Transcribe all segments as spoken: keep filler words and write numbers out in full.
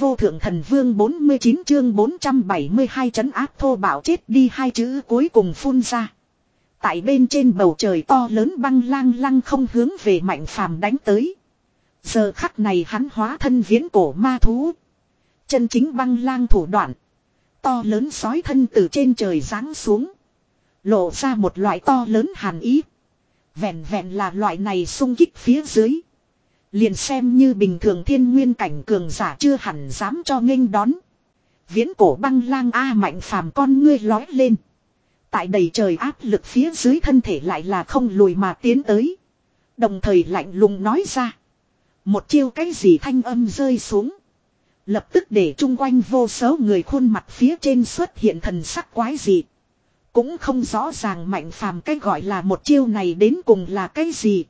vô thượng thần vương bốn mươi chín chương bốn trăm bảy mươi hai trấn áp thô bạo chết đi hai chữ cuối cùng phun ra. Tại bên trên bầu trời to lớn băng lang lăng không hướng về Mạnh Phàm đánh tới. Giờ khắc này hắn hóa thân viễn cổ ma thú. Chân chính băng lang thủ đoạn. To lớn sói thân từ trên trời giáng xuống. Lộ ra một loại to lớn hàn ý. Vẹn vẹn là loại này xung kích phía dưới. Liền xem như bình thường thiên nguyên cảnh cường giả chưa hẳn dám cho nghênh đón. Viễn cổ băng lang A Mạnh Phàm con ngươi lói lên. Tại đầy trời áp lực phía dưới thân thể lại là không lùi mà tiến tới. Đồng thời lạnh lùng nói ra. Một chiêu cái gì thanh âm rơi xuống. Lập tức để chung quanh vô số người khuôn mặt phía trên xuất hiện thần sắc quái dị. Cũng không rõ ràng Mạnh Phàm cái gọi là một chiêu này đến cùng là cái gì.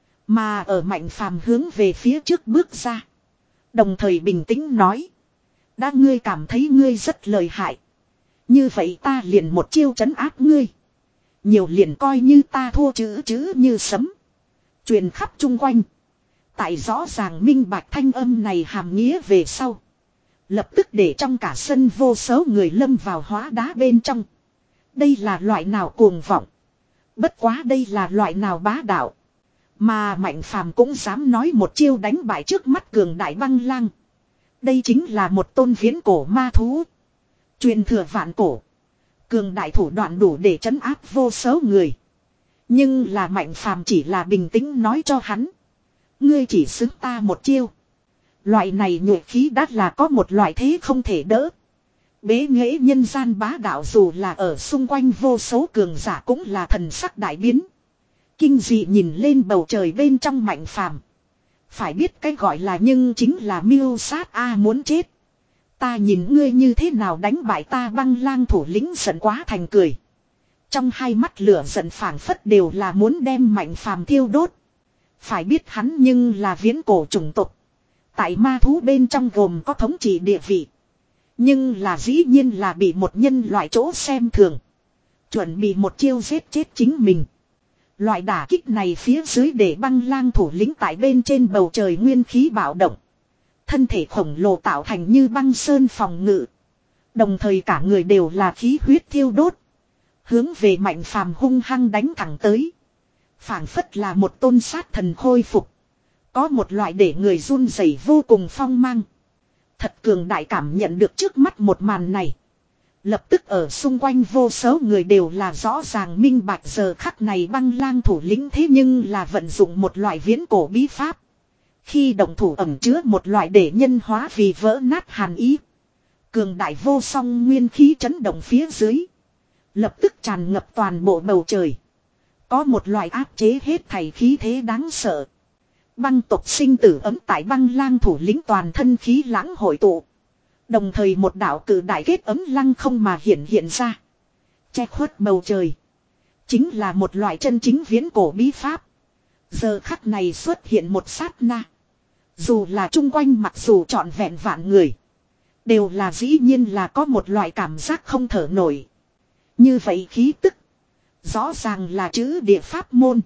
Mà ở Mạnh Phàm hướng về phía trước bước ra. Đồng thời bình tĩnh nói. Đã ngươi cảm thấy ngươi rất lợi hại. Như vậy ta liền một chiêu trấn áp ngươi. Nhiều liền coi như ta thua chữ chữ như sấm. Truyền khắp chung quanh. Tại rõ ràng minh bạch thanh âm này hàm nghĩa về sau. Lập tức để trong cả sân vô số người lâm vào hóa đá bên trong. Đây là loại nào cuồng vọng. Bất quá đây là loại nào bá đạo. Mà Mạnh Phàm cũng dám nói một chiêu đánh bại trước mắt cường đại băng lang. Đây chính là một tôn viễn cổ ma thú. Truyền thừa vạn cổ. Cường đại thủ đoạn đủ để trấn áp vô số người. Nhưng là Mạnh Phàm chỉ là bình tĩnh nói cho hắn. Ngươi chỉ xứng ta một chiêu. Loại này nhuệ khí đắt là có một loại thế không thể đỡ. Bế nghệ nhân gian bá đạo dù là ở xung quanh vô số cường giả cũng là thần sắc đại biến. Kinh dị nhìn lên bầu trời bên trong Mạnh Phàm. Phải biết cái gọi là nhưng chính là mưu sát a muốn chết. Ta nhìn ngươi như thế nào đánh bại ta băng lang thủ lĩnh giận quá thành cười. Trong hai mắt lửa giận phảng phất đều là muốn đem Mạnh Phàm thiêu đốt. Phải biết hắn nhưng là viễn cổ chủng tộc. Tại ma thú bên trong gồm có thống trị địa vị. Nhưng là dĩ nhiên là bị một nhân loại chỗ xem thường. Chuẩn bị một chiêu giết chết chính mình. Loại đả kích này phía dưới để băng lang thủ lĩnh tại bên trên bầu trời nguyên khí bạo động. Thân thể khổng lồ tạo thành như băng sơn phòng ngự. Đồng thời cả người đều là khí huyết thiêu đốt. Hướng về Mạnh Phàm hung hăng đánh thẳng tới. Phảng phất là một tôn sát thần khôi phục. Có một loại để người run rẩy vô cùng phong mang. Thật cường đại cảm nhận được trước mắt một màn này. Lập tức ở xung quanh vô số người đều là rõ ràng minh bạch giờ khắc này băng lang thủ lĩnh thế nhưng là vận dụng một loại viễn cổ bí pháp. Khi động thủ ẩn chứa một loại để nhân hóa vì vỡ nát hàn ý. Cường đại vô song nguyên khí chấn động phía dưới. Lập tức tràn ngập toàn bộ bầu trời. Có một loại áp chế hết thảy khí thế đáng sợ. Băng tộc sinh tử ấm tại băng lang thủ lĩnh toàn thân khí lãng hội tụ. Đồng thời một đạo cử đại kết ấm lăng không mà hiện hiện ra. Che khuất bầu trời. Chính là một loại chân chính viễn cổ bí pháp. Giờ khắc này xuất hiện một sát na. Dù là chung quanh mặc dù trọn vẹn vạn người. Đều là dĩ nhiên là có một loại cảm giác không thở nổi. Như vậy khí tức. Rõ ràng là chữ địa pháp môn.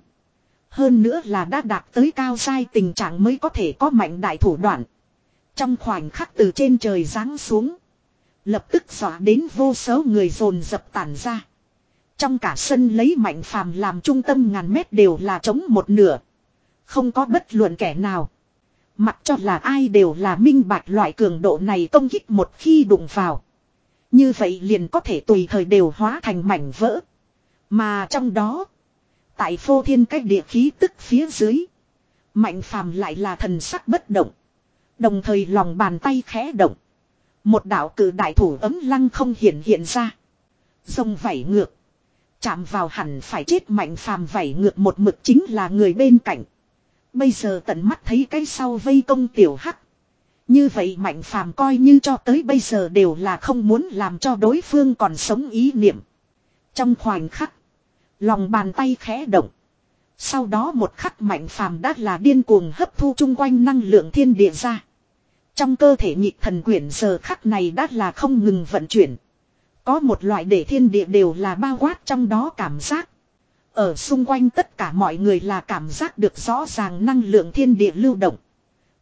Hơn nữa là đã đạt tới cao giai tình trạng mới có thể có mạnh đại thủ đoạn. Trong khoảnh khắc từ trên trời giáng xuống. Lập tức dọa đến vô số người dồn dập tản ra. Trong cả sân lấy Mạnh Phàm làm trung tâm ngàn mét đều là trống một nửa. Không có bất luận kẻ nào. Mặc cho là ai đều là minh bạch loại cường độ này công kích một khi đụng vào. Như vậy liền có thể tùy thời đều hóa thành mảnh vỡ. Mà trong đó. Tại phô thiên cách địa khí tức phía dưới. Mạnh Phàm lại là thần sắc bất động. Đồng thời lòng bàn tay khẽ động. Một đạo cử đại thủ ấm lăng không hiện hiện ra. Rồng vảy ngược. Chạm vào hẳn phải chết Mạnh Phàm vảy ngược một mực chính là người bên cạnh. Bây giờ tận mắt thấy cái sau vây công tiểu hắc. Như vậy Mạnh Phàm coi như cho tới bây giờ đều là không muốn làm cho đối phương còn sống ý niệm. Trong khoảnh khắc. Lòng bàn tay khẽ động. Sau đó một khắc Mạnh Phàm đã là điên cuồng hấp thu chung quanh năng lượng thiên địa ra. Trong cơ thể nhịp thần quyển giờ khắc này đã là không ngừng vận chuyển. Có một loại để thiên địa đều là bao quát trong đó cảm giác. Ở xung quanh tất cả mọi người là cảm giác được rõ ràng năng lượng thiên địa lưu động.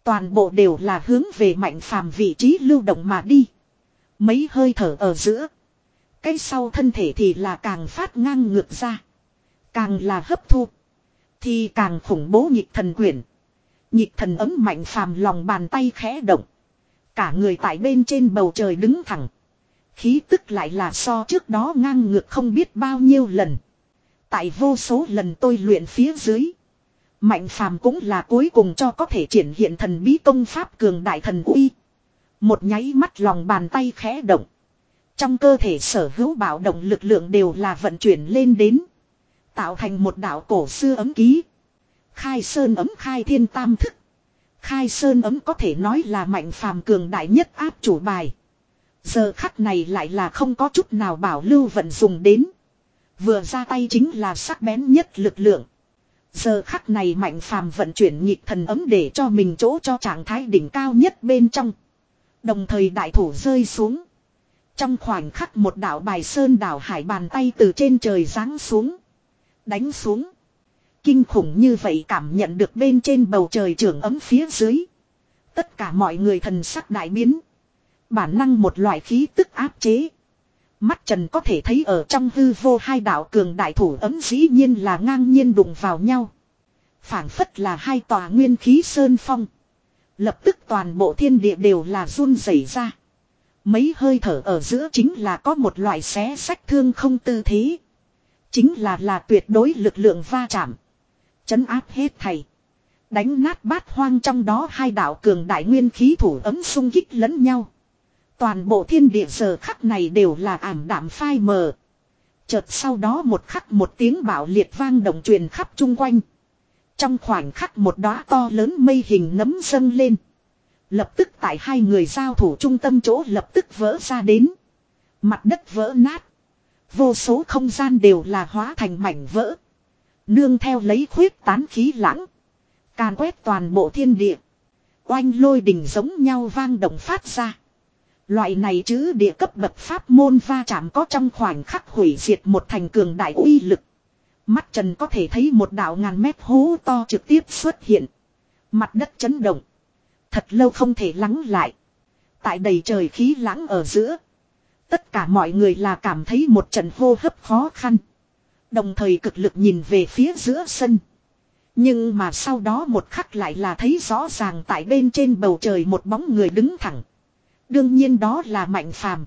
Toàn bộ đều là hướng về Mạnh Phàm vị trí lưu động mà đi. Mấy hơi thở ở giữa. Cái sau thân thể thì là càng phát ngang ngược ra. Càng là hấp thu. Thì càng khủng bố nhịp thần quyển. Nhịp thần ấm Mạnh Phàm lòng bàn tay khẽ động. Cả người tại bên trên bầu trời đứng thẳng. Khí tức lại là so trước đó ngang ngược không biết bao nhiêu lần. Tại vô số lần tôi luyện phía dưới. Mạnh Phàm cũng là cuối cùng cho có thể triển hiện thần bí công pháp cường đại thần uy. Một nháy mắt lòng bàn tay khẽ động. Trong cơ thể sở hữu bạo động lực lượng đều là vận chuyển lên đến. Tạo thành một đạo cổ xưa ấm ký. Khai sơn ấm khai thiên tam thức. Khai sơn ấm có thể nói là Mạnh Phàm cường đại nhất áp chủ bài. Giờ khắc này lại là không có chút nào bảo lưu vận dùng đến. Vừa ra tay chính là sắc bén nhất lực lượng. Giờ khắc này Mạnh Phàm vận chuyển nhịp thần ấm để cho mình chỗ cho trạng thái đỉnh cao nhất bên trong. Đồng thời đại thủ rơi xuống. Trong khoảnh khắc một đạo bài sơn đảo hải bàn tay từ trên trời giáng xuống. Đánh xuống. Kinh khủng như vậy cảm nhận được bên trên bầu trời trường ấm phía dưới. Tất cả mọi người thần sắc đại biến. Bản năng một loại khí tức áp chế. Mắt trần có thể thấy ở trong hư vô hai đạo cường đại thủ ấm dĩ nhiên là ngang nhiên đụng vào nhau. Phảng phất là hai tòa nguyên khí sơn phong. Lập tức toàn bộ thiên địa đều là run rẩy ra. Mấy hơi thở ở giữa chính là có một loại xé sách thương không tư thế. Chính là là tuyệt đối lực lượng va chạm. Chấn áp hết thầy. Đánh nát bát hoang trong đó hai đạo cường đại nguyên khí thủ ấm xung kích lẫn nhau. Toàn bộ thiên địa giờ khắc này đều là ảm đạm phai mờ. Chợt sau đó một khắc một tiếng bạo liệt vang động truyền khắp chung quanh. Trong khoảnh khắc một đóa to lớn mây hình nấm dâng lên. Lập tức tại hai người giao thủ trung tâm chỗ lập tức vỡ ra đến. Mặt đất vỡ nát. Vô số không gian đều là hóa thành mảnh vỡ. Nương theo lấy khuyết tán khí lãng. Càn quét toàn bộ thiên địa. Oanh lôi đình giống nhau vang động phát ra. Loại này chứ địa cấp bậc pháp môn va chạm có trong khoảnh khắc hủy diệt một thành cường đại uy lực. Mắt trần có thể thấy một đạo ngàn mét hố to trực tiếp xuất hiện. Mặt đất chấn động. Thật lâu không thể lắng lại. Tại đầy trời khí lãng ở giữa. Tất cả mọi người là cảm thấy một trận hô hấp khó khăn. Đồng thời cực lực nhìn về phía giữa sân. Nhưng mà sau đó một khắc lại là thấy rõ ràng tại bên trên bầu trời một bóng người đứng thẳng. Đương nhiên đó là Mạnh Phàm.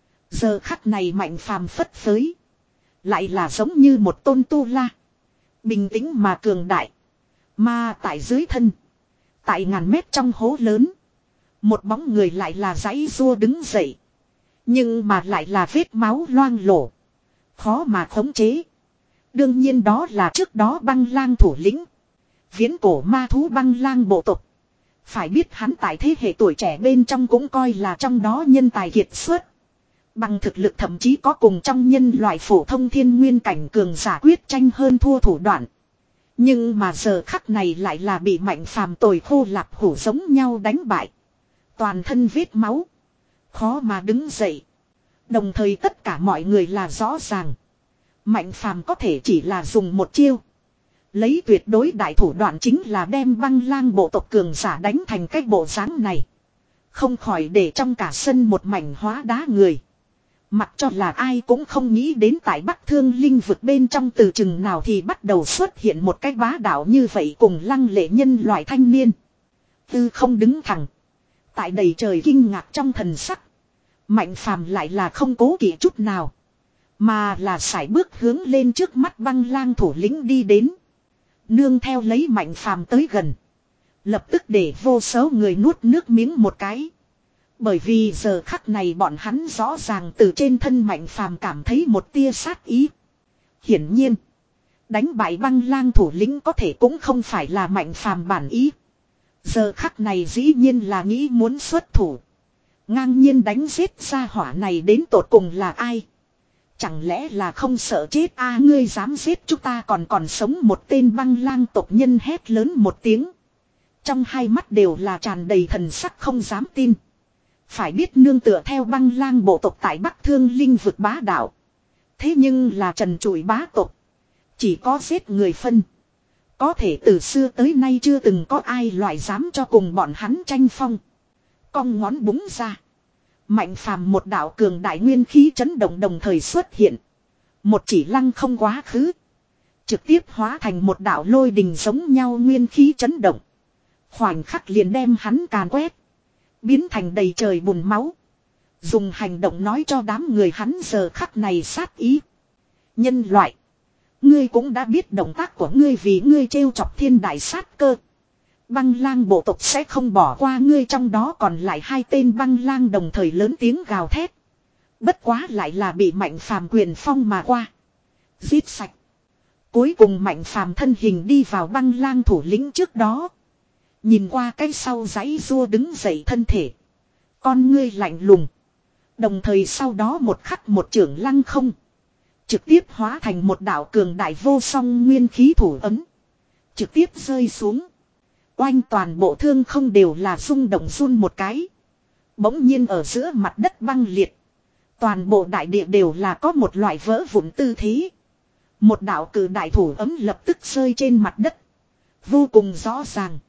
Giờ khắc này Mạnh Phàm phất phới. Lại là giống như một tôn tu la. Bình tĩnh mà cường đại. Mà tại dưới thân. Tại ngàn mét trong hố lớn. Một bóng người lại là giãy rua đứng dậy. Nhưng mà lại là vết máu loang lổ. Khó mà khống chế. Đương nhiên đó là trước đó băng lang thủ lĩnh. Viễn cổ ma thú băng lang bộ tộc. Phải biết hắn tại thế hệ tuổi trẻ bên trong cũng coi là trong đó nhân tài kiệt xuất. Bằng thực lực thậm chí có cùng trong nhân loại phổ thông thiên nguyên cảnh cường giả quyết tranh hơn thua thủ đoạn. Nhưng mà giờ khắc này lại là bị Mạnh Phàm tồi khô lạp hủ giống nhau đánh bại. Toàn thân vết máu. Khó mà đứng dậy. Đồng thời tất cả mọi người là rõ ràng. Mạnh Phàm có thể chỉ là dùng một chiêu. Lấy tuyệt đối đại thủ đoạn chính là đem băng lang bộ tộc cường giả đánh thành cái bộ dáng này. Không khỏi để trong cả sân một mảnh hóa đá người. Mặc cho là ai cũng không nghĩ đến tại Bắc Thương Linh vực bên trong từ chừng nào thì bắt đầu xuất hiện một cái bá đạo như vậy cùng lăng lệ nhân loại thanh niên. Tư không đứng thẳng. Tại đầy trời kinh ngạc trong thần sắc. Mạnh Phàm lại là không cố kỵ chút nào. Mà là sải bước hướng lên trước mắt băng lang thủ lĩnh đi đến. Nương theo lấy Mạnh Phàm tới gần. Lập tức để vô số người nuốt nước miếng một cái. Bởi vì giờ khắc này bọn hắn rõ ràng từ trên thân Mạnh Phàm cảm thấy một tia sát ý. Hiển nhiên. Đánh bại băng lang thủ lĩnh có thể cũng không phải là Mạnh Phàm bản ý. Giờ khắc này dĩ nhiên là nghĩ muốn xuất thủ. Ngang nhiên đánh giết ra hỏa này đến tột cùng là ai? Chẳng lẽ là không sợ chết a à, ngươi dám giết chúng ta còn còn sống một tên băng lang tộc nhân hét lớn một tiếng. Trong hai mắt đều là tràn đầy thần sắc không dám tin. Phải biết nương tựa theo băng lang bộ tộc tại Bắc Thương Linh vực bá đạo. Thế nhưng là trần trụi bá tộc. Chỉ có giết người phân. Có thể từ xưa tới nay chưa từng có ai loại dám cho cùng bọn hắn tranh phong. Cong ngón búng ra. Mạnh phàm một đạo cường đại nguyên khí chấn động đồng thời xuất hiện. Một chỉ lăng không quá khứ. Trực tiếp hóa thành một đạo lôi đình giống nhau nguyên khí chấn động. Khoảnh khắc liền đem hắn càn quét. Biến thành đầy trời bùn máu. Dùng hành động nói cho đám người hắn giờ khắc này sát ý. Nhân loại. Ngươi cũng đã biết động tác của ngươi vì ngươi trêu chọc thiên đại sát cơ. Băng lang bộ tộc sẽ không bỏ qua ngươi, trong đó còn lại hai tên băng lang đồng thời lớn tiếng gào thét. Bất quá lại là bị Mạnh Phàm quyền phong mà qua. Giết sạch. Cuối cùng Mạnh Phàm thân hình đi vào băng lang thủ lĩnh trước đó. Nhìn qua cái sau giãy rua đứng dậy thân thể. Con ngươi lạnh lùng. Đồng thời sau đó một khắc một trưởng lăng không. Trực tiếp hóa thành một đạo cường đại vô song nguyên khí thủ ấm. Trực tiếp rơi xuống. Oanh toàn bộ thương không đều là rung động run một cái. Bỗng nhiên ở giữa mặt đất băng liệt. Toàn bộ đại địa đều là có một loại vỡ vụn tư thế. Một đạo cử đại thủ ấm lập tức rơi trên mặt đất. Vô cùng rõ ràng.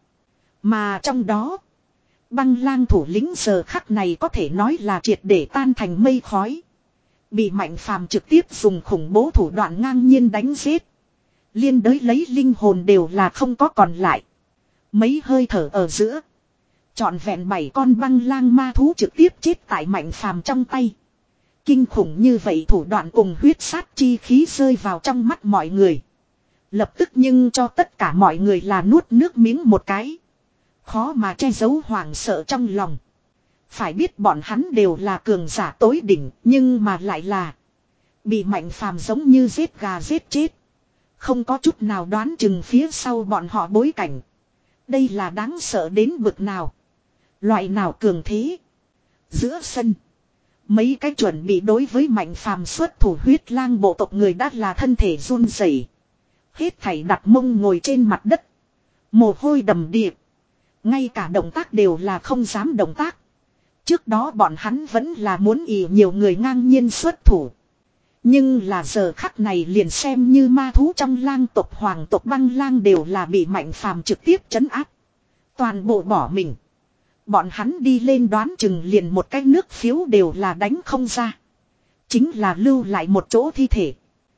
Mà trong đó, băng lang thủ lĩnh giờ khắc này có thể nói là triệt để tan thành mây khói. Bị Mạnh Phàm trực tiếp dùng khủng bố thủ đoạn ngang nhiên đánh giết. Liên đới lấy linh hồn đều là không có còn lại. Mấy hơi thở ở giữa. Trọn vẹn bảy con băng lang ma thú trực tiếp chết tại Mạnh Phàm trong tay. Kinh khủng như vậy thủ đoạn cùng huyết sát chi khí rơi vào trong mắt mọi người. Lập tức nhưng cho tất cả mọi người là nuốt nước miếng một cái. Khó mà che giấu hoảng sợ trong lòng. Phải biết bọn hắn đều là cường giả tối đỉnh, nhưng mà lại là bị Mạnh Phàm giống như giết gà giết chết. Không có chút nào đoán chừng phía sau bọn họ bối cảnh. Đây là đáng sợ đến bực nào. Loại nào cường thế. Giữa sân, mấy cái chuẩn bị đối với Mạnh Phàm xuất thủ huyết lang bộ tộc người đã là thân thể run rẩy. Hết thảy đặt mông ngồi trên mặt đất. Mồ hôi đầm đìa. Ngay cả động tác đều là không dám động tác. Trước đó bọn hắn vẫn là muốn ỉ nhiều người ngang nhiên xuất thủ. Nhưng là giờ khắc này liền xem như ma thú trong lang tộc hoàng tộc băng lang đều là bị Mạnh Phàm trực tiếp trấn áp. Toàn bộ bỏ mình. Bọn hắn đi lên đoán chừng liền một cái nước phiếu đều là đánh không ra. Chính là lưu lại một chỗ thi thể.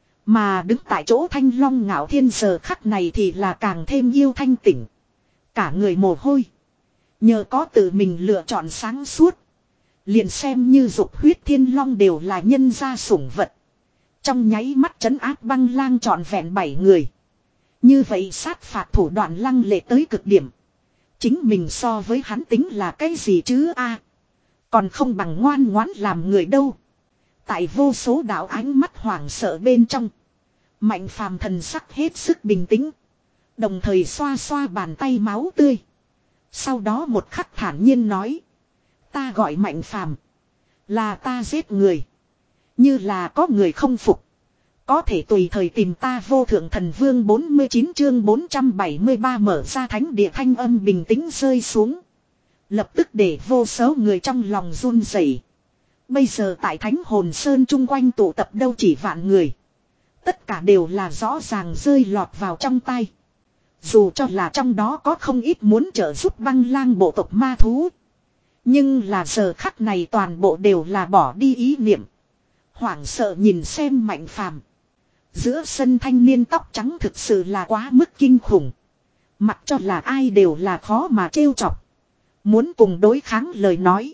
Mà đứng tại chỗ Thanh Long Ngạo Thiên giờ khắc này thì là càng thêm yêu thanh tỉnh. Cả người mồ hôi. Nhờ có tự mình lựa chọn sáng suốt. Liền xem như dục huyết thiên long đều là nhân gia sủng vật. Trong nháy mắt trấn áp băng lang trọn vẹn bảy người. Như vậy sát phạt thủ đoạn lăng lệ tới cực điểm. Chính mình so với hắn tính là cái gì chứ a? Còn không bằng ngoan ngoãn làm người đâu. Tại vô số đạo ánh mắt hoảng sợ bên trong. Mạnh Phàm thần sắc hết sức bình tĩnh. Đồng thời xoa xoa bàn tay máu tươi. Sau đó một khắc thản nhiên nói. Ta gọi Mạnh Phàm, là ta giết người. Như là có người không phục, có thể tùy thời tìm ta. Vô thượng thần vương bốn mươi chín chương bốn trăm bảy mươi ba mở ra thánh địa thanh âm bình tĩnh rơi xuống. Lập tức để vô số người trong lòng run rẩy. Bây giờ tại Thánh Hồn Sơn chung quanh tụ tập đâu chỉ vạn người. Tất cả đều là rõ ràng rơi lọt vào trong tay. Dù cho là trong đó có không ít muốn trợ giúp băng lang bộ tộc ma thú. Nhưng là giờ khắc này toàn bộ đều là bỏ đi ý niệm. Hoảng sợ nhìn xem Mạnh Phàm. Giữa sân thanh niên tóc trắng thực sự là quá mức kinh khủng. Mặc cho là ai đều là khó mà trêu chọc. Muốn cùng đối kháng lời nói,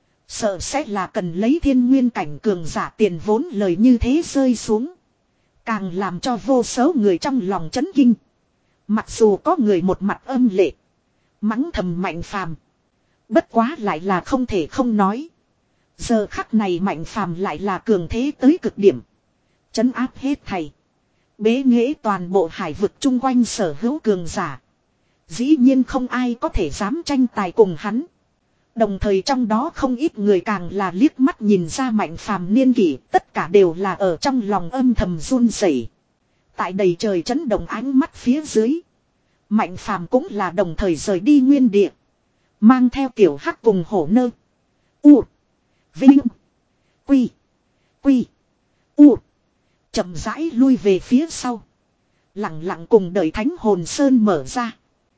sợ sẽ là cần lấy thiên nguyên cảnh cường giả tiền vốn lời như thế rơi xuống. Càng làm cho vô số người trong lòng chấn kinh. Mặc dù có người một mặt âm lệ, mắng thầm Mạnh Phàm, bất quá lại là không thể không nói. Giờ khắc này Mạnh Phàm lại là cường thế tới cực điểm. Trấn áp hết thầy. Bế nghệ toàn bộ hải vực chung quanh sở hữu cường giả. Dĩ nhiên không ai có thể dám tranh tài cùng hắn. Đồng thời trong đó không ít người càng là liếc mắt nhìn ra Mạnh Phàm niên kỷ, tất cả đều là ở trong lòng âm thầm run rẩy. Tại đầy trời chấn động ánh mắt phía dưới, Mạnh Phàm cũng là đồng thời rời đi nguyên địa, mang theo tiểu hắc cùng hổ nơ. U. Vinh. Quy. Quy. U. Chậm rãi lui về phía sau. Lặng lặng cùng đợi Thánh Hồn Sơn mở ra.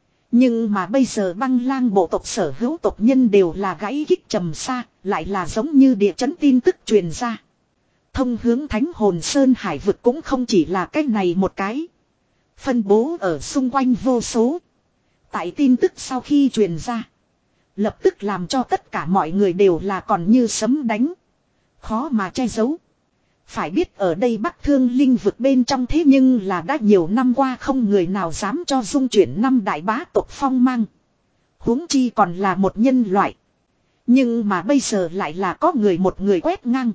Nhưng mà bây giờ Băng Lang bộ tộc sở hữu tộc nhân đều là gãy kích trầm xa, lại là giống như địa chấn tin tức truyền ra. Thông hướng Thánh Hồn Sơn hải vực cũng không chỉ là cái này một cái. Phân bố ở xung quanh vô số. Tại tin tức sau khi truyền ra, lập tức làm cho tất cả mọi người đều là còn như sấm đánh. Khó mà che giấu. Phải biết ở đây Bắc Thương Linh vực bên trong thế nhưng là đã nhiều năm qua không người nào dám cho dung chuyển năm đại bá tộc phong mang. Huống chi còn là một nhân loại. Nhưng mà bây giờ lại là có người một người quét ngang.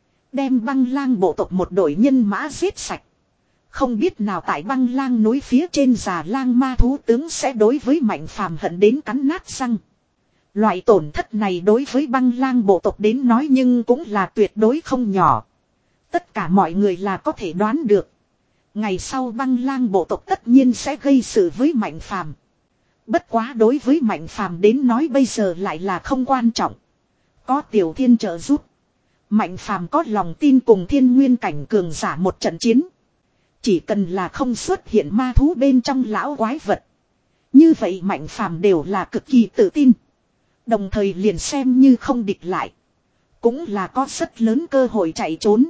Đem Băng Lang bộ tộc một đội nhân mã giết sạch. Không biết nào tại Băng Lang núi phía trên già lang ma thú tướng sẽ đối với Mạnh Phàm hận đến cắn nát răng. Loại tổn thất này đối với Băng Lang bộ tộc đến nói nhưng cũng là tuyệt đối không nhỏ. Tất cả mọi người là có thể đoán được. Ngày sau Băng Lang bộ tộc tất nhiên sẽ gây sự với Mạnh Phàm. Bất quá đối với Mạnh Phàm đến nói bây giờ lại là không quan trọng. Có Tiểu Thiên trợ giúp. Mạnh Phàm có lòng tin cùng thiên nguyên cảnh cường giả một trận chiến. Chỉ cần là không xuất hiện ma thú bên trong lão quái vật. Như vậy Mạnh Phàm đều là cực kỳ tự tin. Đồng thời liền xem như không địch lại. Cũng là có rất lớn cơ hội chạy trốn.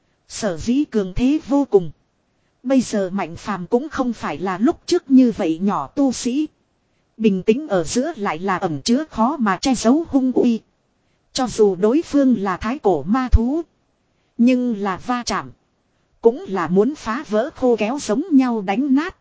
Sở dĩ cường thế vô cùng. Bây giờ Mạnh Phàm cũng không phải là lúc trước như vậy nhỏ tu sĩ. Bình tĩnh ở giữa lại là ẩn chứa khó mà che giấu hung uy. Cho dù đối phương là thái cổ ma thú. Nhưng là va chạm. Cũng là muốn phá vỡ khô kéo giống nhau đánh nát.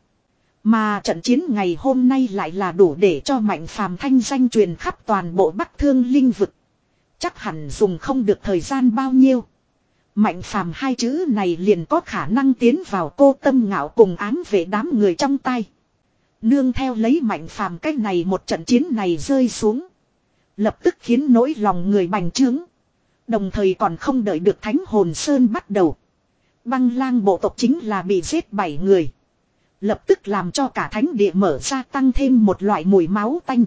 Mà trận chiến ngày hôm nay lại là đủ để cho Mạnh Phàm thanh danh truyền khắp toàn bộ Bắc Thương Linh vực. Chắc hẳn dùng không được thời gian bao nhiêu. Mạnh Phàm hai chữ này liền có khả năng tiến vào Cô Tâm Ngạo cùng ám vệ đám người trong tay. Nương theo lấy Mạnh Phàm cách này một trận chiến này rơi xuống. Lập tức khiến nỗi lòng người bành trướng. Đồng thời còn không đợi được Thánh Hồn Sơn bắt đầu. Băng Lang bộ tộc chính là bị giết bảy người. Lập tức làm cho cả thánh địa mở ra tăng thêm một loại mùi máu tanh.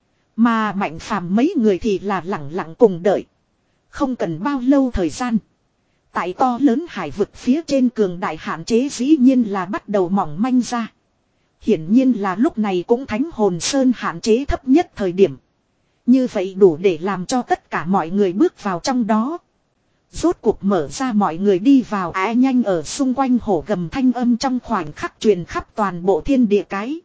Mà Mạnh Phàm mấy người thì là lặng lặng cùng đợi. Không cần bao lâu thời gian. Tại to lớn hải vực phía trên cường đại hạn chế dĩ nhiên là bắt đầu mỏng manh ra. Hiển nhiên là lúc này cũng Thánh Hồn Sơn hạn chế thấp nhất thời điểm. Như vậy đủ để làm cho tất cả mọi người bước vào trong đó. Rốt cuộc mở ra mọi người đi vào á nhanh ở xung quanh hổ gầm thanh âm trong khoảnh khắc truyền khắp toàn bộ thiên địa cái.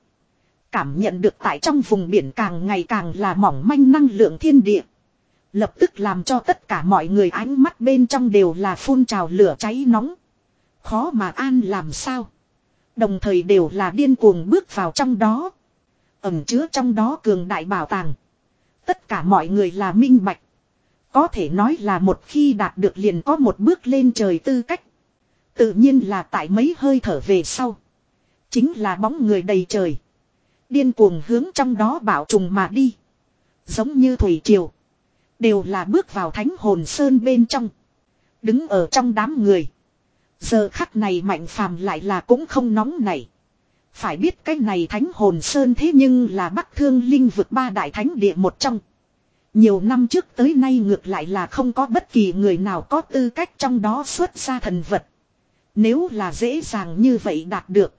Cảm nhận được tại trong vùng biển càng ngày càng là mỏng manh năng lượng thiên địa. Lập tức làm cho tất cả mọi người ánh mắt bên trong đều là phun trào lửa cháy nóng. Khó mà an làm sao. Đồng thời đều là điên cuồng bước vào trong đó. Ẩn chứa trong đó cường đại bảo tàng. Tất cả mọi người là minh bạch. Có thể nói là một khi đạt được liền có một bước lên trời tư cách. Tự nhiên là tại mấy hơi thở về sau. Chính là bóng người đầy trời. Điên cuồng hướng trong đó bảo trùng mà đi. Giống như thủy triều. Đều là bước vào Thánh Hồn Sơn bên trong. Đứng ở trong đám người. Giờ khắc này Mạnh Phàm lại là cũng không nóng nảy. Phải biết cái này Thánh Hồn Sơn thế nhưng là Bắc Thương Linh vực ba đại thánh địa một trong. Nhiều năm trước tới nay ngược lại là không có bất kỳ người nào có tư cách trong đó xuất ra thần vật. Nếu là dễ dàng như vậy đạt được.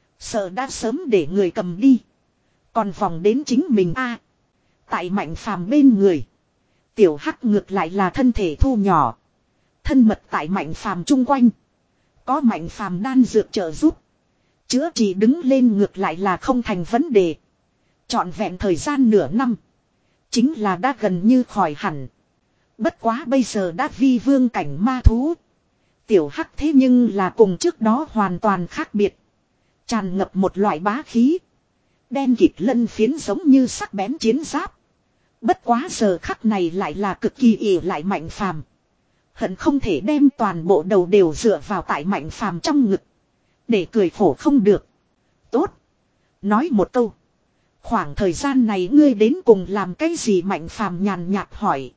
Sợ đã sớm để người cầm đi. Còn vòng đến chính mình a. Tại Mạnh Phàm bên người. Tiểu Hắc ngược lại là thân thể thu nhỏ. Thân mật tại Mạnh Phàm chung quanh. Có Mạnh Phàm đan dược trợ giúp. Chữa trị đứng lên ngược lại là không thành vấn đề. Trọn vẹn thời gian nửa năm. Chính là đã gần như khỏi hẳn. Bất quá bây giờ đã vi vương cảnh ma thú. Tiểu Hắc thế nhưng là cùng trước đó hoàn toàn khác biệt. Tràn ngập một loại bá khí. Đen kịt lân phiến giống như sắc bén chiến giáp. Bất quá giờ khắc này lại là cực kỳ ỉ lại Mạnh Phàm. Hận không thể đem toàn bộ đầu đều dựa vào tại Mạnh Phàm trong ngực. Để cười khổ không được. Tốt. Nói một câu. Khoảng thời gian này ngươi đến cùng làm cái gì Mạnh Phàm nhàn nhạt hỏi.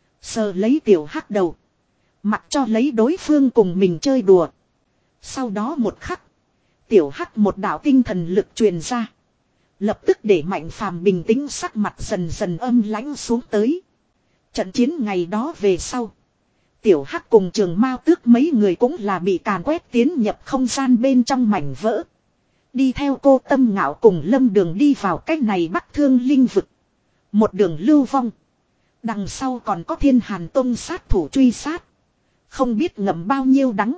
Sờ lấy Tiểu Hắc đầu. Mặc cho lấy đối phương cùng mình chơi đùa. Sau đó một khắc. Tiểu Hắc một đạo tinh thần lực truyền ra. Lập tức để Mạnh Phàm bình tĩnh sắc mặt dần dần âm lãnh xuống tới. Trận chiến ngày đó về sau. Tiểu Hắc cùng Trường Mao Tước mấy người cũng là bị càn quét tiến nhập không gian bên trong mảnh vỡ. Đi theo cô Tâm Ngạo cùng Lâm Đường đi vào cái này Bắc Thương Linh vực. Một đường lưu vong. Đằng sau còn có Thiên Hàn Tông sát thủ truy sát. Không biết ngậm bao nhiêu đắng.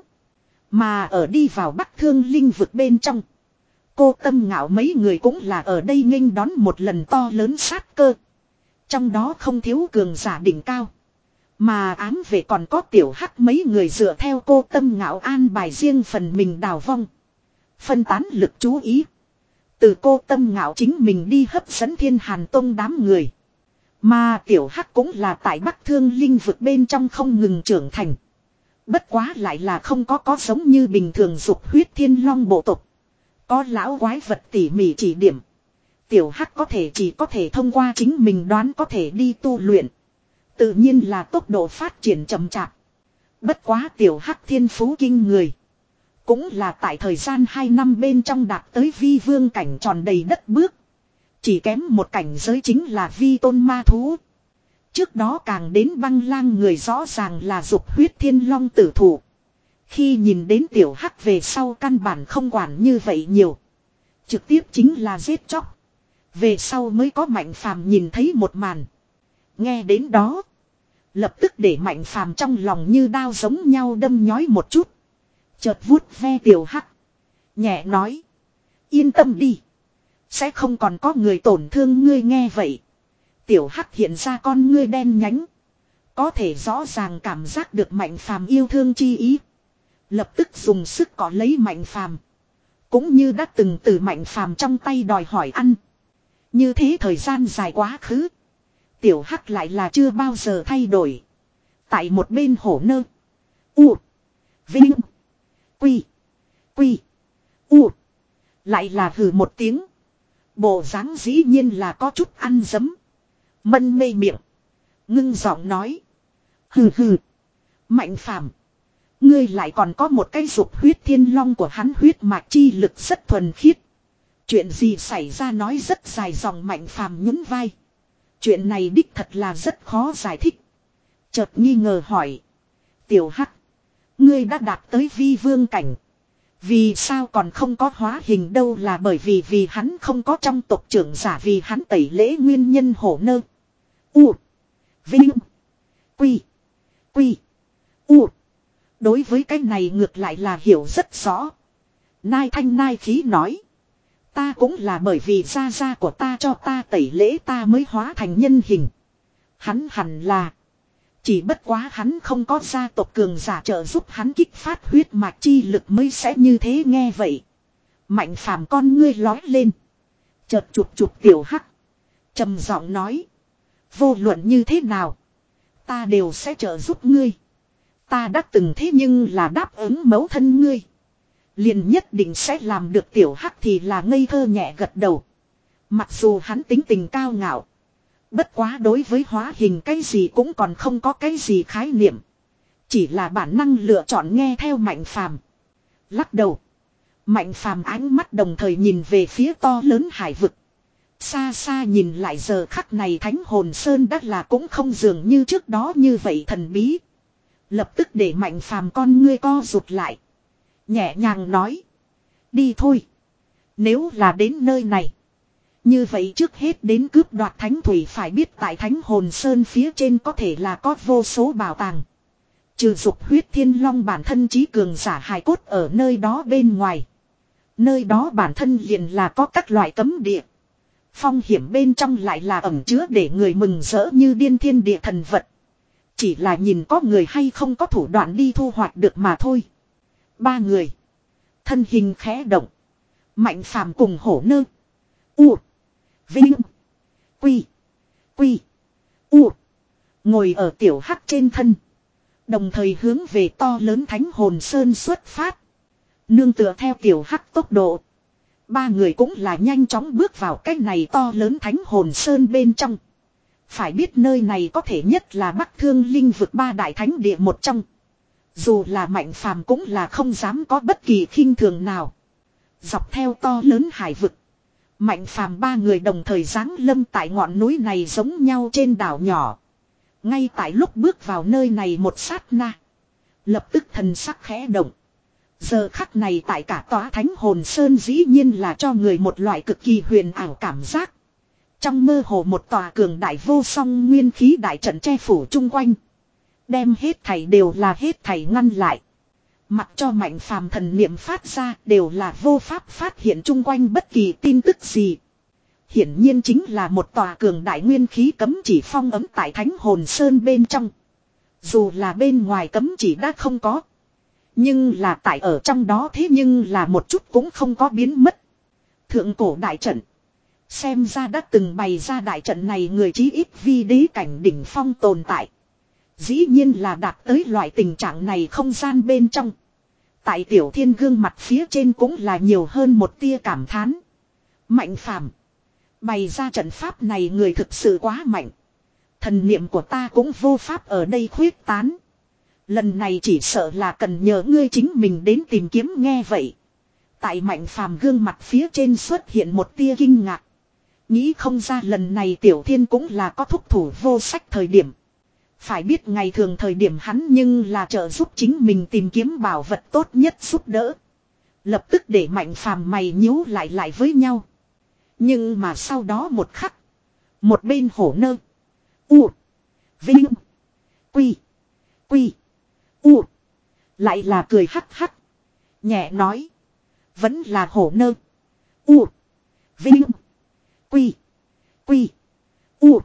Mà ở đi vào Bắc Thương Linh vực bên trong. Cô Tâm Ngạo mấy người cũng là ở đây nghênh đón một lần to lớn sát cơ. Trong đó không thiếu cường giả đỉnh cao. Mà ám về còn có tiểu hắc mấy người dựa theo cô Tâm Ngạo an bài riêng phần mình đào vong. Phân tán lực chú ý. Từ cô Tâm Ngạo chính mình đi hấp dẫn Thiên Hàn Tông đám người. Mà tiểu hắc cũng là tại Bắc Thương Linh vực bên trong không ngừng trưởng thành. Bất quá lại là không có có giống như bình thường dục huyết thiên long bộ tộc. Có lão quái vật tỉ mỉ chỉ điểm. Tiểu hắc có thể chỉ có thể thông qua chính mình đoán có thể đi tu luyện. Tự nhiên là tốc độ phát triển chậm chạp. Bất quá tiểu hắc thiên phú kinh người. Cũng là tại thời gian hai năm bên trong đạt tới vi vương cảnh tròn đầy đất bước. Chỉ kém một cảnh giới chính là vi tôn ma thú. Trước đó càng đến băng lang người rõ ràng là dục huyết thiên long tử thủ. Khi nhìn đến tiểu hắc về sau căn bản không quản như vậy nhiều. Trực tiếp chính là giết chóc. Về sau mới có Mạnh Phàm nhìn thấy một màn. Nghe đến đó. Lập tức để Mạnh Phàm trong lòng như đao giống nhau đâm nhói một chút. Chợt vuốt ve tiểu hắc. Nhẹ nói. Yên tâm đi. Sẽ không còn có người tổn thương ngươi nghe vậy. Tiểu hắc hiện ra con ngươi đen nhánh. Có thể rõ ràng cảm giác được Mạnh Phàm yêu thương chi ý. Lập tức dùng sức cọ lấy Mạnh Phàm. Cũng như đã từng từ Mạnh Phàm trong tay đòi hỏi ăn. Như thế thời gian dài quá khứ. Tiểu hắc lại là chưa bao giờ thay đổi. Tại một bên hổ nơ. U. Vinh. Quy. Quy. U. Lại là hừ một tiếng. Bộ dáng dĩ nhiên là có chút ăn dấm. Mân mê miệng. Ngưng giọng nói. Hừ hừ. Mạnh Phàm, ngươi lại còn có một cái dục huyết thiên long của hắn huyết mạch chi lực rất thuần khiết. Chuyện gì xảy ra nói rất dài dòng. Mạnh Phàm nhún vai. Chuyện này đích thật là rất khó giải thích. Chợt nghi ngờ hỏi. Tiểu hắc, ngươi đã đạt tới vi vương cảnh. Vì sao còn không có hóa hình đâu? Là bởi vì vì hắn không có trong tộc trưởng giả vì hắn tẩy lễ nguyên nhân. Hổ nơ. U. Vinh. Quy. Quy. U. Đối với cái này ngược lại là hiểu rất rõ. Nai thanh nai khí nói. Ta cũng là bởi vì gia gia của ta cho ta tẩy lễ ta mới hóa thành nhân hình. Hắn hẳn là. Chỉ bất quá hắn không có gia tộc cường giả trợ giúp hắn kích phát huyết mạch chi lực mới sẽ như thế. Nghe vậy. Mạnh Phàm con ngươi lói lên. Chợt chụp chụp tiểu hắc. Trầm giọng nói. Vô luận như thế nào. Ta đều sẽ trợ giúp ngươi. Ta đã từng thế nhưng là đáp ứng mẫu thân ngươi. Liền nhất định sẽ làm được. Tiểu hắc thì là ngây thơ nhẹ gật đầu. Mặc dù hắn tính tình cao ngạo. Bất quá đối với hóa hình cái gì cũng còn không có cái gì khái niệm. Chỉ là bản năng lựa chọn nghe theo Mạnh Phàm. Lắc đầu. Mạnh Phàm ánh mắt đồng thời nhìn về phía to lớn hải vực. Xa xa nhìn lại giờ khắc này Thánh Hồn Sơn đã là cũng không dường như trước đó như vậy thần bí. Lập tức để Mạnh Phàm con ngươi co rụt lại. Nhẹ nhàng nói. Đi thôi. Nếu là đến nơi này. Như vậy trước hết đến cướp đoạt thánh thủy. Phải biết tại Thánh Hồn Sơn phía trên có thể là có vô số bảo tàng. Trừ dục huyết thiên long bản thân trí cường giả hài cốt ở nơi đó bên ngoài. Nơi đó bản thân liền là có các loại cấm địa. Phong hiểm bên trong lại là ẩn chứa để người mừng rỡ như điên thiên địa thần vật. Chỉ là nhìn có người hay không có thủ đoạn đi thu hoạch được mà thôi. Ba người. Thân hình khẽ động. Mạnh Phàm cùng hổ nơ. U. Vinh. Quy. Quy. U. Ngồi ở tiểu hắc trên thân. Đồng thời hướng về to lớn Thánh Hồn Sơn xuất phát. Nương tựa theo tiểu hắc tốc độ. Ba người cũng là nhanh chóng bước vào cái này to lớn Thánh Hồn Sơn bên trong. Phải biết nơi này có thể nhất là Bắc Thương Linh vực ba đại thánh địa một trong. Dù là Mạnh Phàm cũng là không dám có bất kỳ khinh thường nào. Dọc theo to lớn hải vực. Mạnh Phàm ba người đồng thời giáng lâm tại ngọn núi này giống nhau trên đảo nhỏ. Ngay tại lúc bước vào nơi này một sát na. Lập tức thần sắc khẽ động. Giờ khắc này tại cả tòa thánh hồn sơn dĩ nhiên là cho người một loại cực kỳ huyền ảo cảm giác. Trong mơ hồ một tòa cường đại vô song nguyên khí đại trận che phủ chung quanh. Đem hết thảy đều là hết thảy ngăn lại. Mặc cho Mạnh Phàm thần niệm phát ra đều là vô pháp phát hiện chung quanh bất kỳ tin tức gì. Hiển nhiên chính là một tòa cường đại nguyên khí cấm chỉ phong ấm tại thánh hồn sơn bên trong. Dù là bên ngoài cấm chỉ đã không có. Nhưng là tại ở trong đó thế nhưng là một chút cũng không có biến mất. Thượng cổ đại trận. Xem ra đã từng bày ra đại trận này người chí ít vi đế cảnh đỉnh phong tồn tại. Dĩ nhiên là đạt tới loại tình trạng này không gian bên trong. Tại Tiểu Thiên gương mặt phía trên cũng là nhiều hơn một tia cảm thán. Mạnh Phàm, bày ra trận pháp này người thực sự quá mạnh. Thần niệm của ta cũng vô pháp ở đây khuyết tán. Lần này chỉ sợ là cần nhờ ngươi chính mình đến tìm kiếm nghe vậy. Tại Mạnh Phàm gương mặt phía trên xuất hiện một tia kinh ngạc. Nghĩ không ra lần này Tiểu Thiên cũng là có thúc thủ vô sách thời điểm. Phải biết ngày thường thời điểm hắn nhưng là trợ giúp chính mình tìm kiếm bảo vật tốt nhất giúp đỡ. Lập tức để Mạnh Phàm mày nhíu lại lại với nhau. Nhưng mà sau đó một khắc. Một bên hổ nơ. U. Vinh. Quy. Quy. U. Lại là cười hắc hắc. Nhẹ nói. Vẫn là hổ nơ. U. Vinh. Quy. Quy. U.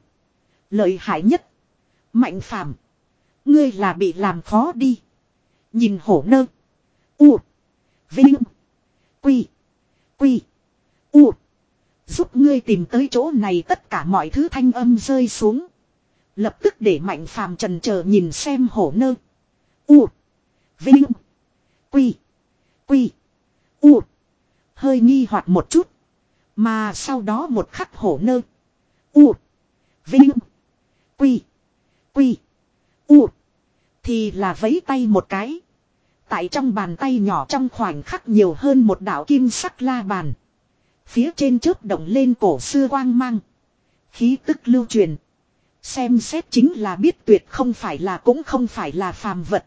Lợi hại nhất. Mạnh Phàm, ngươi là bị làm khó đi. Nhìn hổ nơ. U. Vinh. Quy. Quy. U. Giúp ngươi tìm tới chỗ này tất cả mọi thứ thanh âm rơi xuống. Lập tức để Mạnh Phàm trần chờ nhìn xem hổ nơ. U. Vinh. Quy. Quy. U. Hơi nghi hoặc một chút. Mà sau đó một khắc hổ nơ. U. Vinh. Quy. Quy. U. Thì là vấy tay một cái. Tại trong bàn tay nhỏ trong khoảnh khắc nhiều hơn một đạo kim sắc la bàn. Phía trên chớp động lên cổ xưa quang mang. Khí tức lưu truyền. Xem xét chính là biết tuyệt không phải là cũng không phải là phàm vật.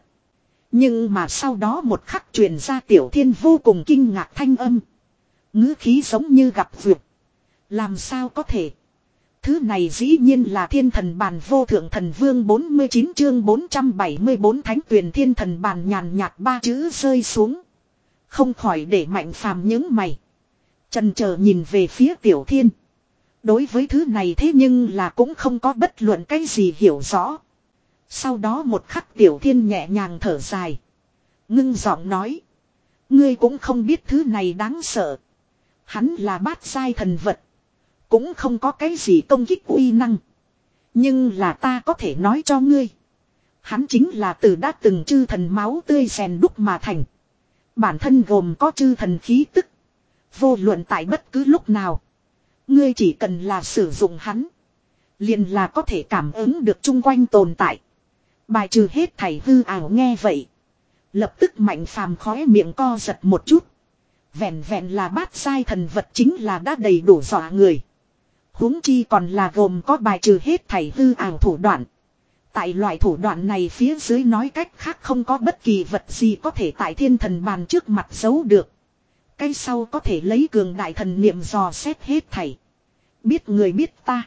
Nhưng mà sau đó một khắc truyền ra Tiểu Thiên vô cùng kinh ngạc thanh âm. Ngữ khí giống như gặp vượt. Làm sao có thể? Thứ này dĩ nhiên là thiên thần bàn vô thượng thần vương bốn mươi chín chương bốn trăm bảy mươi bốn thánh tuyền thiên thần bàn nhàn nhạt ba chữ rơi xuống. Không khỏi để Mạnh Phàm nhướng mày. Chần chờ nhìn về phía Tiểu Thiên. Đối với thứ này thế nhưng là cũng không có bất luận cái gì hiểu rõ. Sau đó một khắc Tiểu Thiên nhẹ nhàng thở dài. Ngưng giọng nói. Ngươi cũng không biết thứ này đáng sợ. Hắn là bát giai thần vật. Cũng không có cái gì công kích uy năng. Nhưng là ta có thể nói cho ngươi. Hắn chính là từ đã từng chư thần máu tươi rèn đúc mà thành. Bản thân gồm có chư thần khí tức. Vô luận tại bất cứ lúc nào. Ngươi chỉ cần là sử dụng hắn. Liền là có thể cảm ứng được chung quanh tồn tại. Bài trừ hết thảy hư ảo nghe vậy. Lập tức Mạnh Phàm khóe miệng co giật một chút. Vẹn vẹn là bát giai thần vật chính là đã đầy đủ dọa người. Huống chi còn là gồm có bài trừ hết thảy hư ảo thủ đoạn. Tại loại thủ đoạn này phía dưới nói cách khác không có bất kỳ vật gì có thể tại thiên thần bàn trước mặt giấu được. Cái sau có thể lấy cường đại thần niệm dò xét hết thảy. Biết người biết ta.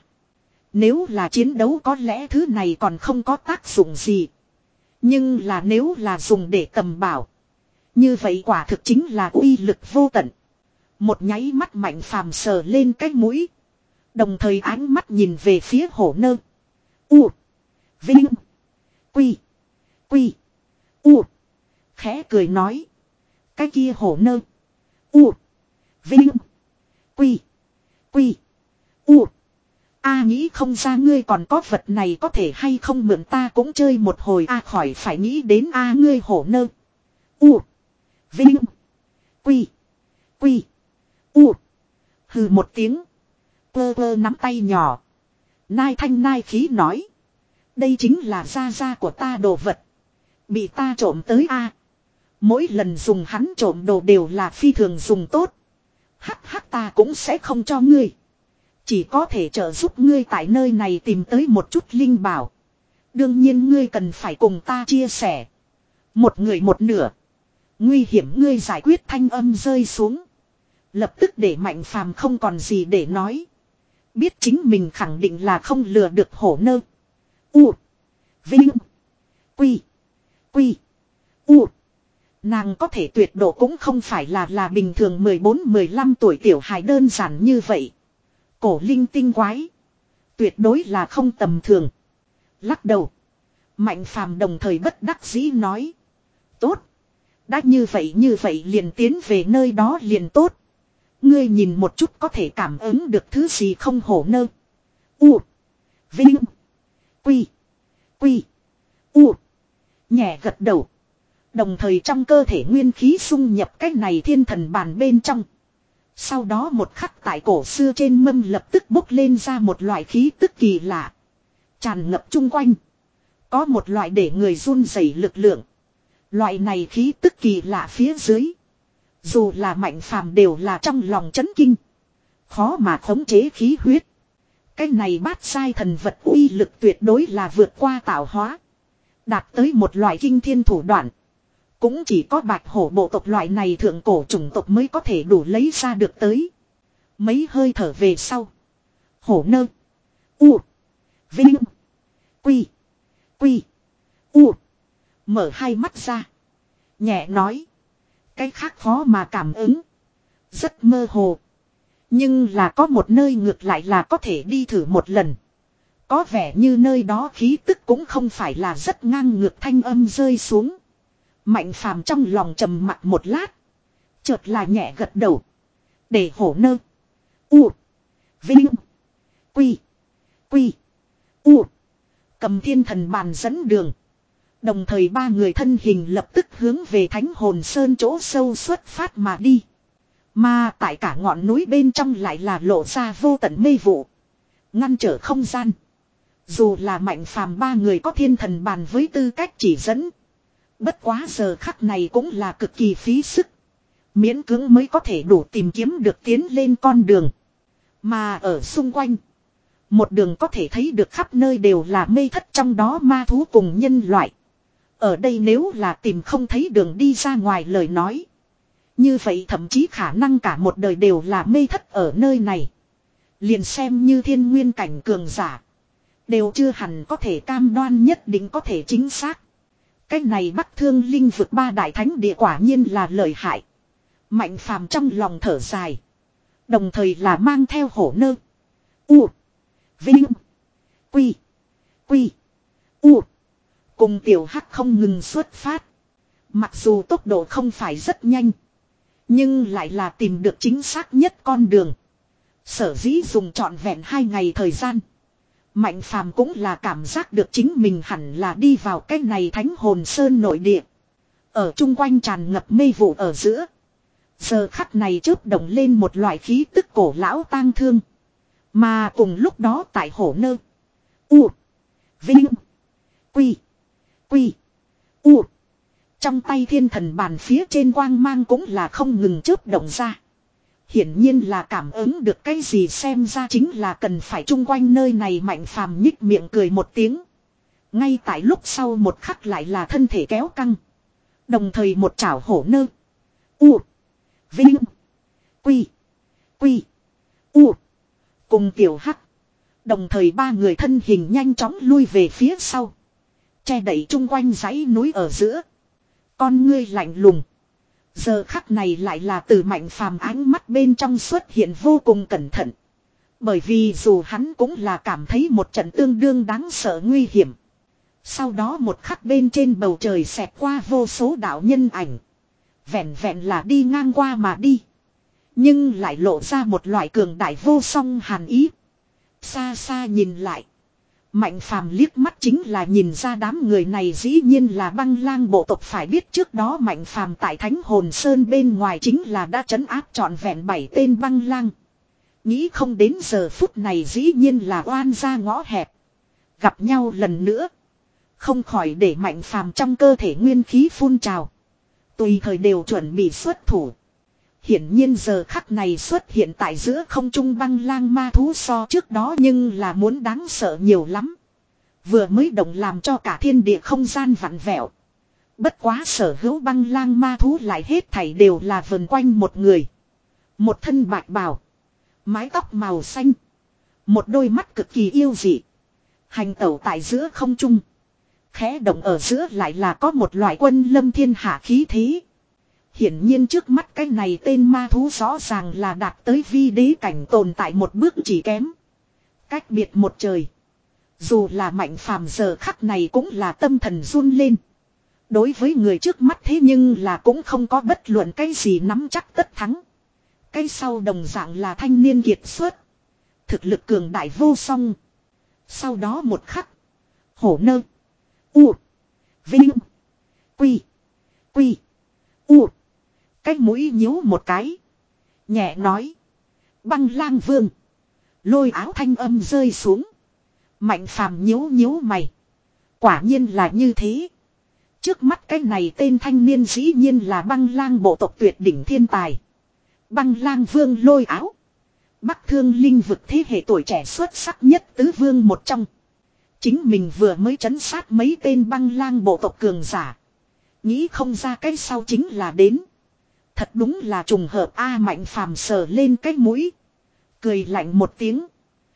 Nếu là chiến đấu có lẽ thứ này còn không có tác dụng gì. Nhưng là nếu là dùng để tầm bảo. Như vậy quả thực chính là uy lực vô tận. Một nháy mắt Mạnh Phàm sờ lên cái mũi. Đồng thời ánh mắt nhìn về phía hổ nơ. U. Vinh. Quy. Quy. U. Khẽ cười nói. Cái kia hổ nơ. U. Vinh. Quy. Quy. U. A nghĩ không ra ngươi còn có vật này có thể hay không mượn ta cũng chơi một hồi a khỏi phải nghĩ đến a ngươi hổ nơ. U. Vinh. Quy. Quy. U. Hừ một tiếng. Cơ cơ nắm tay nhỏ. Nai thanh nai khí nói. Đây chính là gia gia của ta đồ vật. Bị ta trộm tới a. Mỗi lần dùng hắn trộm đồ đều là phi thường dùng tốt. Hắc hắc ta cũng sẽ không cho ngươi. Chỉ có thể trợ giúp ngươi tại nơi này tìm tới một chút linh bảo. Đương nhiên ngươi cần phải cùng ta chia sẻ. Một người một nửa. Nguy hiểm ngươi giải quyết thanh âm rơi xuống. Lập tức để Mạnh Phàm không còn gì để nói. Biết chính mình khẳng định là không lừa được hổ nơ. U. Vinh. Quy. Quy. U. Nàng có thể tuyệt độ cũng không phải là là bình thường mười bốn mười lăm tuổi tiểu hài đơn giản như vậy. Cổ linh tinh quái. Tuyệt đối là không tầm thường. Lắc đầu. Mạnh Phàm đồng thời bất đắc dĩ nói. Tốt. Đã như vậy như vậy liền tiến về nơi đó liền tốt. Ngươi nhìn một chút có thể cảm ứng được thứ gì không hổ nơ. U. Vinh. Quy. Quy. U. Nhẹ gật đầu. Đồng thời trong cơ thể nguyên khí xung nhập cái này thiên thần bàn bên trong. Sau đó một khắc tại cổ xưa trên mâm lập tức bốc lên ra một loại khí tức kỳ lạ. Tràn ngập chung quanh. Có một loại để người run rẩy lực lượng. Loại này khí tức kỳ lạ phía dưới. Dù là Mạnh Phàm đều là trong lòng chấn kinh. Khó mà khống chế khí huyết. Cái này bát sai thần vật uy lực tuyệt đối là vượt qua tạo hóa. Đạt tới một loại kinh thiên thủ đoạn. Cũng chỉ có bạch hổ bộ tộc loại này thượng cổ chủng tộc mới có thể đủ lấy ra được tới. Mấy hơi thở về sau. Hổ nơ. U. Vinh. Quy. Quy. U. Mở hai mắt ra. Nhẹ nói. Cái khác khó mà cảm ứng. Rất mơ hồ. Nhưng là có một nơi ngược lại là có thể đi thử một lần. Có vẻ như nơi đó khí tức cũng không phải là rất ngang ngược thanh âm rơi xuống. Mạnh Phàm trong lòng trầm mặc một lát. Chợt là nhẹ gật đầu. Để hổ nơ. U. Vinh. Quy. Quy. U. Cầm thiên thần bàn dẫn đường. Đồng thời ba người thân hình lập tức hướng về Thánh Hồn Sơn chỗ sâu xuất phát mà đi. Mà tại cả ngọn núi bên trong lại là lộ ra vô tận mê vụ. Ngăn trở không gian. Dù là Mạnh Phàm ba người có thiên thần bàn với tư cách chỉ dẫn. Bất quá giờ khắc này cũng là cực kỳ phí sức. Miễn cưỡng mới có thể đủ tìm kiếm được tiến lên con đường. Mà ở xung quanh. Một đường có thể thấy được khắp nơi đều là mê thất trong đó ma thú cùng nhân loại. Ở đây nếu là tìm không thấy đường đi ra ngoài lời nói. Như vậy thậm chí khả năng cả một đời đều là mê thất ở nơi này. Liền xem như thiên nguyên cảnh cường giả. Đều chưa hẳn có thể cam đoan nhất định có thể chính xác. Cái này Bắc Thương Linh vực ba đại thánh địa quả nhiên là lợi hại. Mạnh Phàm trong lòng thở dài. Đồng thời là mang theo hổ nơ. U. Vinh. Quy. Quy. U. Cùng tiểu hắc không ngừng xuất phát. Mặc dù tốc độ không phải rất nhanh. Nhưng lại là tìm được chính xác nhất con đường. Sở dĩ dùng trọn vẹn hai ngày thời gian. Mạnh Phàm cũng là cảm giác được chính mình hẳn là đi vào cái này Thánh Hồn Sơn nội địa. Ở chung quanh tràn ngập mê vụ ở giữa. Giờ khắc này chớp động lên một loại khí tức cổ lão tang thương. Mà cùng lúc đó tại hổ nơ. U. Vinh. Quy. Quy. U. Trong tay thiên thần bàn phía trên quang mang cũng là không ngừng chớp động ra. Hiển nhiên là cảm ứng được cái gì xem ra chính là cần phải chung quanh nơi này Mạnh Phàm nhích miệng cười một tiếng. Ngay tại lúc sau một khắc lại là thân thể kéo căng. Đồng thời một chảo hổ nơ. U. Vinh. Quy. Quy. U. Cùng tiểu hắc. Đồng thời ba người thân hình nhanh chóng lui về phía sau. Che đẩy chung quanh dãy núi ở giữa. Con ngươi lạnh lùng. Giờ khắc này lại là từ Mạnh Phàm ánh mắt bên trong xuất hiện vô cùng cẩn thận. Bởi vì dù hắn cũng là cảm thấy một trận tương đương đáng sợ nguy hiểm. Sau đó một khắc bên trên bầu trời xẹt qua vô số đạo nhân ảnh. Vẹn vẹn là đi ngang qua mà đi. Nhưng lại lộ ra một loại cường đại vô song hàn ý. Xa xa nhìn lại. Mạnh Phàm liếc mắt chính là nhìn ra đám người này dĩ nhiên là băng lang bộ tộc, phải biết trước đó Mạnh Phàm tại Thánh Hồn Sơn bên ngoài chính là đã trấn áp trọn vẹn bảy tên băng lang. Nghĩ không đến giờ phút này dĩ nhiên là oan ra ngõ hẹp. Gặp nhau lần nữa. Không khỏi để Mạnh Phàm trong cơ thể nguyên khí phun trào. Tùy thời đều chuẩn bị xuất thủ. Hiển nhiên giờ khắc này xuất hiện tại giữa không trung băng lang ma thú so trước đó nhưng là muốn đáng sợ nhiều lắm. Vừa mới động làm cho cả thiên địa không gian vặn vẹo. Bất quá sở hữu băng lang ma thú lại hết thảy đều là vần quanh một người. Một thân bạch bào. Mái tóc màu xanh. Một đôi mắt cực kỳ yêu dị. Hành tẩu tại giữa không trung. Khẽ động ở giữa lại là có một loại quân lâm thiên hạ khí thế. Hiển nhiên trước mắt cái này tên ma thú rõ ràng là đạt tới vi đế cảnh tồn tại một bước chỉ kém. Cách biệt một trời. Dù là Mạnh Phàm giờ khắc này cũng là tâm thần run lên. Đối với người trước mắt thế nhưng là cũng không có bất luận cái gì nắm chắc tất thắng. Cái sau đồng dạng là thanh niên kiệt xuất. Thực lực cường đại vô song. Sau đó một khắc. Hổ nơ. U. Vinh. Quy. Quy. U. Cái mũi nhíu một cái. Nhẹ nói. Băng lang vương. Lôi áo thanh âm rơi xuống. Mạnh Phàm nhíu nhíu mày. Quả nhiên là như thế. Trước mắt cái này tên thanh niên dĩ nhiên là băng lang bộ tộc tuyệt đỉnh thiên tài. Băng lang vương lôi áo. Bắc thương linh vực thế hệ tuổi trẻ xuất sắc nhất tứ vương một trong. Chính mình vừa mới trấn sát mấy tên băng lang bộ tộc cường giả. Nghĩ không ra cái sau chính là đến. Thật đúng là trùng hợp A. Mạnh Phàm sờ lên cái mũi. Cười lạnh một tiếng.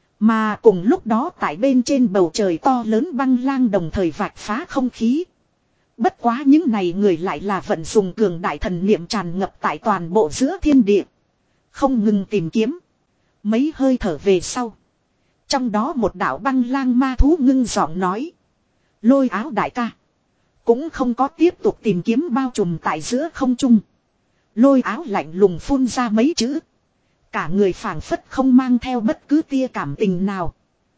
Mà cùng lúc đó tại bên trên bầu trời to lớn băng lang đồng thời vạch phá không khí. Bất quá những này người lại là vận dùng cường đại thần niệm tràn ngập tại toàn bộ giữa thiên địa. Không ngừng tìm kiếm. Mấy hơi thở về sau. Trong đó một đạo băng lang ma thú ngưng giọng nói. Lôi áo đại ca. Cũng không có tiếp tục tìm kiếm bao trùm tại giữa không trung. Lôi áo lạnh lùng phun ra mấy chữ. Cả người phảng phất không mang theo bất cứ tia cảm tình nào.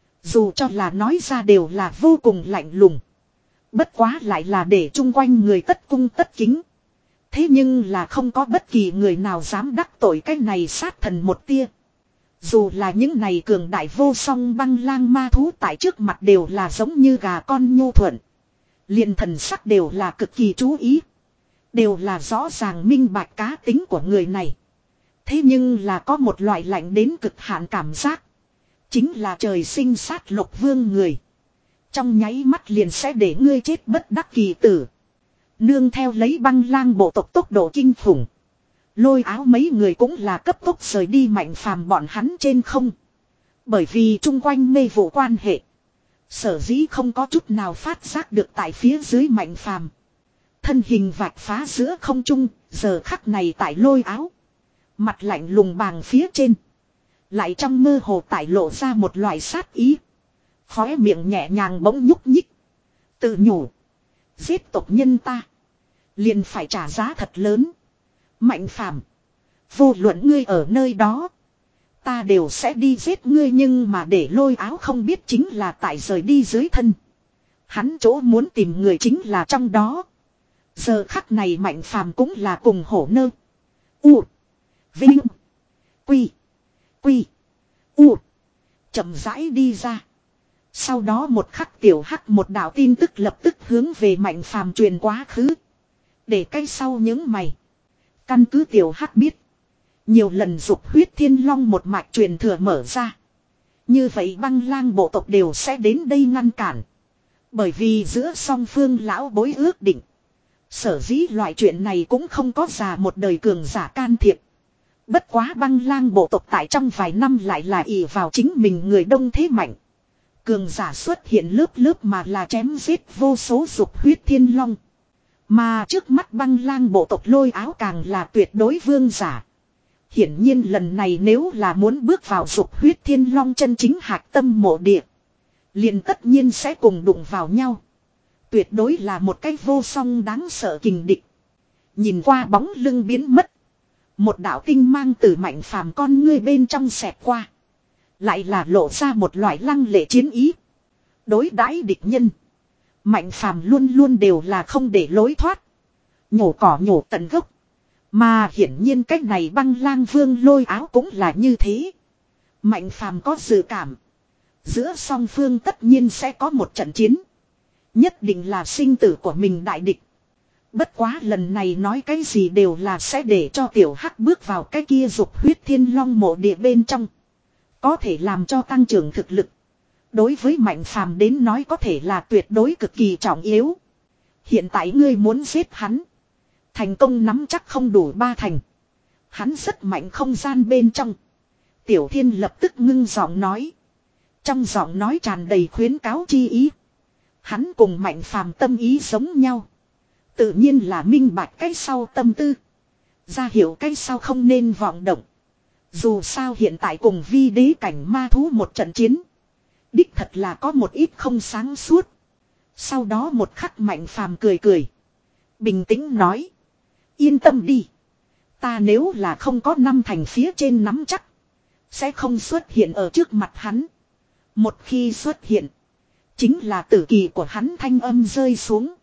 Dù cho là nói ra đều là vô cùng lạnh lùng. Bất quá lại là để chung quanh người tất cung tất kính. Thế nhưng là không có bất kỳ người nào dám đắc tội cái này sát thần một tia. Dù là những này cường đại vô song băng lang ma thú tại trước mặt đều là giống như gà con nhu thuận. Liền thần sắc đều là cực kỳ chú ý. Đều là rõ ràng minh bạch cá tính của người này. Thế nhưng là có một loại lạnh đến cực hạn cảm giác. Chính là trời sinh sát lục vương người. Trong nháy mắt liền sẽ để ngươi chết bất đắc kỳ tử. Nương theo lấy băng lang bộ tộc tốc độ kinh khủng. Lôi áo mấy người cũng là cấp tốc rời đi Mạnh Phàm bọn hắn trên không. Bởi vì chung quanh mê vụ quan hệ. Sở dĩ không có chút nào phát giác được tại phía dưới Mạnh Phàm. Thân hình vạch phá giữa không trung, giờ khắc này tại lôi áo. Mặt lạnh lùng bàng phía trên. Lại trong mơ hồ tải lộ ra một loại sát ý. Khóe miệng nhẹ nhàng bỗng nhúc nhích. Tự nhủ. Giết tộc nhân ta. Liền phải trả giá thật lớn. Mạnh Phàm, vô luận ngươi ở nơi đó. Ta đều sẽ đi giết ngươi nhưng mà để lôi áo không biết chính là tại rời đi dưới thân. Hắn chỗ muốn tìm người chính là trong đó. Giờ khắc này Mạnh Phàm cũng là cùng hổ nơ. U. Vinh. Quy. Quy. U. Chậm rãi đi ra. Sau đó một khắc tiểu hắc một đạo tin tức lập tức hướng về Mạnh Phàm truyền quá khứ. Để cái sau những mày. Căn cứ tiểu hắc biết. Nhiều lần dục huyết thiên long một mạch truyền thừa mở ra. Như vậy băng lang bộ tộc đều sẽ đến đây ngăn cản. Bởi vì giữa song phương lão bối ước định. Sở dĩ loại chuyện này cũng không có già một đời cường giả can thiệp. Bất quá băng lang bộ tộc tại trong vài năm lại là ỷ vào chính mình người đông thế mạnh. Cường giả xuất hiện lớp lớp mà là chém giết vô số dục huyết thiên long. Mà trước mắt băng lang bộ tộc lôi áo càng là tuyệt đối vương giả. Hiển nhiên lần này nếu là muốn bước vào dục huyết thiên long chân chính hạc tâm mộ địa. Liền tất nhiên sẽ cùng đụng vào nhau. Tuyệt đối là một cái vô song đáng sợ kình địch. Nhìn qua bóng lưng biến mất. Một đạo tinh mang từ Mạnh Phàm con ngươi bên trong xẹt qua. Lại là lộ ra một loại lăng lệ chiến ý. Đối đãi địch nhân. Mạnh Phàm luôn luôn đều là không để lối thoát. Nhổ cỏ nhổ tận gốc. Mà hiển nhiên cách này băng lang vương lôi áo cũng là như thế. Mạnh Phàm có dự cảm. Giữa song phương tất nhiên sẽ có một trận chiến. Nhất định là sinh tử của mình đại địch. Bất quá lần này nói cái gì đều là sẽ để cho tiểu hắc bước vào cái kia dục huyết thiên long mộ địa bên trong. Có thể làm cho tăng trưởng thực lực. Đối với Mạnh Phàm đến nói có thể là tuyệt đối cực kỳ trọng yếu. Hiện tại ngươi muốn giết hắn. Thành công nắm chắc không đủ ba thành. Hắn rất mạnh không gian bên trong. Tiểu Thiên lập tức ngưng giọng nói. Trong giọng nói tràn đầy khuyến cáo chi ý. Hắn cùng Mạnh Phàm tâm ý giống nhau. Tự nhiên là minh bạch cái sau tâm tư. Ra hiểu cái sau không nên vọng động. Dù sao hiện tại cùng vi đế cảnh ma thú một trận chiến. Đích thật là có một ít không sáng suốt. Sau đó một khắc Mạnh Phàm cười cười. Bình tĩnh nói. Yên tâm đi. Ta nếu là không có năm thành phía trên nắm chắc. Sẽ không xuất hiện ở trước mặt hắn. Một khi xuất hiện. Chính là tử kỳ của hắn thanh âm rơi xuống.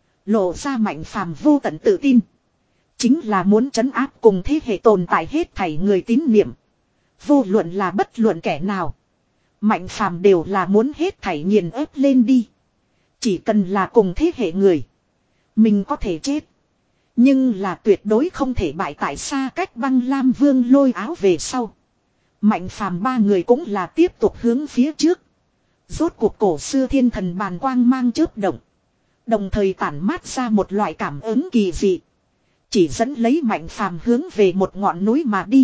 Lộ ra Mạnh Phàm vô tận tự tin. Chính là muốn trấn áp cùng thế hệ tồn tại hết thảy người tín niệm. Vô luận là bất luận kẻ nào. Mạnh Phàm đều là muốn hết thảy nghiền ép lên đi. Chỉ cần là cùng thế hệ người. Mình có thể chết. Nhưng là tuyệt đối không thể bại tại xa cách băng lam vương lôi áo về sau. Mạnh Phàm ba người cũng là tiếp tục hướng phía trước. Rốt cuộc cổ xưa thiên thần bàn quang mang chớp động. Đồng thời tản mát ra một loại cảm ứng kỳ dị. Chỉ dẫn lấy Mạnh Phàm hướng về một ngọn núi mà đi.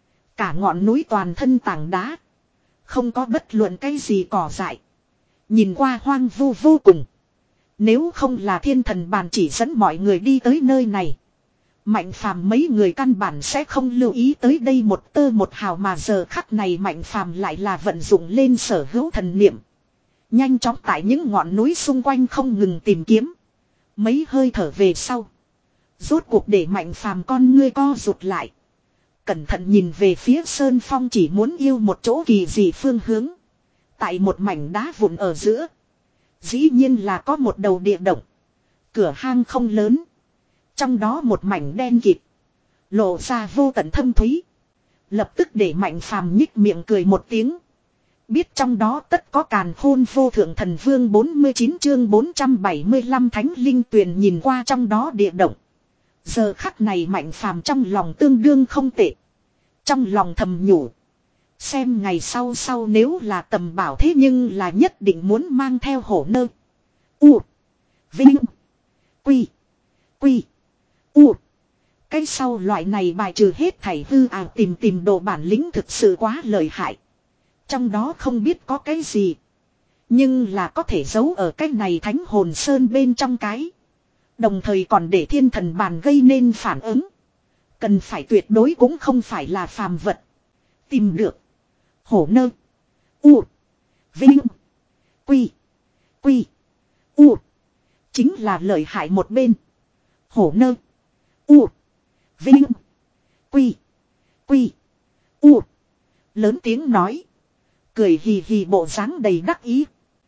Cả ngọn núi toàn thân tảng đá. Không có bất luận cái gì cỏ dại. Nhìn qua hoang vu vô cùng. Nếu không là thiên thần bàn chỉ dẫn mọi người đi tới nơi này. Mạnh Phàm mấy người căn bản sẽ không lưu ý tới đây một tơ một hào, mà giờ khắc này Mạnh Phàm lại là vận dụng lên sở hữu thần niệm. Nhanh chóng tại những ngọn núi xung quanh không ngừng tìm kiếm. Mấy hơi thở về sau. Rốt cuộc để Mạnh Phàm con ngươi co rụt lại. Cẩn thận nhìn về phía sơn phong, chỉ muốn yêu một chỗ kỳ dị phương hướng. Tại một mảnh đá vụn ở giữa. Dĩ nhiên là có một đầu địa động. Cửa hang không lớn. Trong đó một mảnh đen kịt. Lộ ra vô tận thâm thúy. Lập tức để Mạnh Phàm nhích miệng cười một tiếng. Biết trong đó tất có càn khôn vô thượng thần vương. Bốn mươi chín chương bốn trăm bảy mươi lăm thánh linh tuyền nhìn qua trong đó địa động. Giờ khắc này Mạnh Phàm trong lòng tương đương không tệ. Trong lòng thầm nhủ. Xem ngày sau sau nếu là tầm bảo thế nhưng là nhất định muốn mang theo hổ nơ. U. Vinh. Quy. Quy. U. Cái sau loại này bài trừ hết thảy hư ảo tìm tìm đồ bản lĩnh thực sự quá lợi hại. Trong đó không biết có cái gì. Nhưng là có thể giấu ở cái này thánh hồn sơn bên trong cái. Đồng thời còn để thiên thần bàn gây nên phản ứng. Cần phải tuyệt đối cũng không phải là phàm vật. Tìm được. Hổ nơ. U. Vinh. Quy. Quy. U. Chính là lợi hại một bên. Hổ nơ. U. Vinh. Quy. Quy. U. Lớn tiếng nói. Cười hì hì bộ dáng đầy đắc ý.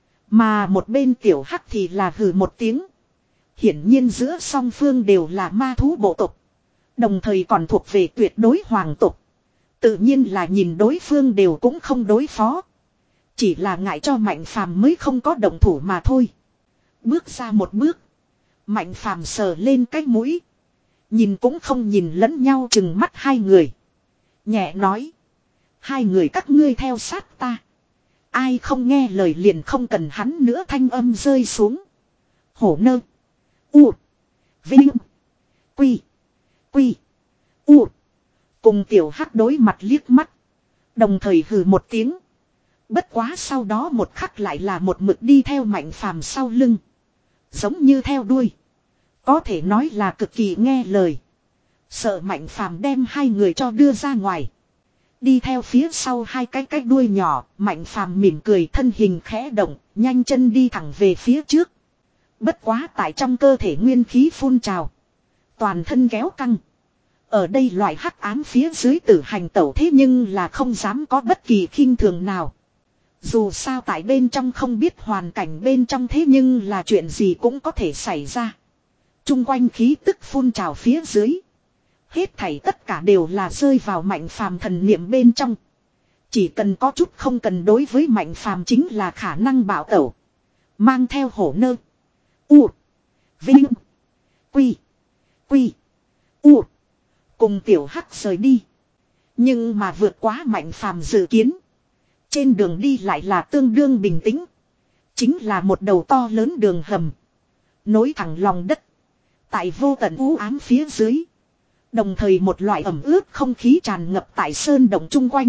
Mà một bên tiểu hắc thì là hừ một tiếng. Hiển nhiên giữa song phương đều là ma thú bộ tộc. Đồng thời còn thuộc về tuyệt đối hoàng tộc. Tự nhiên là nhìn đối phương đều cũng không đối phó. Chỉ là ngại cho Mạnh Phàm mới không có động thủ mà thôi. Bước ra một bước. Mạnh Phàm sờ lên cái mũi. Nhìn cũng không nhìn lẫn nhau chừng mắt hai người. Nhẹ nói. Hai người các ngươi theo sát ta. Ai không nghe lời liền không cần hắn nữa, thanh âm rơi xuống. Hổ nơ. U. Vinh. Quy. Quy. U. Cùng tiểu hắc đối mặt liếc mắt. Đồng thời hừ một tiếng. Bất quá sau đó một khắc lại là một mực đi theo Mạnh Phàm sau lưng. Giống như theo đuôi. Có thể nói là cực kỳ nghe lời. Sợ Mạnh Phàm đem hai người cho đưa ra ngoài. Đi theo phía sau hai cái cái đuôi nhỏ, Mạnh Phàm mỉm cười, thân hình khẽ động, nhanh chân đi thẳng về phía trước. Bất quá tại trong cơ thể nguyên khí phun trào. Toàn thân kéo căng. Ở đây loại hắc ám phía dưới tử hành tẩu thế nhưng là không dám có bất kỳ khinh thường nào. Dù sao tại bên trong không biết hoàn cảnh bên trong thế nhưng là chuyện gì cũng có thể xảy ra. Trung quanh khí tức phun trào phía dưới. Hết thảy tất cả đều là rơi vào Mạnh Phàm thần niệm bên trong. Chỉ cần có chút không cần đối với Mạnh Phàm chính là khả năng bạo tẩu. Mang theo hổ nơ. U. Vinh. Quy. Quy. U. Cùng tiểu hắc rời đi. Nhưng mà vượt quá Mạnh Phàm dự kiến. Trên đường đi lại là tương đương bình tĩnh. Chính là một đầu to lớn đường hầm. Nối thẳng lòng đất. Tại vô tận u ám phía dưới. Đồng thời một loại ẩm ướt không khí tràn ngập tại sơn động chung quanh.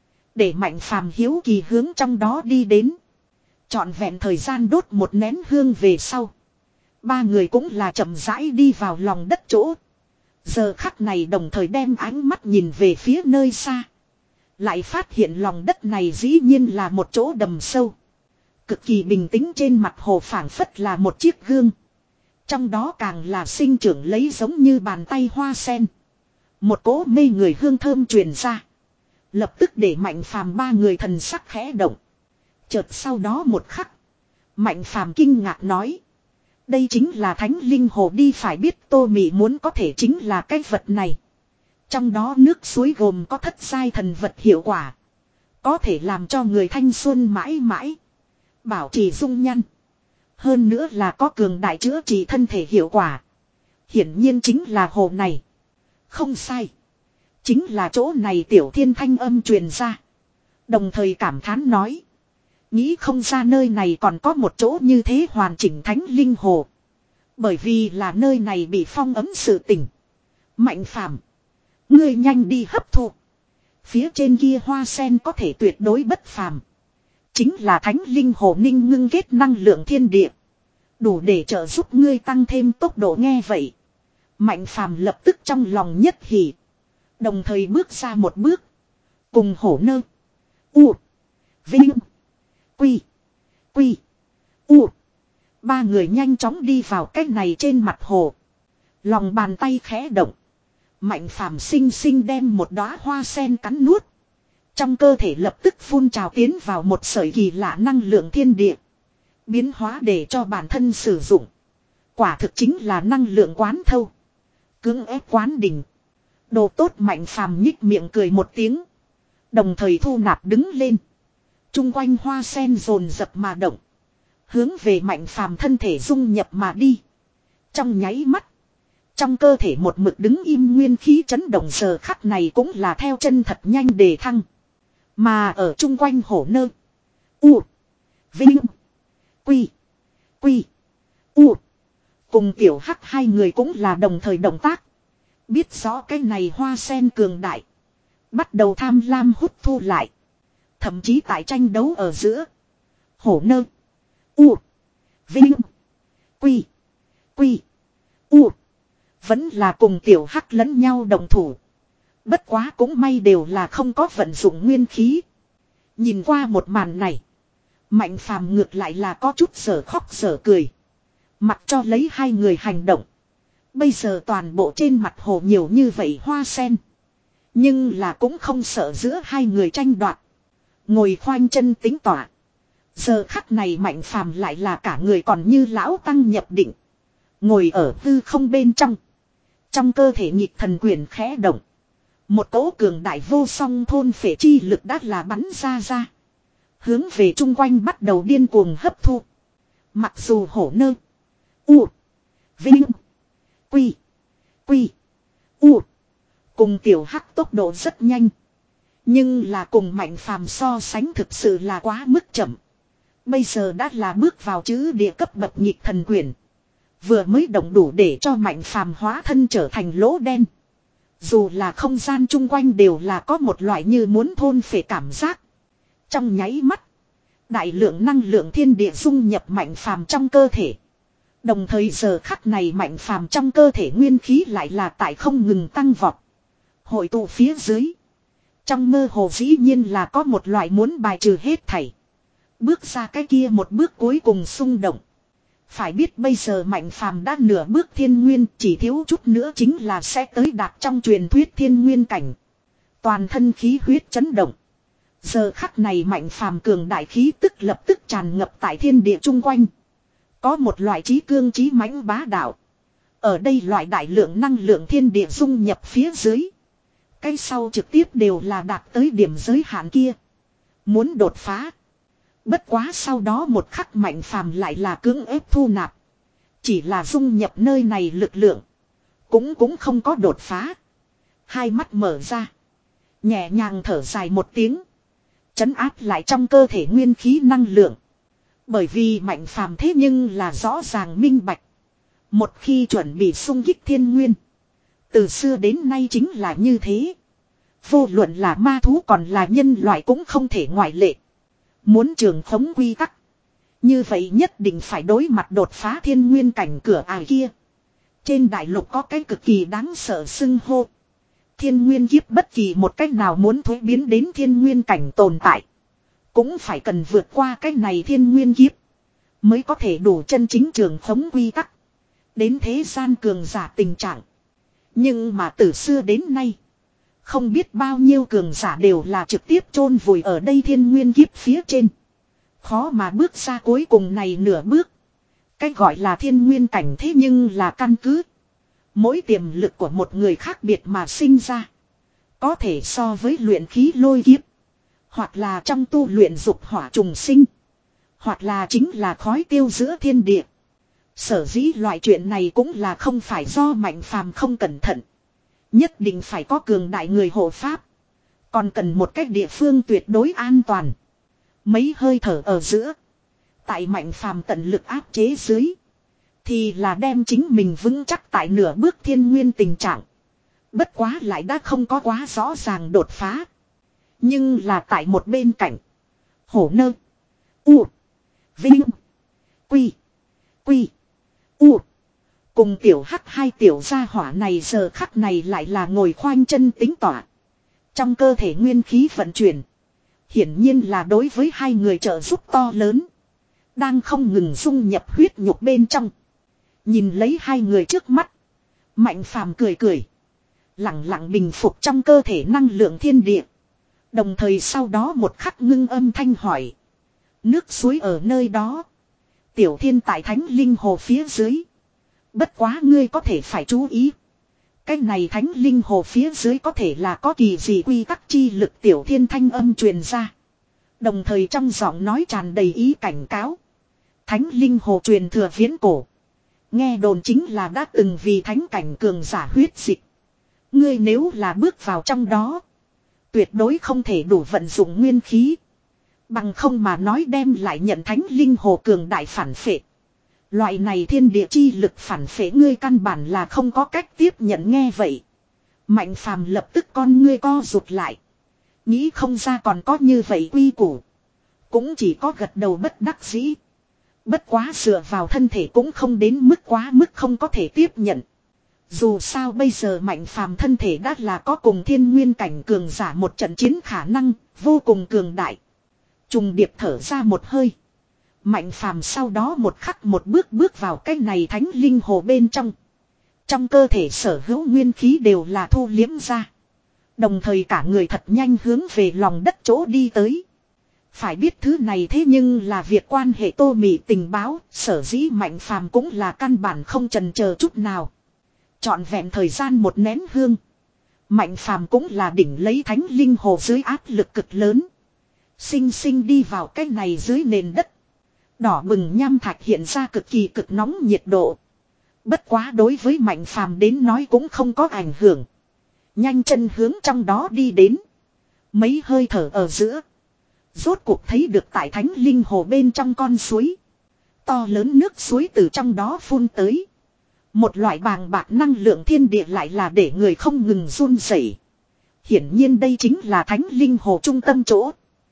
Để Mạnh Phàm hiếu kỳ hướng trong đó đi đến. Trọn vẹn thời gian đốt một nén hương về sau. Ba người cũng là chậm rãi đi vào lòng đất chỗ. Giờ khắc này đồng thời đem ánh mắt nhìn về phía nơi xa. Lại phát hiện lòng đất này dĩ nhiên là một chỗ đầm sâu. Cực kỳ bình tĩnh trên mặt hồ phảng phất là một chiếc gương. Trong đó càng là sinh trưởng lấy giống như bàn tay hoa sen. Một cỗ mê người hương thơm truyền ra. Lập tức để Mạnh Phàm ba người thần sắc khẽ động. Chợt sau đó một khắc. Mạnh Phàm kinh ngạc nói. Đây chính là thánh linh hồ đi, phải biết Tô Mị muốn có thể chính là cái vật này. Trong đó nước suối gồm có thất giai thần vật hiệu quả. Có thể làm cho người thanh xuân mãi mãi. Bảo trì dung nhan. Hơn nữa là có cường đại chữa trị thân thể hiệu quả. Hiển nhiên chính là hồ này. Không sai. Chính là chỗ này Tiểu Thiên thanh âm truyền ra. Đồng thời cảm thán nói. Nghĩ không ra nơi này còn có một chỗ như thế hoàn chỉnh thánh linh hồ. Bởi vì là nơi này bị phong ấm sự tình. Mạnh Phàm, ngươi nhanh đi hấp thu. Phía trên kia hoa sen có thể tuyệt đối bất phàm. Chính là thánh linh hồ ninh ngưng kết năng lượng thiên địa. Đủ để trợ giúp ngươi tăng thêm tốc độ. Nghe vậy. Mạnh Phàm lập tức trong lòng nhất hỉ. Đồng thời bước ra một bước. Cùng hổ nơ. U. Vinh. Quy. Quy. U. Ba người nhanh chóng đi vào cái này trên mặt hồ. Lòng bàn tay khẽ động. Mạnh Phàm sinh sinh đem một đóa hoa sen cắn nuốt. Trong cơ thể lập tức phun trào tiến vào một sợi kỳ lạ năng lượng thiên địa. Biến hóa để cho bản thân sử dụng. Quả thực chính là năng lượng quán thâu. Cưỡng ép quán đỉnh. Đồ tốt. Mạnh Phàm nhích miệng cười một tiếng. Đồng thời thu nạp đứng lên. Trung quanh hoa sen dồn dập mà động. Hướng về Mạnh Phàm thân thể dung nhập mà đi. Trong nháy mắt. Trong cơ thể một mực đứng im nguyên khí chấn động giờ khắc này cũng là theo chân thật nhanh đề thăng. Mà ở chung quanh hổ nơ. U. Vinh. Quy. Quy. U. Cùng Tiểu Hắc hai người cũng là đồng thời động tác. Biết rõ cái này hoa sen cường đại. Bắt đầu tham lam hút thu lại. Thậm chí tại tranh đấu ở giữa. Hổ nơ. U. Vinh. Quy. Quy. U. Vẫn là cùng Tiểu Hắc lẫn nhau đồng thủ. Bất quá cũng may đều là không có vận dụng nguyên khí. Nhìn qua một màn này. Mạnh Phàm ngược lại là có chút sở khóc sở cười. Mặc cho lấy hai người hành động. Bây giờ toàn bộ trên mặt hồ nhiều như vậy hoa sen. Nhưng là cũng không sợ giữa hai người tranh đoạt. Ngồi khoanh chân tính tỏa. Giờ khắc này Mạnh Phàm lại là cả người còn như lão tăng nhập định. Ngồi ở hư không bên trong. Trong cơ thể nhịp thần quyền khẽ động. Một cỗ cường đại vô song thôn phệ chi lực đã là bắn ra ra. Hướng về chung quanh bắt đầu điên cuồng hấp thu. Mặc dù hổ nơ. U. Vinh. Quy. Quy. U. Cùng Tiểu Hắc tốc độ rất nhanh. Nhưng là cùng Mạnh Phàm so sánh thực sự là quá mức chậm. Bây giờ đã là bước vào chữ địa cấp bậc nhịp thần quyền. Vừa mới động đủ để cho Mạnh Phàm hóa thân trở thành lỗ đen. Dù là không gian chung quanh đều là có một loại như muốn thôn phệ cảm giác. Trong nháy mắt. Đại lượng năng lượng thiên địa dung nhập Mạnh Phàm trong cơ thể. Đồng thời giờ khắc này Mạnh Phàm trong cơ thể nguyên khí lại là tại không ngừng tăng vọt. Hội tụ phía dưới. Trong mơ hồ dĩ nhiên là có một loại muốn bài trừ hết thảy. Bước ra cái kia một bước cuối cùng xung động. Phải biết bây giờ Mạnh Phàm đã nửa bước thiên nguyên, chỉ thiếu chút nữa chính là sẽ tới đạt trong truyền thuyết thiên nguyên cảnh. Toàn thân khí huyết chấn động. Giờ khắc này Mạnh Phàm cường đại khí tức lập tức tràn ngập tại thiên địa chung quanh. Có một loại trí cương trí mãnh bá đạo. Ở đây loại đại lượng năng lượng thiên địa dung nhập phía dưới. Cái sau trực tiếp đều là đạt tới điểm giới hạn kia. Muốn đột phá. Bất quá sau đó một khắc Mạnh Phàm lại là cưỡng ép thu nạp. Chỉ là dung nhập nơi này lực lượng. Cũng cũng không có đột phá. Hai mắt mở ra. Nhẹ nhàng thở dài một tiếng. Trấn áp lại trong cơ thể nguyên khí năng lượng. Bởi vì Mạnh Phàm thế nhưng là rõ ràng minh bạch. Một khi chuẩn bị xung kích thiên nguyên. Từ xưa đến nay chính là như thế. Vô luận là ma thú còn là nhân loại cũng không thể ngoại lệ. Muốn trường khống quy tắc. Như vậy nhất định phải đối mặt đột phá thiên nguyên cảnh cửa ải kia. Trên đại lục có cái cực kỳ đáng sợ xưng hô. Thiên nguyên kiếp bất kỳ một cách nào muốn thuế biến đến thiên nguyên cảnh tồn tại. Cũng phải cần vượt qua cái này thiên nguyên kiếp. Mới có thể đủ chân chính trường khống quy tắc. Đến thế gian cường giả tình trạng. Nhưng mà từ xưa đến nay. Không biết bao nhiêu cường giả đều là trực tiếp chôn vùi ở đây thiên nguyên kiếp phía trên. Khó mà bước ra cuối cùng này nửa bước. Cái gọi là thiên nguyên cảnh thế nhưng là căn cứ. Mỗi tiềm lực của một người khác biệt mà sinh ra. Có thể so với luyện khí lôi kiếp. Hoặc là trong tu luyện dục hỏa trùng sinh. Hoặc là chính là khói tiêu giữa thiên địa. Sở dĩ loại chuyện này cũng là không phải do Mạnh Phàm không cẩn thận. Nhất định phải có cường đại người hộ pháp. Còn cần một cách địa phương tuyệt đối an toàn. Mấy hơi thở ở giữa. Tại Mạnh Phàm tận lực áp chế dưới. Thì là đem chính mình vững chắc tại nửa bước thiên nguyên tình trạng. Bất quá lại đã không có quá rõ ràng đột phá. Nhưng là tại một bên cạnh. Hổ nơ. U. Vinh. Quy. Quy. U. Cùng tiểu hắc hai tiểu gia hỏa này giờ khắc này lại là ngồi khoanh chân tính tỏa. Trong cơ thể nguyên khí vận chuyển. Hiển nhiên là đối với hai người trợ giúp to lớn. Đang không ngừng dung nhập huyết nhục bên trong. Nhìn lấy hai người trước mắt. Mạnh Phàm cười cười. Lặng lặng bình phục trong cơ thể năng lượng thiên địa. Đồng thời sau đó một khắc ngưng âm thanh hỏi. Nước suối ở nơi đó. Tiểu thiên tại thánh linh hồ phía dưới. Bất quá ngươi có thể phải chú ý. Cái này thánh linh hồ phía dưới có thể là có kỳ gì quy tắc chi lực tiểu thiên thanh âm truyền ra. Đồng thời trong giọng nói tràn đầy ý cảnh cáo. Thánh linh hồ truyền thừa viễn cổ. Nghe đồn chính là đã từng vì thánh cảnh cường giả huyết dịch. Ngươi nếu là bước vào trong đó. Tuyệt đối không thể đủ vận dụng nguyên khí. Bằng không mà nói đem lại nhận thánh linh hồ cường đại phản phệ. Loại này thiên địa chi lực phản phệ ngươi căn bản là không có cách tiếp nhận nghe vậy. Mạnh Phàm lập tức con ngươi co rụt lại. Nghĩ không ra còn có như vậy quy củ. Cũng chỉ có gật đầu bất đắc dĩ. Bất quá dựa vào thân thể cũng không đến mức quá mức không có thể tiếp nhận. Dù sao bây giờ Mạnh Phàm thân thể đã là có cùng thiên nguyên cảnh cường giả một trận chiến khả năng vô cùng cường đại. Trùng điệp thở ra một hơi. Mạnh Phàm sau đó một khắc một bước bước vào cái này thánh linh hồ bên trong. Trong cơ thể sở hữu nguyên khí đều là thu liếm ra. Đồng thời cả người thật nhanh hướng về lòng đất chỗ đi tới. Phải biết thứ này thế nhưng là việc quan hệ Tô Mị tình báo, sở dĩ Mạnh Phàm cũng là căn bản không chần chờ chút nào. Trọn vẹn thời gian một nén hương. Mạnh Phàm cũng là đỉnh lấy thánh linh hồ dưới áp lực cực lớn. Sinh sinh đi vào cái này dưới nền đất. Đỏ bừng nham thạch hiện ra cực kỳ cực nóng nhiệt độ. Bất quá đối với Mạnh Phàm đến nói cũng không có ảnh hưởng. Nhanh chân hướng trong đó đi đến. Mấy hơi thở ở giữa. Rốt cuộc thấy được tại thánh linh hồ bên trong con suối. To lớn nước suối từ trong đó phun tới. Một loại bàng bạc năng lượng thiên địa lại là để người không ngừng run rẩy. Hiển nhiên đây chính là thánh linh hồ trung tâm chỗ.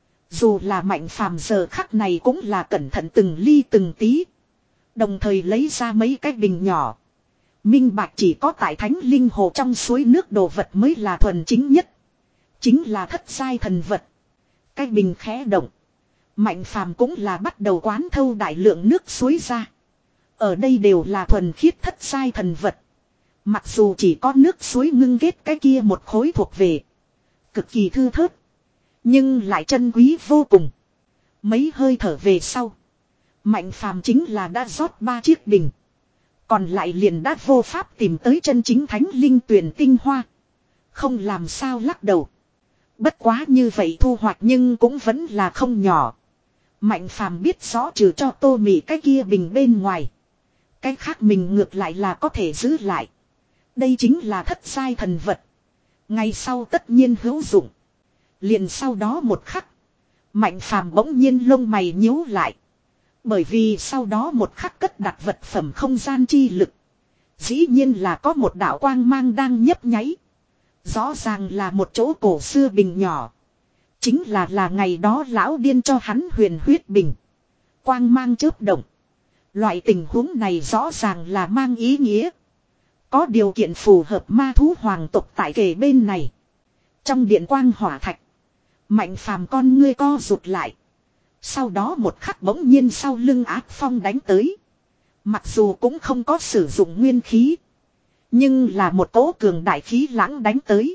Dù là Mạnh Phàm giờ khắc này cũng là cẩn thận từng ly từng tí. Đồng thời lấy ra mấy cái bình nhỏ. Minh bạch chỉ có tại thánh linh hồ trong suối nước đồ vật mới là thuần chính nhất. Chính là thất giai thần vật. Cái bình khẽ động. Mạnh Phàm cũng là bắt đầu quán thâu đại lượng nước suối ra. Ở đây đều là thuần khiết thất giai thần vật. Mặc dù chỉ có nước suối ngưng kết cái kia một khối thuộc về. Cực kỳ thư thớt. Nhưng lại chân quý vô cùng. Mấy hơi thở về sau. Mạnh Phàm chính là đã rót ba chiếc bình. Còn lại liền đã vô pháp tìm tới chân chính thánh linh tuyển tinh hoa. Không làm sao lắc đầu. Bất quá như vậy thu hoạch nhưng cũng vẫn là không nhỏ. Mạnh Phàm biết rõ trừ cho Tô Mị cái kia bình bên ngoài. Cái khác mình ngược lại là có thể giữ lại. Đây chính là thất giai thần vật. Ngày sau tất nhiên hữu dụng. Liền sau đó một khắc. Mạnh Phàm bỗng nhiên lông mày nhíu lại. Bởi vì sau đó một khắc cất đặt vật phẩm không gian chi lực. Dĩ nhiên là có một đạo quang mang đang nhấp nháy. Rõ ràng là một chỗ cổ xưa bình nhỏ. Chính là là ngày đó lão điên cho hắn huyền huyết bình. Quang mang chớp động. Loại tình huống này rõ ràng là mang ý nghĩa. Có điều kiện phù hợp ma thú hoàng tộc tại kề bên này. Trong điện quang hỏa thạch. Mạnh phàm con ngươi co rụt lại. Sau đó một khắc bỗng nhiên sau lưng ác phong đánh tới. Mặc dù cũng không có sử dụng nguyên khí. Nhưng là một cỗ cường đại khí lãng đánh tới.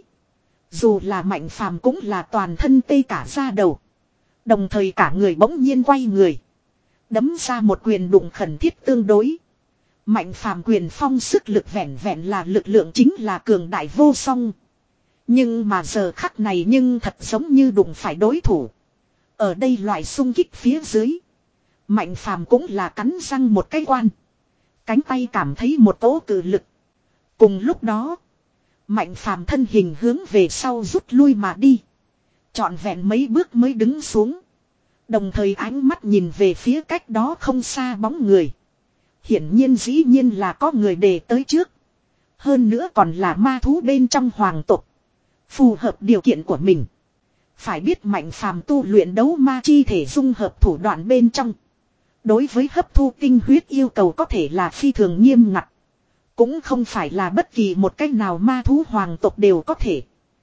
Dù là mạnh phàm cũng là toàn thân tê cả da đầu. Đồng thời cả người bỗng nhiên quay người. Đấm ra một quyền đụng khẩn thiết tương đối. Mạnh phàm quyền phong sức lực vẹn vẹn là lực lượng chính là cường đại vô song. Nhưng mà giờ khắc này nhưng thật giống như đụng phải đối thủ. Ở đây loại xung kích phía dưới. Mạnh phàm cũng là cắn răng một cái quan. Cánh tay cảm thấy một cỗ cự lực. Cùng lúc đó. Mạnh phàm thân hình hướng về sau rút lui mà đi. Trọn vẹn mấy bước mới đứng xuống. Đồng thời ánh mắt nhìn về phía cách đó không xa bóng người. Hiển nhiên dĩ nhiên là có người đề tới trước. Hơn nữa còn là ma thú bên trong hoàng tộc. Phù hợp điều kiện của mình. Phải biết mạnh phàm tu luyện đấu ma chi thể dung hợp thủ đoạn bên trong. Đối với hấp thu tinh huyết yêu cầu có thể là phi thường nghiêm ngặt. Cũng không phải là bất kỳ một cách nào ma thú hoàng tộc đều có thể.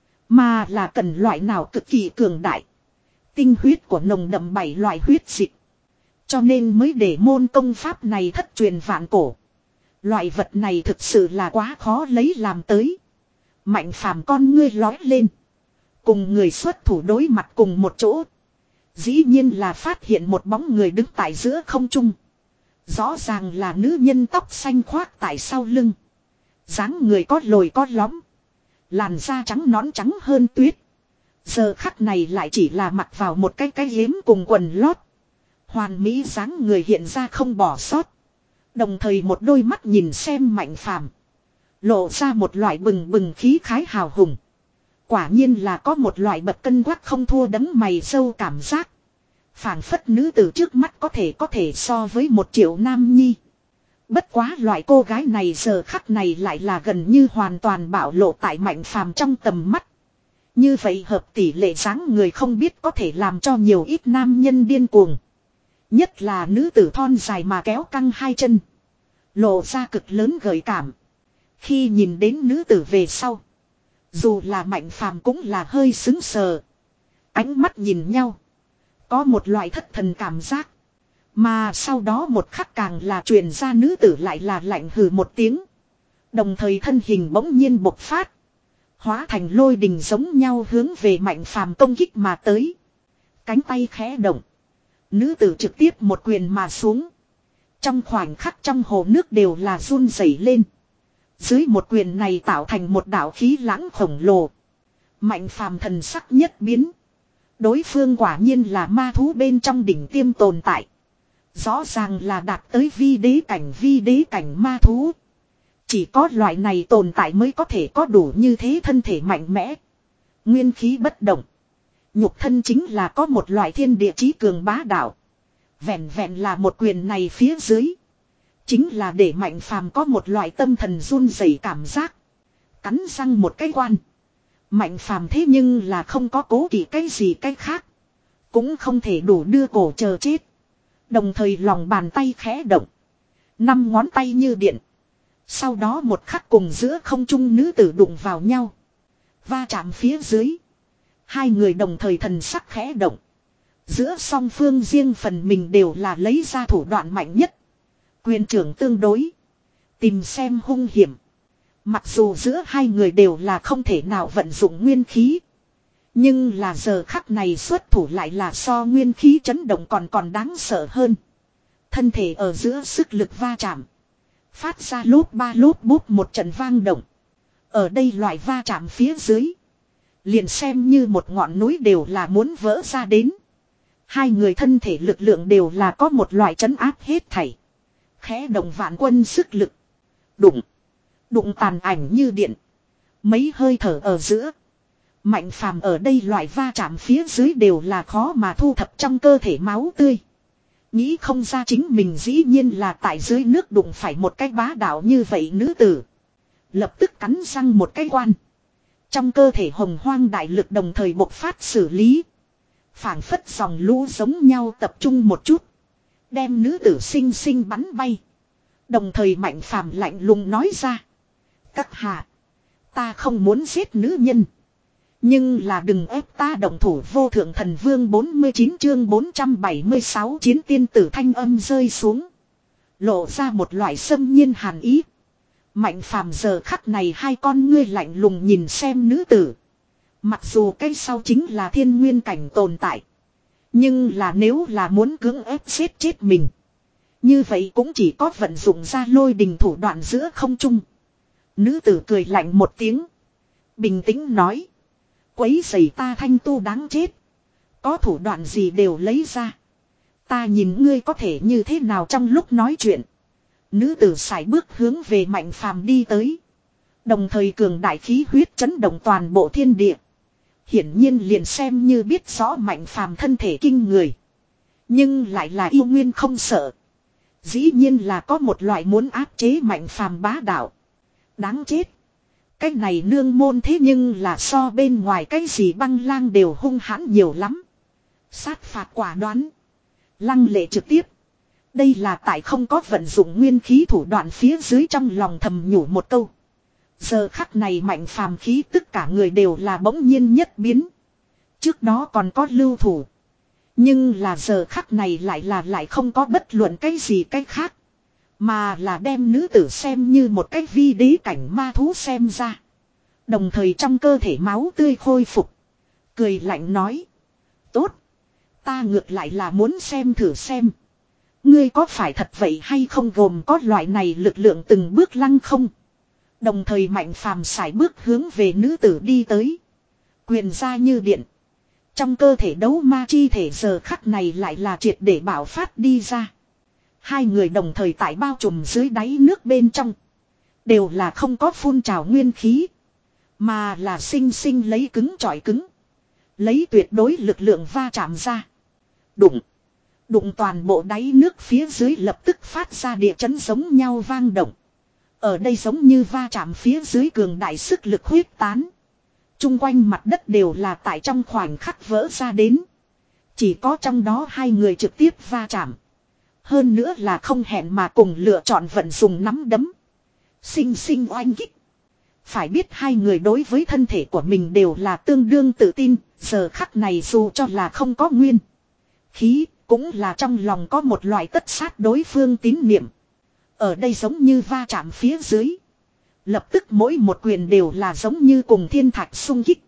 Mà là cần loại nào cực kỳ cường đại. Tinh huyết của nồng đậm bảy loại huyết dịch. Cho nên mới để môn công pháp này thất truyền vạn cổ. Loại vật này thực sự là quá khó lấy làm tới. Mạnh phàm con ngươi lói lên. Cùng người xuất thủ đối mặt cùng một chỗ. Dĩ nhiên là phát hiện một bóng người đứng tại giữa không trung. Rõ ràng là nữ nhân tóc xanh khoác tại sau lưng. Dáng người có lồi có lõm. Làn da trắng nõn trắng hơn tuyết. Giờ khắc này lại chỉ là mặc vào một cái cái yếm cùng quần lót. Hoàn mỹ dáng người hiện ra không bỏ sót. Đồng thời một đôi mắt nhìn xem mạnh phàm. Lộ ra một loại bừng bừng khí khái hào hùng. Quả nhiên là có một loại bậc cân quắc không thua đấng mày sâu cảm giác. Phảng phất nữ từ trước mắt có thể có thể so với một triệu nam nhi. Bất quá loại cô gái này giờ khắc này lại là gần như hoàn toàn bạo lộ tại mạnh phàm trong tầm mắt. Như vậy hợp tỷ lệ dáng người không biết có thể làm cho nhiều ít nam nhân điên cuồng. Nhất là nữ tử thon dài mà kéo căng hai chân. Lộ ra cực lớn gợi cảm. Khi nhìn đến nữ tử về sau. Dù là mạnh phàm cũng là hơi xứng sờ. Ánh mắt nhìn nhau. Có một loại thất thần cảm giác. Mà sau đó một khắc càng là truyền ra nữ tử lại là lạnh hừ một tiếng. Đồng thời thân hình bỗng nhiên bộc phát. Hóa thành lôi đình giống nhau hướng về mạnh phàm công kích mà tới. Cánh tay khẽ động. Nữ tử trực tiếp một quyền mà xuống. Trong khoảnh khắc trong hồ nước đều là run rẩy lên. Dưới một quyền này tạo thành một đạo khí lãng khổng lồ. Mạnh phàm thần sắc nhất biến. Đối phương quả nhiên là ma thú bên trong đỉnh tiêm tồn tại. Rõ ràng là đạt tới vi đế cảnh vi đế cảnh ma thú. Chỉ có loại này tồn tại mới có thể có đủ như thế thân thể mạnh mẽ. Nguyên khí bất động. Nhục thân chính là có một loại thiên địa chí cường bá đạo. Vẹn vẹn là một quyền này phía dưới. Chính là để mạnh phàm có một loại tâm thần run rẩy cảm giác. Cắn răng một cái quan. Mạnh phàm thế nhưng là không có cố kỵ cái gì cái khác. Cũng không thể đủ đưa cổ chờ chết. Đồng thời lòng bàn tay khẽ động. Năm ngón tay như điện. Sau đó một khắc cùng giữa không trung nữ tử đụng vào nhau. Va chạm phía dưới. Hai người đồng thời thần sắc khẽ động. Giữa song phương riêng phần mình đều là lấy ra thủ đoạn mạnh nhất. Quyền trưởng tương đối. Tìm xem hung hiểm. Mặc dù giữa hai người đều là không thể nào vận dụng nguyên khí. Nhưng là giờ khắc này xuất thủ lại là so nguyên khí chấn động còn còn đáng sợ hơn. Thân thể ở giữa sức lực va chạm. Phát ra lốp ba lốp búp một trận vang động. Ở đây loại va chạm phía dưới. Liền xem như một ngọn núi đều là muốn vỡ ra đến. Hai người thân thể lực lượng đều là có một loại trấn áp hết thảy. Khẽ động vạn quân sức lực. Đụng. Đụng tàn ảnh như điện. Mấy hơi thở ở giữa. Mạnh phàm ở đây loại va chạm phía dưới đều là khó mà thu thập trong cơ thể máu tươi. Nghĩ không ra chính mình dĩ nhiên là tại dưới nước đụng phải một cái bá đạo như vậy nữ tử. Lập tức cắn răng một cái quan. Trong cơ thể hồng hoang đại lực đồng thời bộc phát xử lý. Phảng phất dòng lũ giống nhau tập trung một chút. Đem nữ tử xinh xinh bắn bay. Đồng thời Mạnh Phàm lạnh lùng nói ra. Các hạ. Ta không muốn giết nữ nhân. Nhưng là đừng ép ta động thủ. Vô thượng thần vương bốn mươi chín chương bốn trăm bảy mươi sáu chiến tiên tử thanh âm rơi xuống. Lộ ra một loại xâm nhiên hàn ý. Mạnh Phàm giờ khắc này hai con ngươi lạnh lùng nhìn xem nữ tử. Mặc dù cái sau chính là thiên nguyên cảnh tồn tại. Nhưng là nếu là muốn cưỡng ép giết chết mình. Như vậy cũng chỉ có vận dụng ra lôi đình thủ đoạn giữa không trung. Nữ tử cười lạnh một tiếng. Bình tĩnh nói. Quấy rầy ta thanh tu đáng chết. Có thủ đoạn gì đều lấy ra. Ta nhìn ngươi có thể như thế nào trong lúc nói chuyện. Nữ tử sải bước hướng về Mạnh Phàm đi tới. Đồng thời cường đại khí huyết chấn động toàn bộ thiên địa. Hiển nhiên liền xem như biết rõ Mạnh Phàm thân thể kinh người. Nhưng lại là yêu nguyên không sợ. Dĩ nhiên là có một loại muốn áp chế Mạnh Phàm bá đạo. Đáng chết. Cái này nương môn thế nhưng là so bên ngoài cái gì băng lang đều hung hãn nhiều lắm. Sát phạt quả đoán. Lăng lệ trực tiếp. Đây là tại không có vận dụng nguyên khí thủ đoạn phía dưới trong lòng thầm nhủ một câu. Giờ khắc này Mạnh Phàm khí tất cả người đều là bỗng nhiên nhất biến. Trước đó còn có lưu thủ. Nhưng là giờ khắc này lại là lại không có bất luận cái gì cái khác. Mà là đem nữ tử xem như một cái vi đế cảnh ma thú xem ra. Đồng thời trong cơ thể máu tươi khôi phục. Cười lạnh nói. Tốt. Ta ngược lại là muốn xem thử xem. Ngươi có phải thật vậy hay không gồm có loại này lực lượng từng bước lăng không. Đồng thời Mạnh Phàm sải bước hướng về nữ tử đi tới. Quyền ra như điện. Trong cơ thể đấu ma chi thể giờ khắc này lại là triệt để bảo phát đi ra. Hai người đồng thời tại bao trùm dưới đáy nước bên trong. Đều là không có phun trào nguyên khí. Mà là sinh sinh lấy cứng chọi cứng. Lấy tuyệt đối lực lượng va chạm ra. Đụng. Đụng toàn bộ đáy nước phía dưới lập tức phát ra địa chấn giống nhau vang động. Ở đây giống như va chạm phía dưới cường đại sức lực huyết tán. Trung quanh mặt đất đều là tại trong khoảnh khắc vỡ ra đến. Chỉ có trong đó hai người trực tiếp va chạm. Hơn nữa là không hẹn mà cùng lựa chọn vận dùng nắm đấm. Sinh sinh oanh kích. Phải biết hai người đối với thân thể của mình đều là tương đương tự tin. Giờ khắc này dù cho là không có nguyên khí, cũng là trong lòng có một loại tất sát đối phương tín niệm. Ở đây giống như va chạm phía dưới. Lập tức mỗi một quyền đều là giống như cùng thiên thạch xung kích.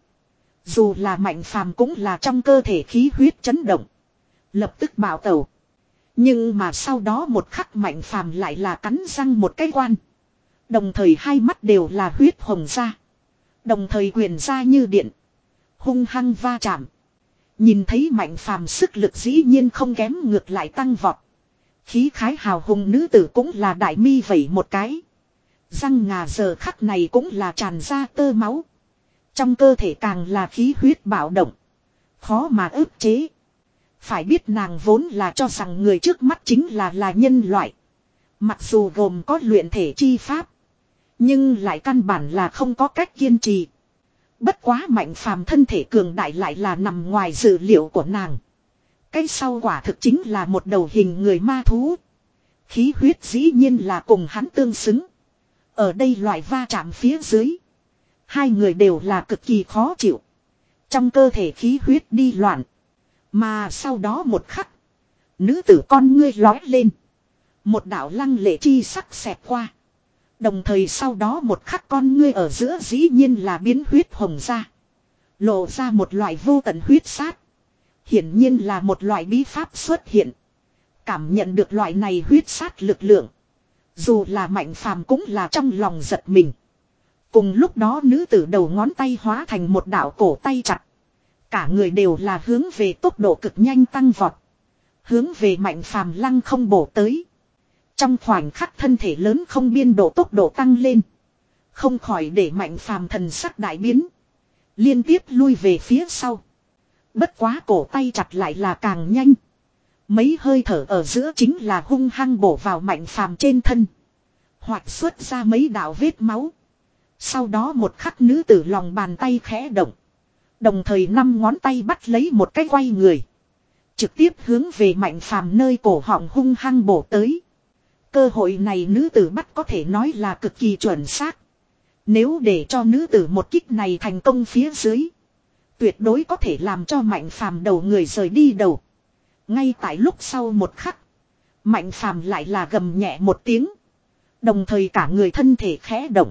Dù là Mạnh Phàm cũng là trong cơ thể khí huyết chấn động. Lập tức bạo tẩu. Nhưng mà sau đó một khắc Mạnh Phàm lại là cắn răng một cái quan. Đồng thời hai mắt đều là huyết hồng ra. Đồng thời quyền ra như điện. Hung hăng va chạm. Nhìn thấy Mạnh Phàm sức lực dĩ nhiên không kém ngược lại tăng vọt. Khí khái hào hùng nữ tử cũng là đại mi vẩy một cái. Răng ngà giờ khắc này cũng là tràn ra tơ máu. Trong cơ thể càng là khí huyết bạo động. Khó mà ức chế. Phải biết nàng vốn là cho rằng người trước mắt chính là là nhân loại. Mặc dù gồm có luyện thể chi pháp. Nhưng lại căn bản là không có cách kiên trì. Bất quá Mạnh Phàm thân thể cường đại lại là nằm ngoài dự liệu của nàng. Cái sau quả thực chính là một đầu hình người ma thú. Khí huyết dĩ nhiên là cùng hắn tương xứng. Ở đây loại va chạm phía dưới. Hai người đều là cực kỳ khó chịu. Trong cơ thể khí huyết đi loạn. Mà sau đó một khắc. Nữ tử con ngươi lói lên. Một đạo lăng lệ chi sắc xẹt qua. Đồng thời sau đó một khắc con ngươi ở giữa dĩ nhiên là biến huyết hồng ra. Lộ ra một loại vô tận huyết sát. Hiển nhiên là một loại bí pháp xuất hiện. Cảm nhận được loại này huyết sát lực lượng. Dù là Mạnh Phàm cũng là trong lòng giật mình. Cùng lúc đó nữ tử đầu ngón tay hóa thành một đạo cổ tay chặt. Cả người đều là hướng về tốc độ cực nhanh tăng vọt. Hướng về Mạnh Phàm lăng không bổ tới. Trong khoảnh khắc thân thể lớn không biên độ tốc độ tăng lên. Không khỏi để Mạnh Phàm thần sắc đại biến. Liên tiếp lui về phía sau. Bất quá cổ tay chặt lại là càng nhanh. Mấy hơi thở ở giữa chính là hung hăng bổ vào Mạnh Phàm trên thân. Hoặc xuất ra mấy đạo vết máu. Sau đó một khắc nữ tử lòng bàn tay khẽ động. Đồng thời năm ngón tay bắt lấy một cái quay người. Trực tiếp hướng về Mạnh Phàm nơi cổ họng hung hăng bổ tới. Cơ hội này nữ tử bắt có thể nói là cực kỳ chuẩn xác. Nếu để cho nữ tử một kích này thành công phía dưới, tuyệt đối có thể làm cho Mạnh Phàm đầu người rời đi đầu. Ngay tại lúc sau một khắc, Mạnh Phàm lại là gầm nhẹ một tiếng. Đồng thời cả người thân thể khẽ động.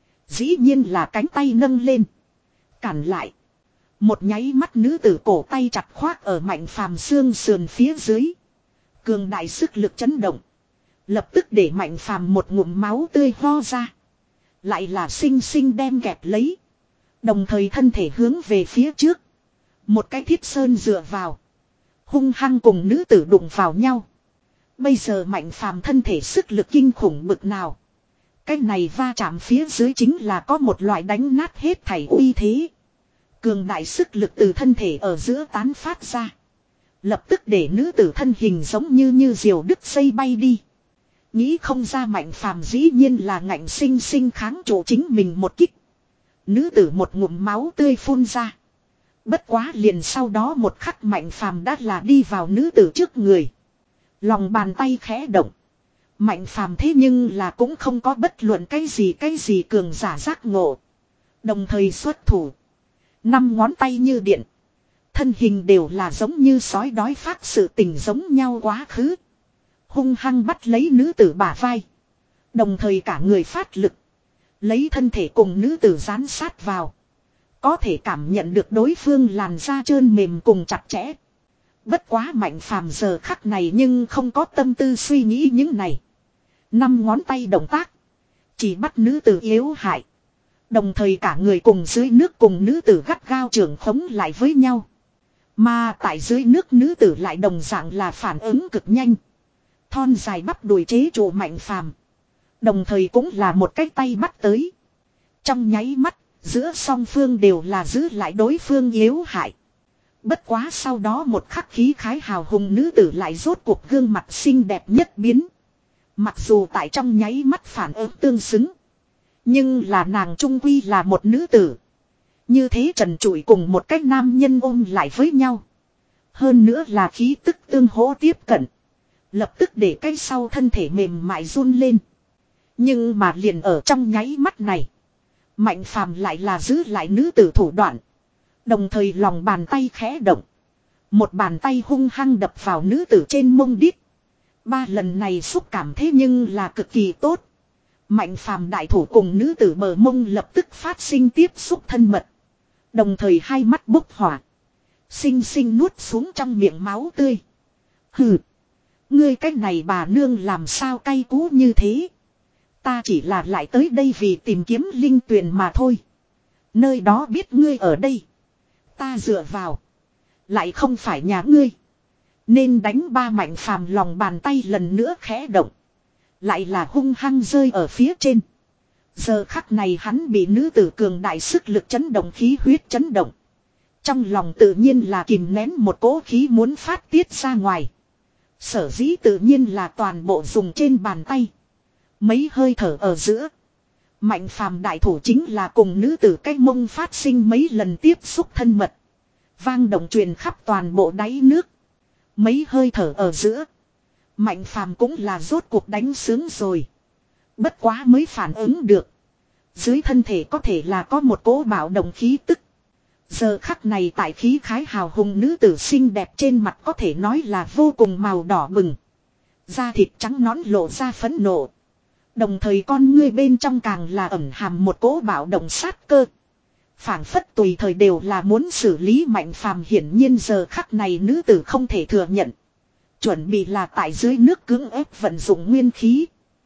Dĩ nhiên là cánh tay nâng lên. Cản lại. Một nháy mắt nữ tử cổ tay chặt khoác ở Mạnh Phàm xương sườn phía dưới. Cường đại sức lực chấn động. Lập tức để Mạnh Phàm một ngụm máu tươi ho ra. Lại là xinh xinh đem kẹp lấy. Đồng thời thân thể hướng về phía trước. Một cái thiết sơn dựa vào. Hung hăng cùng nữ tử đụng vào nhau. Bây giờ Mạnh Phàm thân thể sức lực kinh khủng bực nào. Cái này va chạm phía dưới chính là có một loại đánh nát hết thảy uy thế. Cường đại sức lực từ thân thể ở giữa tán phát ra. Lập tức để nữ tử thân hình giống như như diều đứt dây bay đi. Nghĩ không ra Mạnh Phàm dĩ nhiên là ngạnh sinh sinh kháng trụ chính mình một kích. Nữ tử một ngụm máu tươi phun ra. Bất quá liền sau đó một khắc Mạnh Phàm đã là đi vào nữ tử trước người. Lòng bàn tay khẽ động. Mạnh Phàm thế nhưng là cũng không có bất luận cái gì cái gì cường giả giác ngộ. Đồng thời xuất thủ. Năm ngón tay như điện. Thân hình đều là giống như sói đói phát sự tình giống nhau quá khứ. Hung hăng bắt lấy nữ tử bả vai. Đồng thời cả người phát lực. Lấy thân thể cùng nữ tử dán sát vào. Có thể cảm nhận được đối phương làn da trơn mềm cùng chặt chẽ. Bất quá Mạnh Phàm giờ khắc này nhưng không có tâm tư suy nghĩ những này. Năm ngón tay động tác. Chỉ bắt nữ tử yếu hại. Đồng thời cả người cùng dưới nước cùng nữ tử gắt gao trưởng khống lại với nhau. Mà tại dưới nước nữ tử lại đồng dạng là phản ứng cực nhanh. Thon dài bắp đùi chế trụ Mạnh Phàm. Đồng thời cũng là một cái tay bắt tới. Trong nháy mắt, giữa song phương đều là giữ lại đối phương yếu hại. Bất quá sau đó một khắc khí khái hào hùng nữ tử lại rốt cuộc gương mặt xinh đẹp nhất biến. Mặc dù tại trong nháy mắt phản ứng tương xứng. Nhưng là nàng trung quy là một nữ tử. Như thế trần trụi cùng một cách nam nhân ôm lại với nhau. Hơn nữa là khí tức tương hỗ tiếp cận. Lập tức để cái sau thân thể mềm mại run lên. Nhưng mà liền ở trong nháy mắt này. Mạnh Phàm lại là giữ lại nữ tử thủ đoạn. Đồng thời lòng bàn tay khẽ động. Một bàn tay hung hăng đập vào nữ tử trên mông đít. Ba lần này xúc cảm thế nhưng là cực kỳ tốt. Mạnh Phàm đại thủ cùng nữ tử bờ mông lập tức phát sinh tiếp xúc thân mật. Đồng thời hai mắt bốc hỏa. Xinh xinh nuốt xuống trong miệng máu tươi. Hừ. Ngươi cách này bà nương làm sao cay cú như thế. Ta chỉ là lại tới đây vì tìm kiếm linh tuyền mà thôi. Nơi đó biết ngươi ở đây. Ta dựa vào. Lại không phải nhà ngươi. Nên đánh ba Mạnh Phàm lòng bàn tay lần nữa khẽ động. Lại là hung hăng rơi ở phía trên. Giờ khắc này hắn bị nữ tử cường đại sức lực chấn động khí huyết chấn động. Trong lòng tự nhiên là kìm nén một cỗ khí muốn phát tiết ra ngoài. Sở dĩ tự nhiên là toàn bộ dùng trên bàn tay. Mấy hơi thở ở giữa. Mạnh Phàm đại thủ chính là cùng nữ tử cái mông phát sinh mấy lần tiếp xúc thân mật. Vang động truyền khắp toàn bộ đáy nước. Mấy hơi thở ở giữa. Mạnh Phàm cũng là rốt cuộc đánh sướng rồi. Bất quá mới phản ứng được. Dưới thân thể có thể là có một cỗ bạo động khí tức. Giờ khắc này tại khí khái hào hùng nữ tử xinh đẹp trên mặt có thể nói là vô cùng màu đỏ bừng. Da thịt trắng nõn lộ ra phẫn nộ. Đồng thời con ngươi bên trong càng là ẩn hàm một cỗ bạo động sát cơ. Phảng phất tùy thời đều là muốn xử lý Mạnh Phàm, hiển nhiên giờ khắc này nữ tử không thể thừa nhận. Chuẩn bị là tại dưới nước cưỡng ép vận dụng nguyên khí.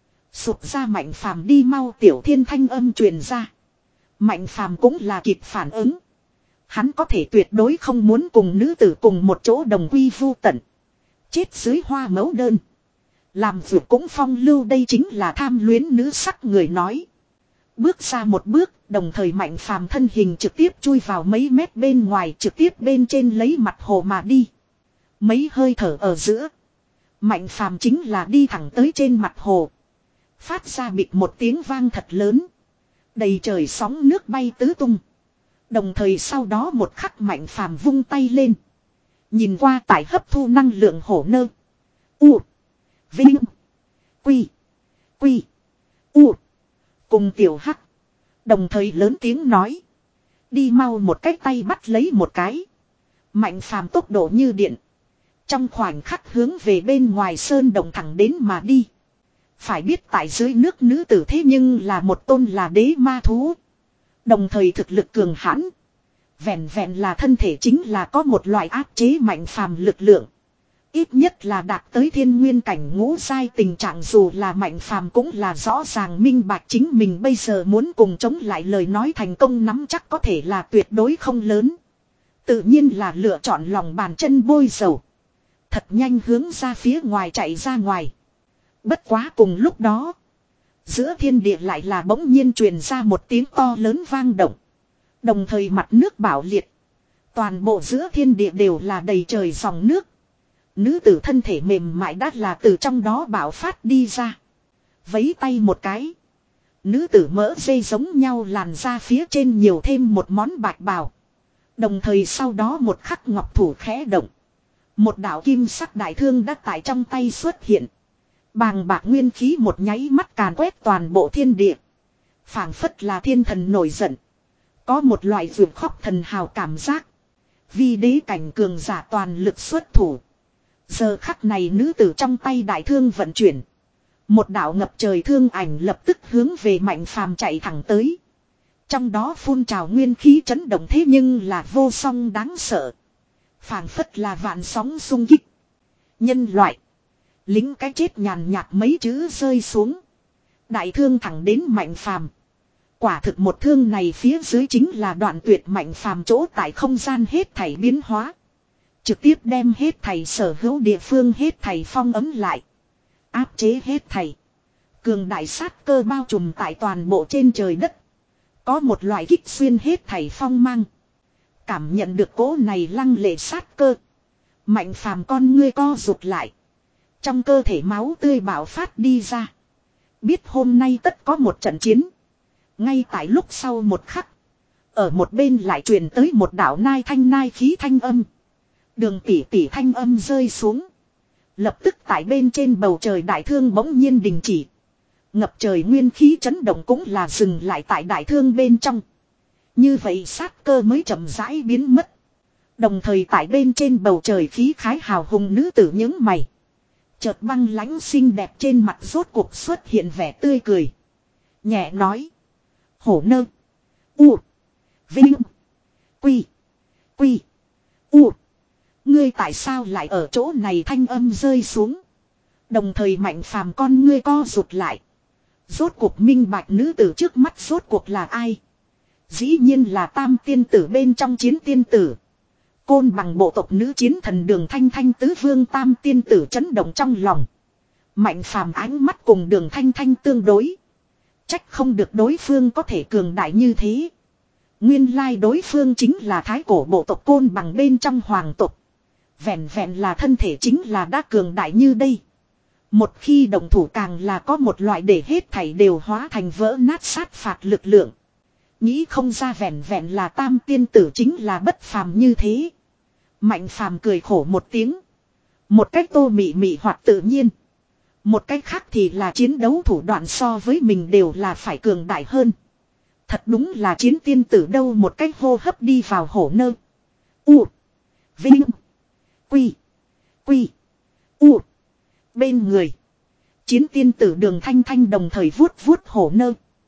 Sụp ra Mạnh Phàm đi mau, tiểu thiên thanh âm truyền ra. Mạnh Phàm cũng là kịp phản ứng. Hắn có thể tuyệt đối không muốn cùng nữ tử cùng một chỗ đồng quy vu tận. Chết dưới hoa mẫu đơn. Làm việc cũng phong lưu, đây chính là tham luyến nữ sắc người nói. Bước ra một bước, đồng thời Mạnh Phàm thân hình trực tiếp chui vào mấy mét bên ngoài, trực tiếp bên trên lấy mặt hồ mà đi. Mấy hơi thở ở giữa. Mạnh phàm chính là đi thẳng tới trên mặt hồ. Phát ra bịch một tiếng vang thật lớn. Đầy trời sóng nước bay tứ tung. Đồng thời sau đó một khắc mạnh phàm vung tay lên. Nhìn qua tại hấp thu năng lượng hổ nơ. U. Vinh. Quy. Quy. U. Cùng tiểu hắc. Đồng thời lớn tiếng nói. Đi mau một cái tay bắt lấy một cái. Mạnh phàm tốc độ như điện. Trong khoảnh khắc hướng về bên ngoài sơn đồng thẳng đến mà đi. Phải biết tại dưới nước nữ tử thế nhưng là một tôn là đế ma thú. Đồng thời thực lực cường hãn. Vẹn vẹn là thân thể chính là có một loại áp chế mạnh phàm lực lượng. Ít nhất là đạt tới thiên nguyên cảnh ngũ giai tình trạng, dù là mạnh phàm cũng là rõ ràng minh bạch chính mình bây giờ muốn cùng chống lại lời nói thành công nắm chắc có thể là tuyệt đối không lớn. Tự nhiên là lựa chọn lòng bàn chân bôi dầu. Thật nhanh hướng ra phía ngoài chạy ra ngoài. Bất quá cùng lúc đó. Giữa thiên địa lại là bỗng nhiên truyền ra một tiếng to lớn vang động. Đồng thời mặt nước bạo liệt. Toàn bộ giữa thiên địa đều là đầy trời dòng nước. Nữ tử thân thể mềm mại đã là từ trong đó bạo phát đi ra. Vấy tay một cái. Nữ tử mỡ dây giống nhau làn ra phía trên nhiều thêm một món bạch bào. Đồng thời sau đó một khắc ngọc thủ khẽ động. Một đạo kim sắc đại thương đã tại trong tay xuất hiện. Bàng bạc nguyên khí một nháy mắt càn quét toàn bộ thiên địa. Phảng phất là thiên thần nổi giận. Có một loại vượt khóc thần hào cảm giác. Vì đế cảnh cường giả toàn lực xuất thủ. Giờ khắc này nữ tử trong tay đại thương vận chuyển. Một đạo ngập trời thương ảnh lập tức hướng về mạnh phàm chạy thẳng tới. Trong đó phun trào nguyên khí chấn động thế nhưng là vô song đáng sợ. Phảng phất là vạn sóng xung kích. Nhân loại. Lính cái chết nhàn nhạt mấy chữ rơi xuống. Đại thương thẳng đến mạnh phàm. Quả thực một thương này phía dưới chính là đoạn tuyệt mạnh phàm chỗ tại không gian hết thảy biến hóa. Trực tiếp đem hết thảy sở hữu địa phương hết thảy phong ấm lại. Áp chế hết thảy. Cường đại sát cơ bao trùm tại toàn bộ trên trời đất. Có một loại kích xuyên hết thảy phong mang. Cảm nhận được cỗ này lăng lệ sát cơ. Mạnh phàm con ngươi co rụt lại. Trong cơ thể máu tươi bạo phát đi ra. Biết hôm nay tất có một trận chiến. Ngay tại lúc sau một khắc. Ở một bên lại truyền tới một đạo nai thanh nai khí thanh âm. Đường tỷ tỷ thanh âm rơi xuống. Lập tức tại bên trên bầu trời đại thương bỗng nhiên đình chỉ. Ngập trời nguyên khí chấn động cũng là dừng lại tại đại thương bên trong. Như vậy sát cơ mới chậm rãi biến mất. Đồng thời tại bên trên bầu trời khí khái hào hùng nữ tử những mày. Chợt băng lãnh xinh đẹp trên mặt rốt cuộc xuất hiện vẻ tươi cười. Nhẹ nói. Hổ nơ. U. Vinh. Quy. Quy. U. Ngươi tại sao lại ở chỗ này thanh âm rơi xuống. Đồng thời mạnh phàm con ngươi co rụt lại. Rốt cuộc minh bạch nữ tử trước mắt rốt cuộc là ai. Dĩ nhiên là tam tiên tử bên trong chiến tiên tử. Côn bằng bộ tộc nữ chiến thần Đường Thanh Thanh tứ vương tam tiên tử chấn động trong lòng. Mạnh phàm ánh mắt cùng Đường Thanh Thanh tương đối. Trách không được đối phương có thể cường đại như thế. Nguyên lai đối phương chính là thái cổ bộ tộc Côn bằng bên trong hoàng tộc. Vẹn vẹn là thân thể chính là đã cường đại như đây. Một khi đồng thủ càng là có một loại để hết thảy đều hóa thành vỡ nát sát phạt lực lượng. Nghĩ không ra vẹn vẹn là tam tiên tử chính là bất phàm như thế. Mạnh phàm cười khổ một tiếng. Một cách tô mị mị hoặc tự nhiên. Một cách khác thì là chiến đấu thủ đoạn so với mình đều là phải cường đại hơn. Thật đúng là chiến tiên tử đâu, một cách hô hấp đi vào hổ nơ. U. Vinh. Quy. Quy. U. Bên người. Chiến tiên tử Đường Thanh Thanh đồng thời vuốt vuốt hổ nơ.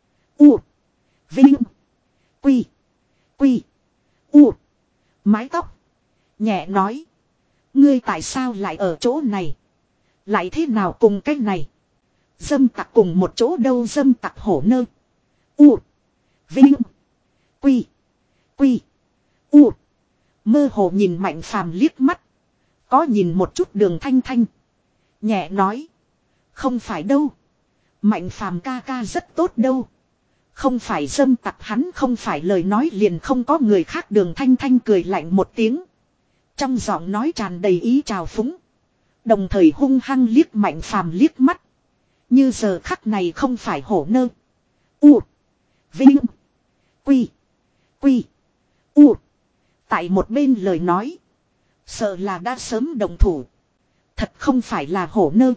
U. Vinh. Quy. Quy. U. Mái tóc. Nhẹ nói. Ngươi tại sao lại ở chỗ này? Lại thế nào cùng cách này? Dâm tặc cùng một chỗ đâu, dâm tặc hổ nơ. U. Vinh. Quy. Quy. U. Mơ hồ nhìn mạnh phàm liếc mắt. Có nhìn một chút Đường Thanh Thanh. Nhẹ nói. Không phải đâu. Mạnh phàm ca ca rất tốt đâu. Không phải dâm tặc, hắn không phải lời nói liền không có người khác. Đường Thanh Thanh cười lạnh một tiếng. Trong giọng nói tràn đầy ý trào phúng. Đồng thời hung hăng liếc Mạnh Phàm liếc mắt. Như giờ khắc này không phải hổ nơ. U. Vinh. Quy. Quy. U. Tại một bên lời nói. Sợ là đã sớm đồng thủ. Thật không phải là hổ nơ.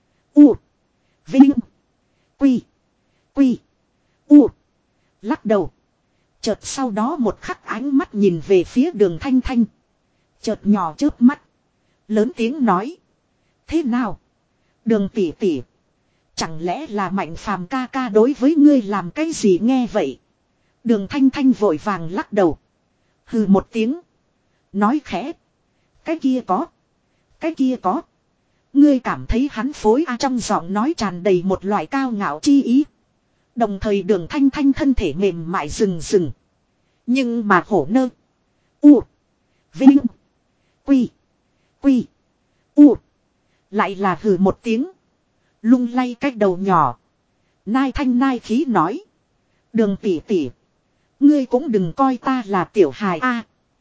U. Vinh. Quy. Quy. U. Lắc đầu. Chợt sau đó một khắc ánh mắt nhìn về phía Đường Thanh Thanh. Chợt nhỏ chớp mắt. Lớn tiếng nói. Thế nào? Đường tỷ tỷ. Chẳng lẽ là Mạnh Phàm ca ca đối với ngươi làm cái gì nghe vậy? Đường Thanh Thanh vội vàng lắc đầu. Hừ một tiếng. Nói khẽ. Cái kia có. Cái kia có. Ngươi cảm thấy hắn phối a trong giọng nói tràn đầy một loại cao ngạo chi ý. Đồng thời Đường Thanh Thanh thân thể mềm mại rừng rừng. Nhưng mà hổ nơ. U. Vinh. Quy. Quy. U. Lại là hừ một tiếng. Lung lay cái đầu nhỏ. Nai thanh nai khí nói. Đường tỷ tỷ. Ngươi cũng đừng coi ta là tiểu hài a.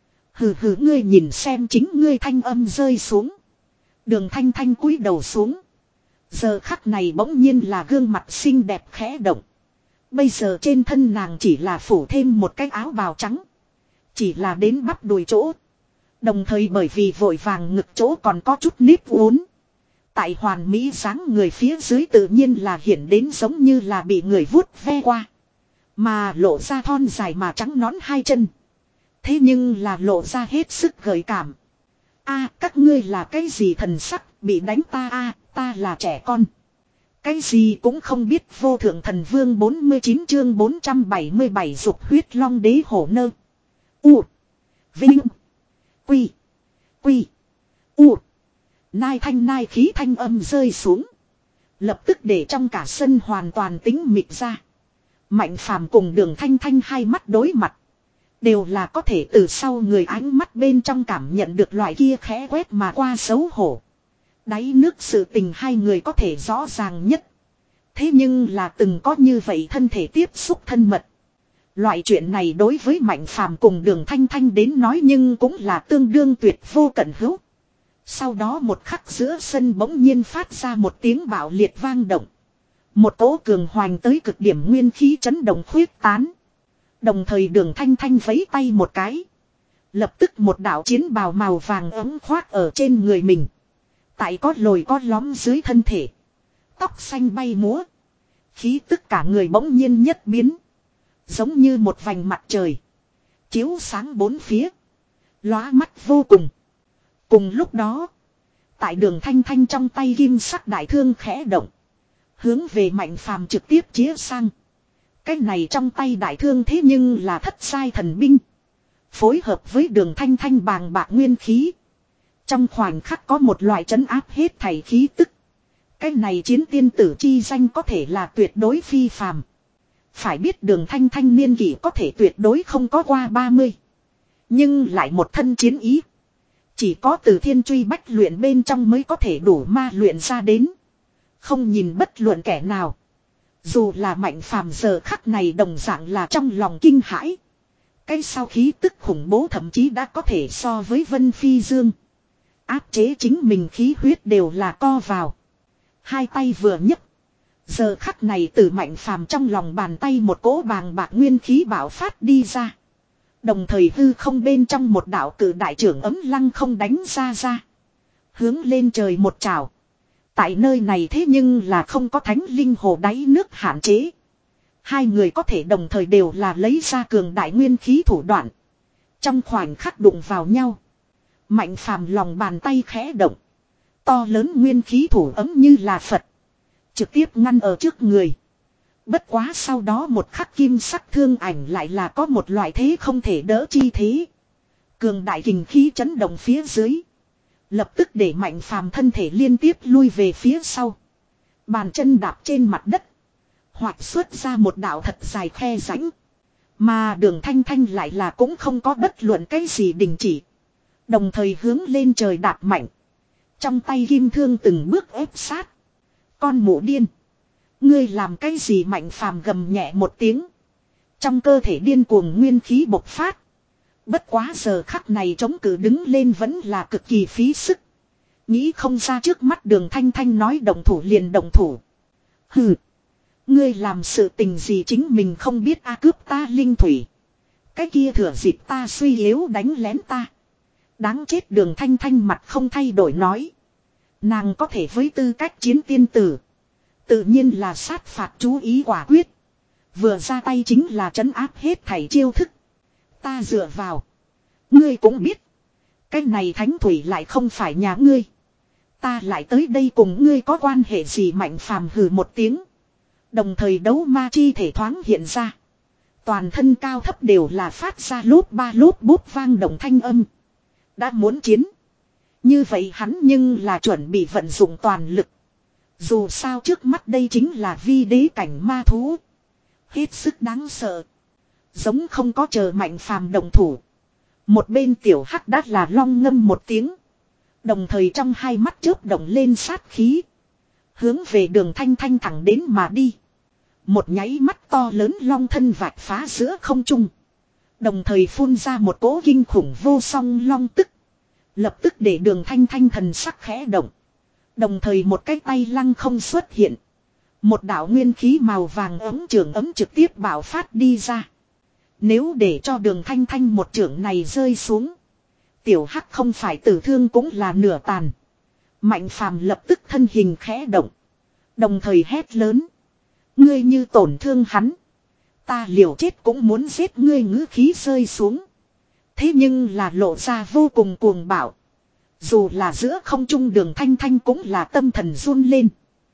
Hừ hừ ngươi nhìn xem chính ngươi thanh âm rơi xuống. Đường Thanh Thanh cúi đầu xuống. Giờ khắc này bỗng nhiên là gương mặt xinh đẹp khẽ động. Bây giờ trên thân nàng chỉ là phủ thêm một cái áo bào trắng. Chỉ là đến bắp đùi chỗ. Đồng thời bởi vì vội vàng ngực chỗ còn có chút nếp uốn. Tại hoàn mỹ dáng người phía dưới tự nhiên là hiện đến giống như là bị người vuốt ve qua. Mà lộ ra thon dài mà trắng nõn hai chân. Thế nhưng là lộ ra hết sức gợi cảm. A các ngươi là cái gì thần sắc bị đánh ta a ta là trẻ con. Cái gì cũng không biết vô thượng thần vương bốn mươi chín chương bốn trăm bảy mươi bảy dục huyết long đế hổ nơ. U. Vinh. Quy. Quy. U. Nai thanh nai khí thanh âm rơi xuống. Lập tức để trong cả sân hoàn toàn tĩnh mịch ra. Mạnh Phàm cùng Đường Thanh Thanh hai mắt đối mặt. Đều là có thể từ sau người ánh mắt bên trong cảm nhận được loại kia khẽ quét mà qua xấu hổ. Đáy nước sự tình hai người có thể rõ ràng nhất. Thế nhưng là từng có như vậy thân thể tiếp xúc thân mật. Loại chuyện này đối với Mạnh Phàm cùng Đường Thanh Thanh đến nói nhưng cũng là tương đương tuyệt vô cận hữu. Sau đó một khắc giữa sân bỗng nhiên phát ra một tiếng bạo liệt vang động. Một cỗ cường hoành tới cực điểm nguyên khí chấn động khuyết tán. Đồng thời Đường Thanh Thanh vẫy tay một cái. Lập tức một đạo chiến bào màu vàng ấm khoác ở trên người mình. Tại có lồi có lõm dưới thân thể. Tóc xanh bay múa. Khí tức cả người bỗng nhiên nhất biến. Giống như một vành mặt trời. Chiếu sáng bốn phía. Lóa mắt vô cùng. Cùng lúc đó. Tại Đường Thanh Thanh trong tay kim sắc đại thương khẽ động. Hướng về Mạnh Phàm trực tiếp chĩa sang. Cái này trong tay đại thương thế nhưng là thất sai thần binh. Phối hợp với Đường Thanh Thanh bàng bạc nguyên khí. Trong khoảnh khắc có một loại trấn áp hết thảy khí tức. Cái này chiến tiên tử chi danh có thể là tuyệt đối phi phàm. Phải biết Đường Thanh Thanh niên kỷ có thể tuyệt đối không có qua ba mươi. Nhưng lại một thân chiến ý. Chỉ có từ thiên truy bách luyện bên trong mới có thể đủ ma luyện ra đến. Không nhìn bất luận kẻ nào. Dù là Mạnh Phàm giờ khắc này đồng dạng là trong lòng kinh hãi. Cái sau khí tức khủng bố thậm chí đã có thể so với Vân Phi Dương. Áp chế chính mình khí huyết đều là co vào. Hai tay vừa nhấc. Giờ khắc này từ Mạnh Phàm trong lòng bàn tay một cỗ bàng bạc nguyên khí bạo phát đi ra. Đồng thời hư không bên trong một đạo cử đại trưởng ấm lăng không đánh ra ra. Hướng lên trời một trào. Tại nơi này thế nhưng là không có thánh linh hồ đáy nước hạn chế. Hai người có thể đồng thời đều là lấy ra cường đại nguyên khí thủ đoạn. Trong khoảnh khắc đụng vào nhau. Mạnh Phàm lòng bàn tay khẽ động. To lớn nguyên khí thủ ấm như là Phật. Trực tiếp ngăn ở trước người. Bất quá sau đó một khắc kim sắc thương ảnh lại là có một loại thế không thể đỡ chi thế. Cường đại kình khí chấn động phía dưới. Lập tức để Mạnh Phàm thân thể liên tiếp lui về phía sau. Bàn chân đạp trên mặt đất. Hoạch xuất ra một đạo thật dài khe rãnh. Mà Đường Thanh Thanh lại là cũng không có bất luận cái gì đình chỉ. Đồng thời hướng lên trời đạp mạnh. Trong tay kim thương từng bước ép sát. Con mụ điên. Ngươi làm cái gì? Mạnh Phàm gầm nhẹ một tiếng. Trong cơ thể điên cuồng nguyên khí bộc phát. Bất quá giờ khắc này chống cự đứng lên vẫn là cực kỳ phí sức. Nghĩ không ra trước mắt Đường Thanh Thanh nói động thủ liền động thủ. Hừ. Ngươi làm sự tình gì chính mình không biết a, cướp ta linh thủy. Cái kia thừa dịp ta suy yếu đánh lén ta. Đáng chết, Đường Thanh Thanh mặt không thay đổi nói. Nàng có thể với tư cách chiến tiên tử. Tự nhiên là sát phạt chú ý quả quyết. Vừa ra tay chính là trấn áp hết thảy chiêu thức. Ta dựa vào. Ngươi cũng biết. Cái này thánh thủy lại không phải nhà ngươi. Ta lại tới đây cùng ngươi có quan hệ gì? Mạnh phàm hừ một tiếng. Đồng thời đấu ma chi thể thoáng hiện ra. Toàn thân cao thấp đều là phát ra lốp ba lốp bút vang động thanh âm. Đã muốn chiến. Như vậy hắn nhưng là chuẩn bị vận dụng toàn lực. Dù sao trước mắt đây chính là vi đế cảnh ma thú. Hết sức đáng sợ. Giống không có chờ mạnh phàm đồng thủ. Một bên tiểu hắc đát là long ngâm một tiếng. Đồng thời trong hai mắt chớp động lên sát khí. Hướng về Đường Thanh Thanh thẳng đến mà đi. Một nháy mắt to lớn long thân vạch phá giữa không trung. Đồng thời phun ra một cỗ kinh khủng vô song long tức. Lập tức để Đường Thanh Thanh thần sắc khẽ động. Đồng thời một cái tay lăng không xuất hiện. Một đạo nguyên khí màu vàng ấm trường ấm trực tiếp bạo phát đi ra. Nếu để cho Đường Thanh Thanh một trường này rơi xuống. Tiểu hắc không phải tử thương cũng là nửa tàn. Mạnh phàm lập tức thân hình khẽ động. Đồng thời hét lớn. Ngươi như tổn thương hắn. Ta liều chết cũng muốn giết ngươi, ngữ khí rơi xuống. Thế nhưng là lộ ra vô cùng cuồng bạo. Dù là giữa không trung Đường Thanh Thanh cũng là tâm thần run lên.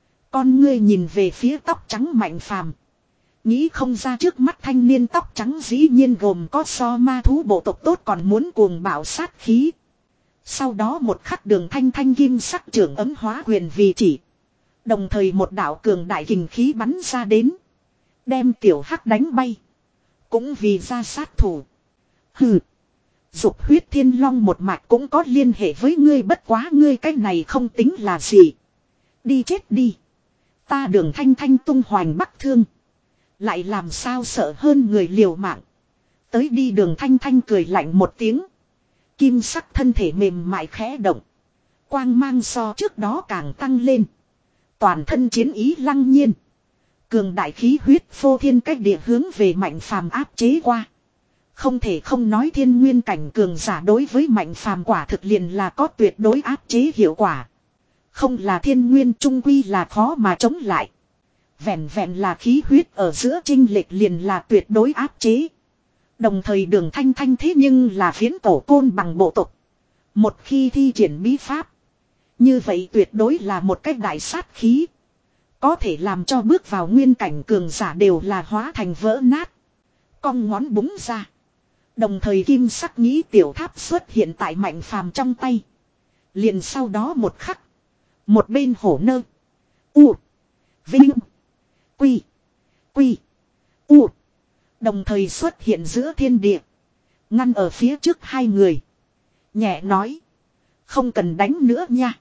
Con ngươi nhìn về phía tóc trắng mạnh phàm. Nghĩ không ra trước mắt thanh niên tóc trắng dĩ nhiên gồm có so ma thú bộ tộc tốt còn muốn cuồng bạo sát khí. Sau đó một khắc Đường Thanh Thanh kim sắc trưởng ấm hóa quyền vì chỉ. Đồng thời một đạo cường đại kình khí bắn ra đến. Đem tiểu hắc đánh bay. Cũng vì ra sát thủ. Hừ. Dục huyết thiên long một mạch cũng có liên hệ với ngươi, bất quá ngươi cái này không tính là gì. Đi chết đi. Ta Đường Thanh Thanh tung hoành bắc thương. Lại làm sao sợ hơn người liều mạng. Tới đi. Đường Thanh Thanh cười lạnh một tiếng. Kim sắc thân thể mềm mại khẽ động. Quang mang so trước đó càng tăng lên. Toàn thân chiến ý lăng nhiên. Cường đại khí huyết phô thiên cách địa hướng về mạnh phàm áp chế qua. Không thể không nói thiên nguyên cảnh cường giả đối với mạnh phàm quả thực liền là có tuyệt đối áp chế hiệu quả. Không là thiên nguyên trung quy là khó mà chống lại. Vẹn vẹn là khí huyết ở giữa chênh lệch liền là tuyệt đối áp chế. Đồng thời Đường Thanh Thanh thế nhưng là phiến tổ côn bằng bộ tộc. Một khi thi triển bí pháp. Như vậy tuyệt đối là một cách đại sát khí. Có thể làm cho bước vào nguyên cảnh cường giả đều là hóa thành vỡ nát. Cong ngón búng ra. Đồng thời kim sắc nhĩ tiểu tháp xuất hiện tại mạnh phàm trong tay. Liền sau đó một khắc. Một bên hổ nơ. U. Vinh. Quy. Quy. U. Đồng thời xuất hiện giữa thiên địa. Ngăn ở phía trước hai người. Nhẹ nói. Không cần đánh nữa nha.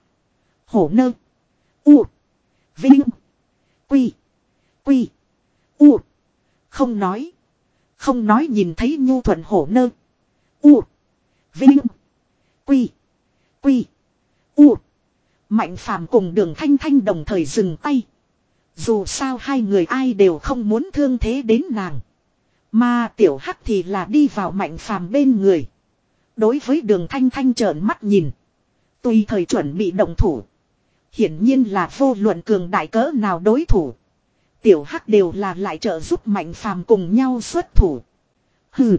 Hổ nơ. U. Vinh. Quy. Quy. U. Không nói. Không nói nhìn thấy nhu thuận hổ nơ. U. Vinh. Quy. Quy. U. Mạnh phàm cùng Đường Thanh Thanh đồng thời dừng tay. Dù sao hai người ai đều không muốn thương thế đến nàng. Mà tiểu hắc thì là đi vào mạnh phàm bên người. Đối với Đường Thanh Thanh trợn mắt nhìn. Tùy thời chuẩn bị động thủ. Hiển nhiên là vô luận cường đại cỡ nào đối thủ. Tiểu hắc đều là lại trợ giúp mạnh phàm cùng nhau xuất thủ. Hừ.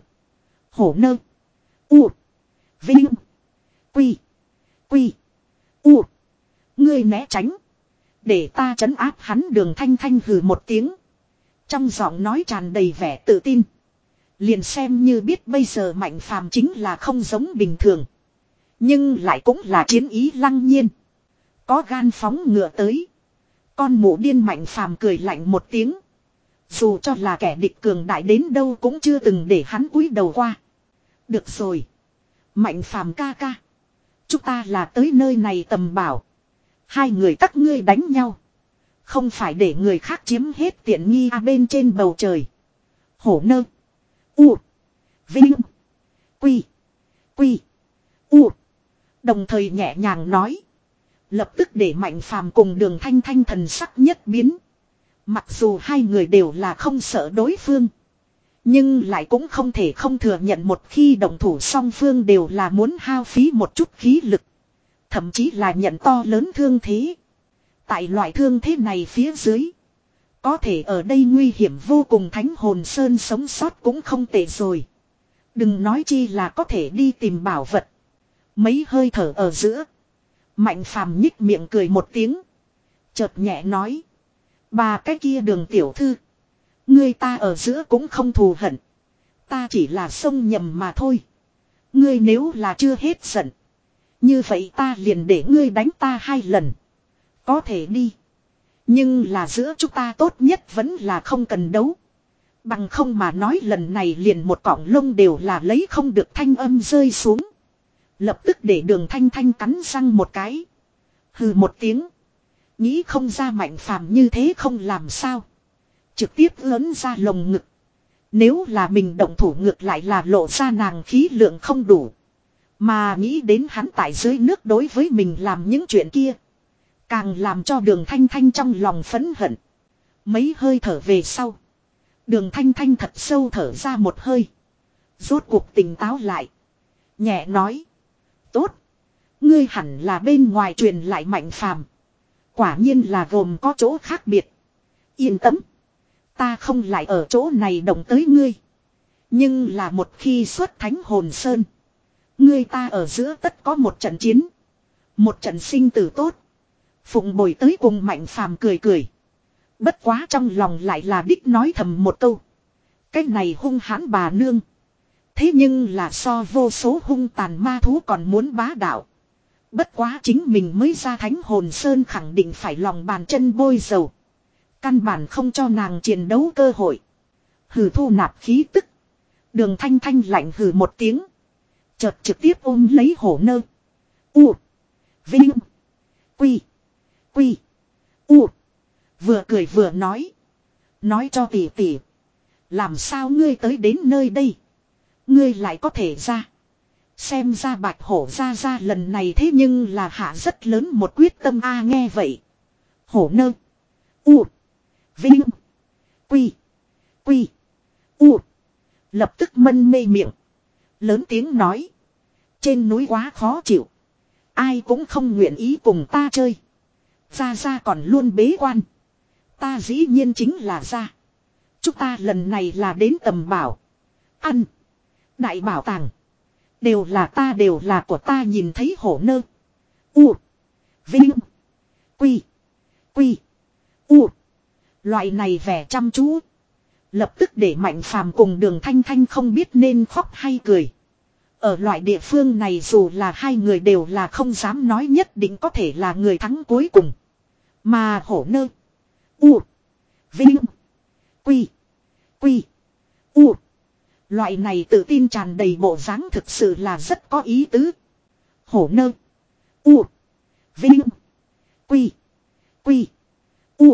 Hổ nơ. U. Vinh. Quy. Quy. U. Ngươi né tránh. Để ta trấn áp hắn. Đường Thanh Thanh hừ một tiếng. Trong giọng nói tràn đầy vẻ tự tin. Liền xem như biết bây giờ mạnh phàm chính là không giống bình thường. Nhưng lại cũng là chiến ý lăng nhiên. Có gan phóng ngựa tới. Con mụ điên mạnh phàm cười lạnh một tiếng. Dù cho là kẻ địch cường đại đến đâu cũng chưa từng để hắn cúi đầu qua. Được rồi. Mạnh phàm ca ca. Chúng ta là tới nơi này tầm bảo. Hai người các ngươi đánh nhau. Không phải để người khác chiếm hết tiện nghi à, bên trên bầu trời. Hổ nơ. U. Vinh. Quy. Quy. U. Đồng thời nhẹ nhàng nói. Lập tức để Mạnh Phàm cùng Đường Thanh Thanh thần sắc nhất biến. Mặc dù hai người đều là không sợ đối phương. Nhưng lại cũng không thể không thừa nhận một khi động thủ song phương đều là muốn hao phí một chút khí lực. Thậm chí là nhận to lớn thương thế. Tại loại thương thế này phía dưới. Có thể ở đây nguy hiểm vô cùng Thánh Hồn Sơn sống sót cũng không tệ rồi. Đừng nói chi là có thể đi tìm bảo vật. Mấy hơi thở ở giữa. Mạnh Phàm nhích miệng cười một tiếng. Chợt nhẹ nói. Bà cái kia Đường tiểu thư. Ngươi ta ở giữa cũng không thù hận. Ta chỉ là xông nhầm mà thôi. Ngươi nếu là chưa hết giận. Như vậy ta liền để ngươi đánh ta hai lần. Có thể đi. Nhưng là giữa chúng ta tốt nhất vẫn là không cần đấu. Bằng không mà nói lần này liền một cọng lông đều là lấy không được thanh âm rơi xuống. Lập tức để Đường Thanh Thanh cắn răng một cái. Hừ một tiếng. Nghĩ không ra Mạnh Phàm như thế không làm sao. Trực tiếp ướn ra lồng ngực. Nếu là mình động thủ ngược lại là lộ ra nàng khí lượng không đủ. Mà nghĩ đến hắn tại dưới nước đối với mình làm những chuyện kia. Càng làm cho Đường Thanh Thanh trong lòng phẫn hận. Mấy hơi thở về sau. Đường Thanh Thanh thật sâu thở ra một hơi. Rốt cuộc tỉnh táo lại. Nhẹ nói. Tốt. Ngươi hẳn là bên ngoài truyền lại Mạnh Phàm. Quả nhiên là gồm có chỗ khác biệt. Yên tâm. Ta không lại ở chỗ này động tới ngươi. Nhưng là một khi xuất Thánh Hồn Sơn. Ngươi ta ở giữa tất có một trận chiến. Một trận sinh tử tốt. Phụng bồi tới cùng Mạnh Phàm cười cười. Bất quá trong lòng lại là đích nói thầm một câu. Cái này hung hãn bà nương. Thế nhưng là so vô số hung tàn ma thú còn muốn bá đạo. Bất quá chính mình mới ra Thánh Hồn Sơn khẳng định phải lòng bàn chân bôi dầu. Căn bản không cho nàng chiến đấu cơ hội. Hừ thu nạp khí tức. Đường Thanh Thanh lạnh hừ một tiếng. Chợt trực tiếp ôm lấy hổ nơ. U. Vinh. Quy. Quy. U. Vừa cười vừa nói. Nói cho tỷ tỷ. Làm sao ngươi tới đến nơi đây. Ngươi lại có thể ra. Xem ra bạch hổ ra ra lần này thế nhưng là hạ rất lớn một quyết tâm a nghe vậy. Hổ nơ. U. Vinh. Quy. Quy. U. Lập tức mân mê miệng. Lớn tiếng nói. Trên núi quá khó chịu. Ai cũng không nguyện ý cùng ta chơi. Ra ra còn luôn bế quan. Ta dĩ nhiên chính là ra. Chúng ta lần này là đến tầm bảo. Ăn. Đại bảo tàng. Đều là ta đều là của ta nhìn thấy hổ nơ. U. Vinh. Quy. Quy. U. Loại này vẻ chăm chú. Lập tức để Mạnh Phàm cùng Đường Thanh Thanh không biết nên khóc hay cười. Ở loại địa phương này dù là hai người đều là không dám nói nhất định có thể là người thắng cuối cùng. Mà hổ nơ. U. Vinh. Quy. Quy. U. Loại này tự tin tràn đầy bộ dáng thực sự là rất có ý tứ. Hổ nơ. U. Vinh. Quy. Quy. U.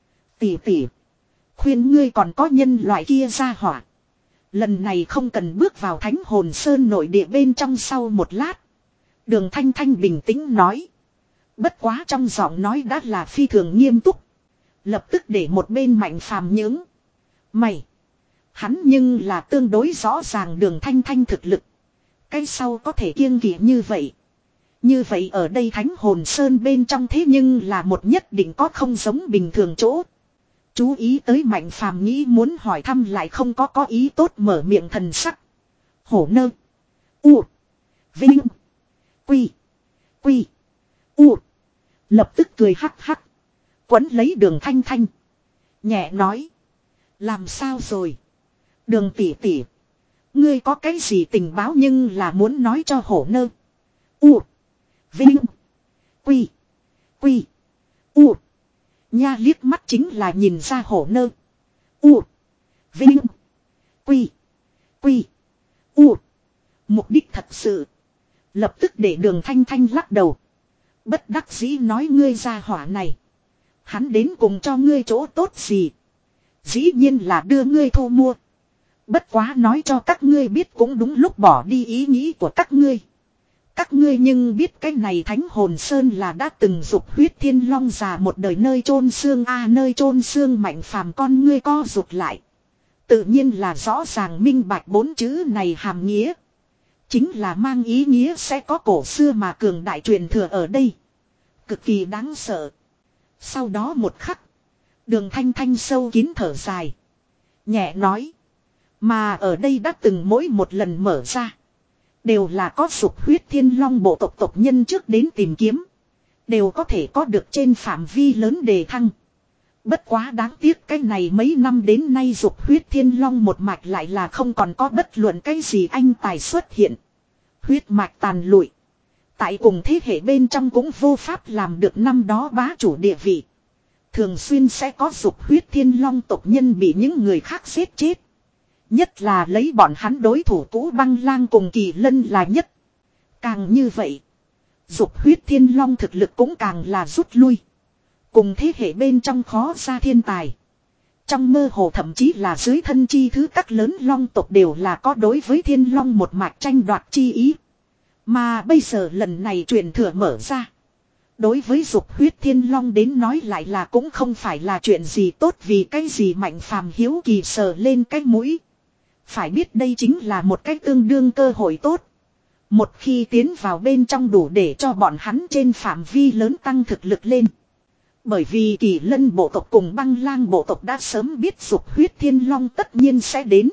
Tỷ tỷ. Khuyên ngươi còn có nhân loại kia ra hỏa. Lần này không cần bước vào Thánh Hồn Sơn nội địa bên trong sau một lát. Đường Thanh Thanh bình tĩnh nói. Bất quá trong giọng nói đã là phi thường nghiêm túc. Lập tức để một bên Mạnh Phàm nhướng. Mày. Hắn nhưng là tương đối rõ ràng Đường Thanh Thanh thực lực. Cái sau có thể kiêng kỵ như vậy. Như vậy ở đây Thánh Hồn Sơn bên trong thế nhưng là một nhất định có không giống bình thường chỗ. Chú ý tới Mạnh Phàm nghĩ muốn hỏi thăm lại không có có ý tốt mở miệng thần sắc. Hổ nơ. U. Vinh. Quy. Quy. U. Lập tức cười hắc hắc. Quấn lấy Đường Thanh Thanh. Nhẹ nói. Làm sao rồi? Đường tỷ tỷ. Ngươi có cái gì tình báo nhưng là muốn nói cho hổ nơ. U. Vinh. Quy. Quy. U. Nha liếc mắt chính là nhìn ra hổ nơ. U. Vinh. Quy. Quy. U. Mục đích thật sự. Lập tức để Đường Thanh Thanh lắc đầu. Bất đắc dĩ nói ngươi ra hỏa này. Hắn đến cùng cho ngươi chỗ tốt gì. Dĩ nhiên là đưa ngươi thu mua. Bất quá nói cho các ngươi biết cũng đúng lúc bỏ đi ý nghĩ của các ngươi. Các ngươi nhưng biết cái này Thánh Hồn Sơn là đã từng dục huyết thiên long già một đời nơi chôn xương a nơi chôn xương Mạnh Phàm con ngươi co rụt lại. Tự nhiên là rõ ràng minh bạch bốn chữ này hàm nghĩa. Chính là mang ý nghĩa sẽ có cổ xưa mà cường đại truyền thừa ở đây. Cực kỳ đáng sợ. Sau đó một khắc. Đường Thanh Thanh sâu kín thở dài. Nhẹ nói. Mà ở đây đã từng mỗi một lần mở ra. Đều là có dục huyết thiên long bộ tộc tộc nhân trước đến tìm kiếm. Đều có thể có được trên phạm vi lớn đề thăng. Bất quá đáng tiếc cái này mấy năm đến nay dục huyết thiên long một mạch lại là không còn có bất luận cái gì anh tài xuất hiện. Huyết mạch tàn lụi. Tại cùng thế hệ bên trong cũng vô pháp làm được năm đó bá chủ địa vị. Thường xuyên sẽ có dục huyết thiên long tộc nhân bị những người khác giết chết. Nhất là lấy bọn hắn đối thủ cũ Băng Lang cùng Kỳ Lân là nhất. Càng như vậy, dục huyết thiên long thực lực cũng càng là rút lui. Cùng thế hệ bên trong khó ra thiên tài. Trong mơ hồ thậm chí là dưới thân chi thứ các lớn long tộc đều là có đối với thiên long một mạch tranh đoạt chi ý. Mà bây giờ lần này truyền thừa mở ra. Đối với dục huyết thiên long đến nói lại là cũng không phải là chuyện gì tốt vì cái gì Mạnh Phàm hiếu kỳ sờ lên cái mũi. Phải biết đây chính là một cách tương đương cơ hội tốt. Một khi tiến vào bên trong đủ để cho bọn hắn trên phạm vi lớn tăng thực lực lên. Bởi vì Kỳ Lân bộ tộc cùng Băng Lang bộ tộc đã sớm biết dục huyết thiên long tất nhiên sẽ đến.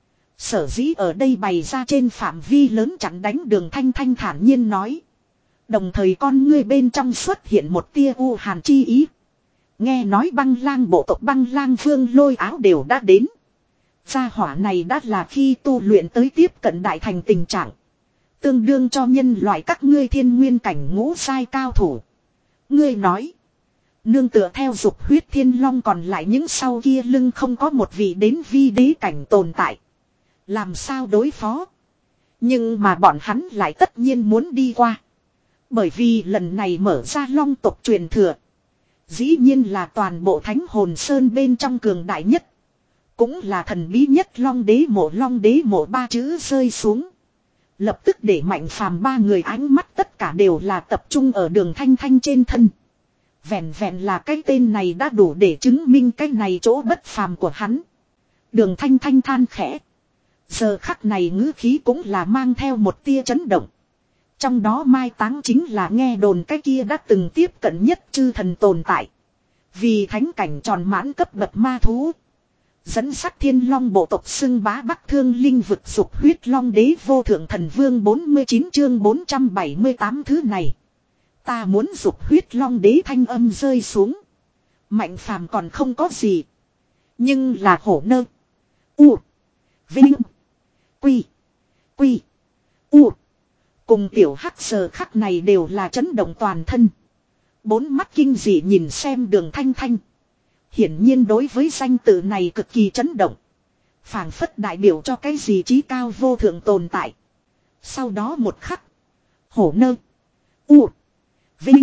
Sở dĩ ở đây bày ra trên phạm vi lớn chặn đánh Đường Thanh Thanh thản nhiên nói. Đồng thời con ngươi bên trong xuất hiện một tia u hàn chi ý. Nghe nói Băng Lang bộ tộc Băng Lang Vương Lôi Áo đều đã đến. Gia hỏa này đã là khi tu luyện tới tiếp cận đại thành tình trạng. Tương đương cho nhân loại các ngươi thiên nguyên cảnh ngũ sai cao thủ. Ngươi nói. Nương tựa theo dục huyết thiên long còn lại những sau kia lưng không có một vị đến vi đế cảnh tồn tại. Làm sao đối phó. Nhưng mà bọn hắn lại tất nhiên muốn đi qua. Bởi vì lần này mở ra long tộc truyền thừa. Dĩ nhiên là toàn bộ Thánh Hồn Sơn bên trong cường đại nhất. Cũng là thần bí nhất long đế mộ long đế mộ ba chữ rơi xuống. Lập tức để Mạnh Phàm ba người ánh mắt tất cả đều là tập trung ở Đường Thanh Thanh trên thân. Vẹn vẹn là cái tên này đã đủ để chứng minh cái này chỗ bất phàm của hắn. Đường Thanh Thanh than khẽ. Giờ khắc này ngữ khí cũng là mang theo một tia chấn động. Trong đó mai táng chính là nghe đồn cái kia đã từng tiếp cận nhất chư thần tồn tại. Vì thánh cảnh tròn mãn cấp bậc ma thú. Dẫn sắc thiên long bộ tộc xưng bá bắc thương linh vực dục huyết long đế vô thượng thần vương bốn mươi chín chương bốn trăm bảy mươi tám thứ này. Ta muốn dục huyết long đế thanh âm rơi xuống. Mạnh Phàm còn không có gì. Nhưng là hổ nơ. U. Vinh. Quy. Quy. U. Cùng tiểu hắc giờ khắc này đều là chấn động toàn thân. Bốn mắt kinh dị nhìn xem Đường Thanh Thanh. Hiển nhiên đối với danh tự này cực kỳ chấn động. Phảng phất đại biểu cho cái gì trí cao vô thượng tồn tại. Sau đó một khắc. Hổ nơ. U. Vinh.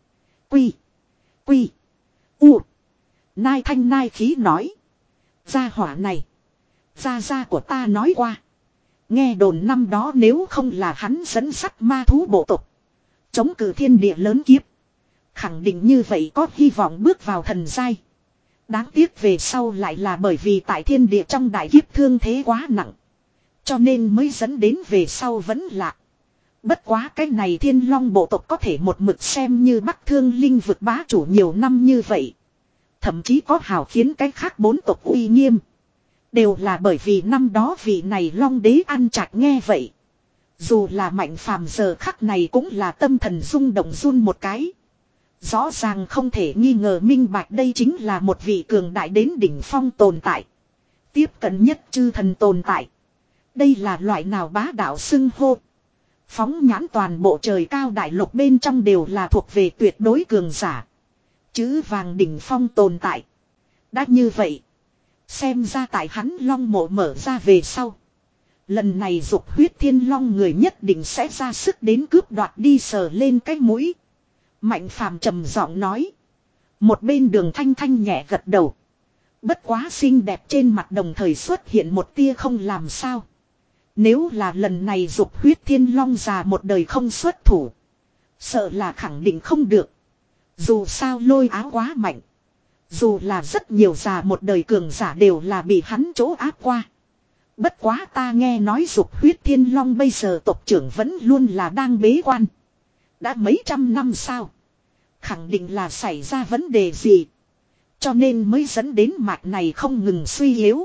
Quy. Quy. U. Nai thanh nai khí nói. Gia hỏa này. Gia gia của ta nói qua. Nghe đồn năm đó nếu không là hắn dẫn sắt ma thú bộ tộc. Chống cự thiên địa lớn kiếp. Khẳng định như vậy có hy vọng bước vào thần giai. Đáng tiếc về sau lại là bởi vì tại thiên địa trong đại kiếp thương thế quá nặng. Cho nên mới dẫn đến về sau vẫn lạc. Bất quá cái này thiên long bộ tộc có thể một mực xem như bắc thương linh vực bá chủ nhiều năm như vậy. Thậm chí có hào khiến cái khác bốn tộc uy nghiêm. Đều là bởi vì năm đó vị này long đế ăn chặt nghe vậy. Dù là Mạnh Phàm giờ khắc này cũng là tâm thần rung động run một cái. Rõ ràng không thể nghi ngờ minh bạch đây chính là một vị cường đại đến đỉnh phong tồn tại. Tiếp cận nhất chư thần tồn tại. Đây là loại nào bá đạo xưng hô. Phóng nhãn toàn bộ trời cao đại lục bên trong đều là thuộc về tuyệt đối cường giả. Chữ vàng đỉnh phong tồn tại. Đã như vậy. Xem ra tại hắn long mộ mở ra về sau. Lần này dục huyết thiên long người nhất định sẽ ra sức đến cướp đoạt đi sờ lên cái mũi. Mạnh Phàm trầm giọng nói. Một bên Đường Thanh Thanh nhẹ gật đầu. Bất quá xinh đẹp trên mặt đồng thời xuất hiện một tia không làm sao. Nếu là lần này dục huyết thiên long già một đời không xuất thủ. Sợ là khẳng định không được. Dù sao lôi áo quá mạnh. Dù là rất nhiều già một đời cường giả đều là bị hắn chỗ áp qua. Bất quá ta nghe nói dục huyết thiên long bây giờ tộc trưởng vẫn luôn là đang bế quan. Đã mấy trăm năm sao. Khẳng định là xảy ra vấn đề gì. Cho nên mới dẫn đến mạch này không ngừng suy yếu.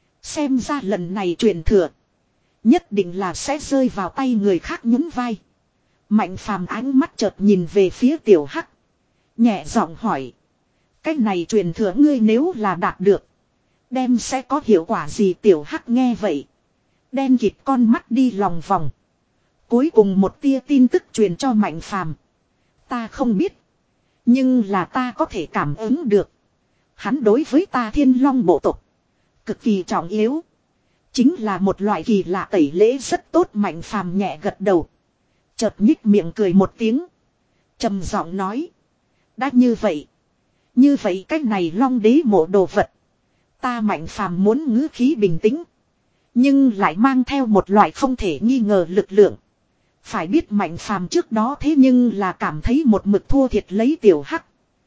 Xem ra lần này truyền thừa. Nhất định là sẽ rơi vào tay người khác nhún vai. Mạnh phàm ánh mắt chợt nhìn về phía tiểu hắc. Nhẹ giọng hỏi. Cái này truyền thừa ngươi nếu là đạt được. Đem sẽ có hiệu quả gì tiểu hắc nghe vậy. Đen kịt con mắt đi lòng vòng. Cuối cùng một tia tin tức truyền cho mạnh phàm. Ta không biết. Nhưng là ta có thể cảm ứng được. Hắn đối với ta thiên long bộ tộc. Cực kỳ trọng yếu. Chính là một loại kỳ lạ tẩy lễ rất tốt mạnh phàm nhẹ gật đầu. Chợt nhích miệng cười một tiếng. Trầm giọng nói. Đã như vậy. Như vậy cách này long đế mộ đồ vật. Ta mạnh phàm muốn ngữ khí bình tĩnh. Nhưng lại mang theo một loại không thể nghi ngờ lực lượng. Phải biết mạnh phàm trước đó thế nhưng là cảm thấy một mực thua thiệt lấy tiểu hắc.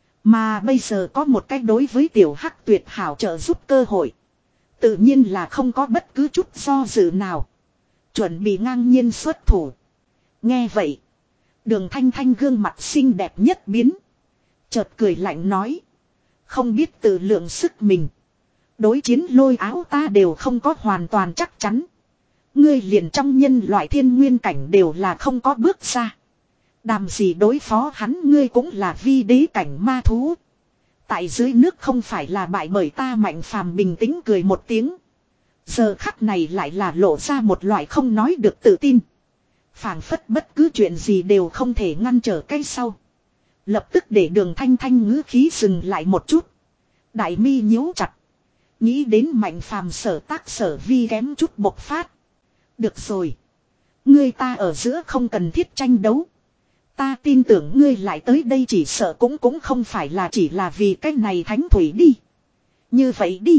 Mà bây giờ có một cách đối với tiểu hắc tuyệt hảo trợ giúp cơ hội. Tự nhiên là không có bất cứ chút do dự nào. Chuẩn bị ngang nhiên xuất thủ. Nghe vậy. Đường Thanh Thanh gương mặt xinh đẹp nhất biến. Chợt cười lạnh nói. Không biết tự lượng sức mình. Đối chiến lôi áo ta đều không có hoàn toàn chắc chắn. Ngươi liền trong nhân loại thiên nguyên cảnh đều là không có bước ra. Đàm gì đối phó hắn ngươi cũng là vi đế cảnh ma thú. Tại dưới nước không phải là bại bởi ta mạnh phàm bình tĩnh cười một tiếng. Giờ khắc này lại là lộ ra một loại không nói được tự tin. Phảng phất bất cứ chuyện gì đều không thể ngăn trở cái sau. Lập tức để đường Thanh Thanh ngữ khí dừng lại một chút. Đại mi nhíu chặt. Nghĩ đến mạnh phàm sở tác sở vi kém chút bộc phát. Được rồi. Ngươi ta ở giữa không cần thiết tranh đấu. Ta tin tưởng ngươi lại tới đây chỉ sợ cũng cũng không phải là chỉ là vì cái này thánh thủy đi. Như vậy đi.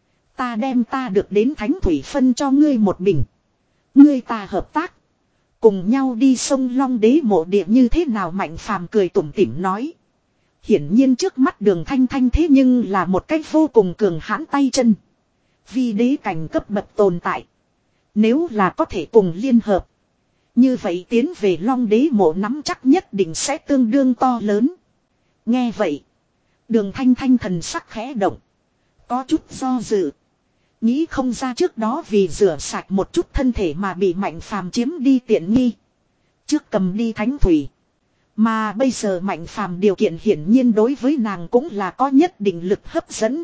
Ta đem ta được đến thánh thủy phân cho ngươi một bình. Ngươi ta hợp tác. Cùng nhau đi sông Long Đế mộ địa như thế nào mạnh phàm cười tủm tỉm nói. Hiển nhiên trước mắt đường Thanh Thanh thế nhưng là một cách vô cùng cường hãn tay chân. Vì đế cảnh cấp bậc tồn tại. Nếu là có thể cùng liên hợp. Như vậy tiến về Long Đế mộ nắm chắc nhất định sẽ tương đương to lớn. Nghe vậy. Đường Thanh Thanh thần sắc khẽ động. Có chút do dự. Nghĩ không ra trước đó vì rửa sạch một chút thân thể mà bị mạnh phàm chiếm đi tiện nghi. Trước cầm đi thánh thủy. Mà bây giờ mạnh phàm điều kiện hiển nhiên đối với nàng cũng là có nhất định lực hấp dẫn.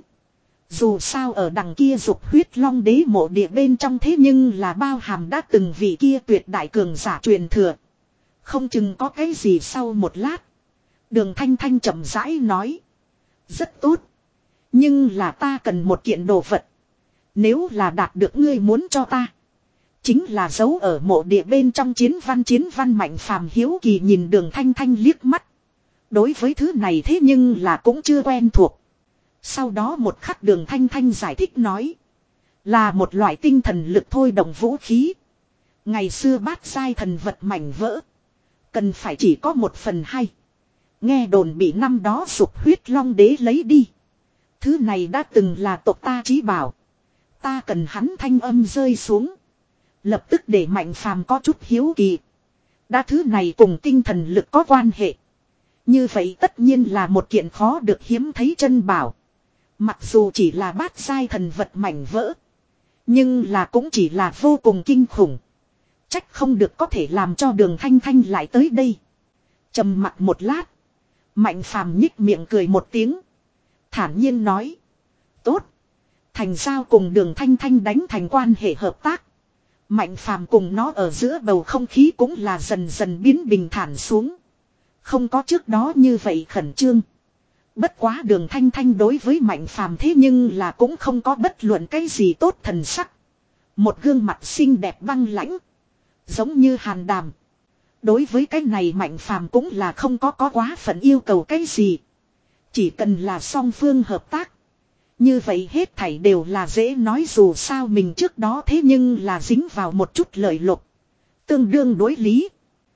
Dù sao ở đằng kia dục huyết long đế mộ địa bên trong thế nhưng là bao hàm đã từng vị kia tuyệt đại cường giả truyền thừa. Không chừng có cái gì sau một lát. Đường Thanh Thanh chậm rãi nói. Rất tốt. Nhưng là ta cần một kiện đồ vật. Nếu là đạt được ngươi muốn cho ta. Chính là giấu ở mộ địa bên trong chiến văn chiến văn mạnh phàm hiếu kỳ nhìn đường Thanh Thanh liếc mắt. Đối với thứ này thế nhưng là cũng chưa quen thuộc. Sau đó một khắc đường Thanh Thanh giải thích nói. Là một loại tinh thần lực thôi động vũ khí. Ngày xưa bát giai thần vật mảnh vỡ. Cần phải chỉ có một phần hay. Nghe đồn bị năm đó dục huyết long đế lấy đi. Thứ này đã từng là tộc ta chí bảo. Ta cần hắn thanh âm rơi xuống. Lập tức để mạnh phàm có chút hiếu kỳ. Đã thứ này cùng tinh thần lực có quan hệ. Như vậy tất nhiên là một kiện khó được hiếm thấy chân bảo. Mặc dù chỉ là bát giai thần vật mảnh vỡ. Nhưng là cũng chỉ là vô cùng kinh khủng. Trách không được có thể làm cho đường Thanh Thanh lại tới đây. Trầm mặc một lát. Mạnh phàm nhích miệng cười một tiếng. Thản nhiên nói. Tốt. Thành giao cùng đường Thanh Thanh đánh thành quan hệ hợp tác. Mạnh phàm cùng nó ở giữa bầu không khí cũng là dần dần biến bình thản xuống. Không có trước đó như vậy khẩn trương. Bất quá đường Thanh Thanh đối với mạnh phàm thế nhưng là cũng không có bất luận cái gì tốt thần sắc. Một gương mặt xinh đẹp băng lãnh. Giống như hàn đàm. Đối với cái này mạnh phàm cũng là không có có quá phận yêu cầu cái gì. Chỉ cần là song phương hợp tác. Như vậy hết thảy đều là dễ nói, dù sao mình trước đó thế nhưng là dính vào một chút lợi lộc. Tương đương đối lý.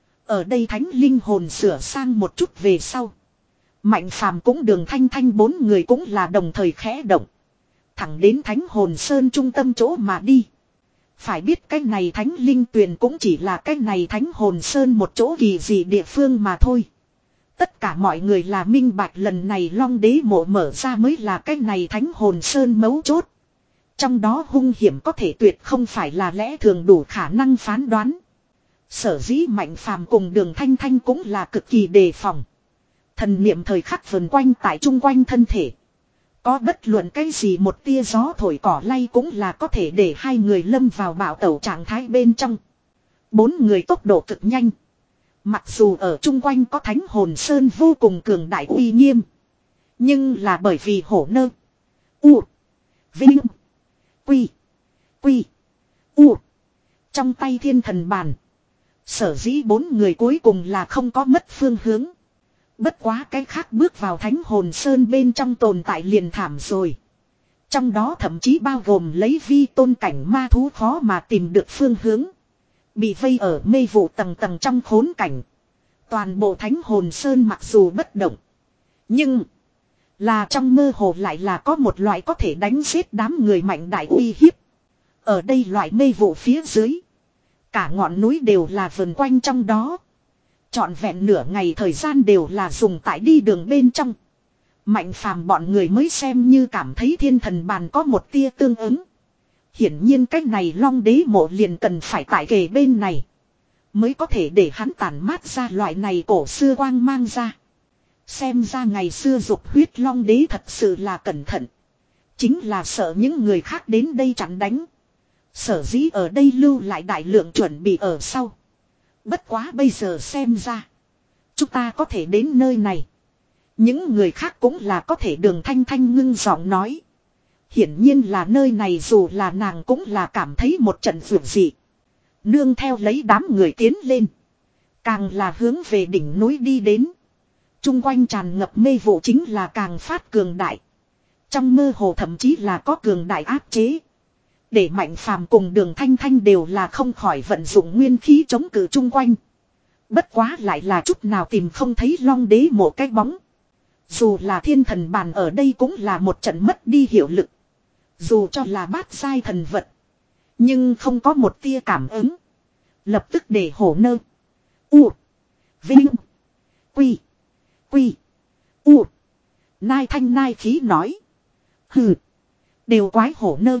Ở đây thánh linh hồn sửa sang một chút về sau. Mạnh phàm cũng Đường Thanh Thanh bốn người cũng là đồng thời khẽ động. Thẳng đến Thánh Hồn Sơn trung tâm chỗ mà đi. Phải biết cái này Thánh Linh Tuyền cũng chỉ là cái này Thánh Hồn Sơn một chỗ kỳ dị địa phương mà thôi. Tất cả mọi người là minh bạch lần này Long Đế mộ mở ra mới là cái này Thánh Hồn Sơn mấu chốt. Trong đó hung hiểm có thể tuyệt không phải là lẽ thường đủ khả năng phán đoán. Sở dĩ Mạnh Phàm cùng Đường Thanh Thanh cũng là cực kỳ đề phòng. Thần niệm thời khắc vần quanh tại chung quanh thân thể. Có bất luận cái gì một tia gió thổi cỏ lay cũng là có thể để hai người lâm vào bạo tẩu trạng thái bên trong. Bốn người tốc độ cực nhanh. Mặc dù ở chung quanh có Thánh Hồn Sơn vô cùng cường đại uy nghiêm. Nhưng là bởi vì hổ nơ. U. Vinh. Quy. Quy. U. Trong tay thiên thần bàn. Sở dĩ bốn người cuối cùng là không có mất phương hướng. Bất quá cái khác bước vào Thánh Hồn Sơn bên trong tồn tại liền thảm rồi. Trong đó thậm chí bao gồm lấy vi tôn cảnh ma thú khó mà tìm được phương hướng. Bị vây ở mê vụ tầng tầng trong khốn cảnh. Toàn bộ Thánh Hồn Sơn mặc dù bất động. Nhưng là trong mơ hồ lại là có một loại có thể đánh giết đám người mạnh đại uy hiếp. Ở đây loại mê vụ phía dưới. Cả ngọn núi đều là vần quanh trong đó. Trọn vẹn nửa ngày thời gian đều là dùng tại đi đường bên trong. Mạnh phàm bọn người mới xem như cảm thấy thiên thần bàn có một tia tương ứng. Hiển nhiên cách này Long Đế mộ liền cần phải tại kề bên này. Mới có thể để hắn tản mát ra loại này cổ xưa quang mang ra. Xem ra ngày xưa dục huyết Long Đế thật sự là cẩn thận. Chính là sợ những người khác đến đây chặn đánh. Sở dĩ ở đây lưu lại đại lượng chuẩn bị ở sau. Bất quá bây giờ xem ra. Chúng ta có thể đến nơi này. Những người khác cũng là có thể. Đường Thanh Thanh ngưng giọng nói. Hiển nhiên là nơi này dù là nàng cũng là cảm thấy một trận vượt dị. Nương theo lấy đám người tiến lên. Càng là hướng về đỉnh núi đi đến. Trung quanh tràn ngập mê vụ chính là càng phát cường đại. Trong mơ hồ thậm chí là có cường đại áp chế. Để Mạnh Phàm cùng Đường Thanh Thanh đều là không khỏi vận dụng nguyên khí chống cự chung quanh. Bất quá lại là chút nào tìm không thấy Long Đế mộ cái bóng. Dù là thiên thần bàn ở đây cũng là một trận mất đi hiệu lực. Dù cho là bát giai thần vật. Nhưng không có một tia cảm ứng. Lập tức để hổ nơ. U. Vinh. Quy. Quy. U. Nai thanh nai khí nói. Hừ. Đều quái hổ nơ.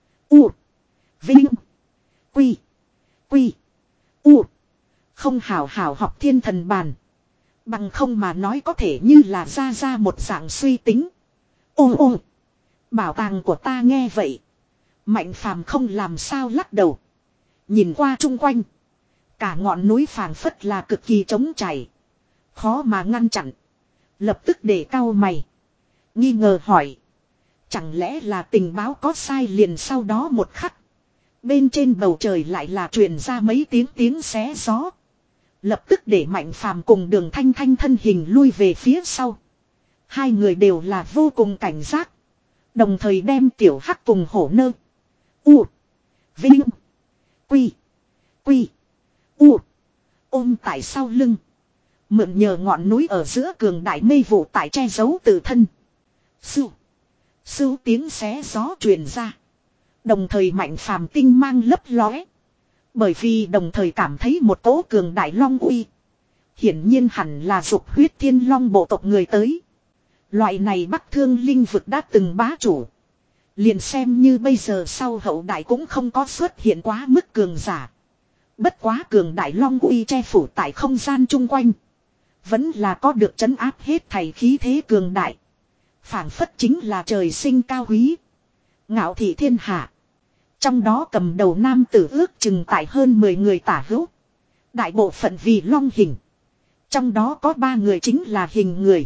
U. Vinh. Quy. Quy. U. Không hảo hảo học thiên thần bàn. Bằng không mà nói có thể như là ra ra một dạng suy tính. Ô ô. Bảo tàng của ta nghe vậy. Mạnh phàm không làm sao lắc đầu. Nhìn qua chung quanh. Cả ngọn núi phảng phất là cực kỳ trống chảy. Khó mà ngăn chặn. Lập tức để cau mày. Nghi ngờ hỏi. Chẳng lẽ là tình báo có sai liền sau đó một khắc. Bên trên bầu trời lại là truyền ra mấy tiếng tiếng xé gió. Lập tức để Mạnh Phàm cùng Đường Thanh Thanh thân hình lui về phía sau. Hai người đều là vô cùng cảnh giác. Đồng thời đem tiểu hắc cùng hổ nơ. U. Vinh. Quy. Quy. U. Ôm tại sau lưng. Mượn nhờ ngọn núi ở giữa cường đại mê vụ tại che giấu tự thân. Sưu. Sưu tiếng xé gió truyền ra. Đồng thời Mạnh Phàm tinh mang lấp lóe. Bởi vì đồng thời cảm thấy một cỗ cường đại long uy. Hiển nhiên hẳn là dục huyết thiên long bộ tộc người tới. Loại này Bắc Thương linh vực đã từng bá chủ. Liền xem như bây giờ sau hậu đại cũng không có xuất hiện quá mức cường giả. Bất quá cường đại long uy che phủ tại không gian chung quanh. Vẫn là có được trấn áp hết thảy khí thế cường đại. Phảng phất chính là trời sinh cao quý. Ngạo thị thiên hạ. Trong đó cầm đầu nam tử ước chừng tại hơn mười người tả hữu. Đại bộ phận vì long hình. Trong đó có ba người chính là hình người.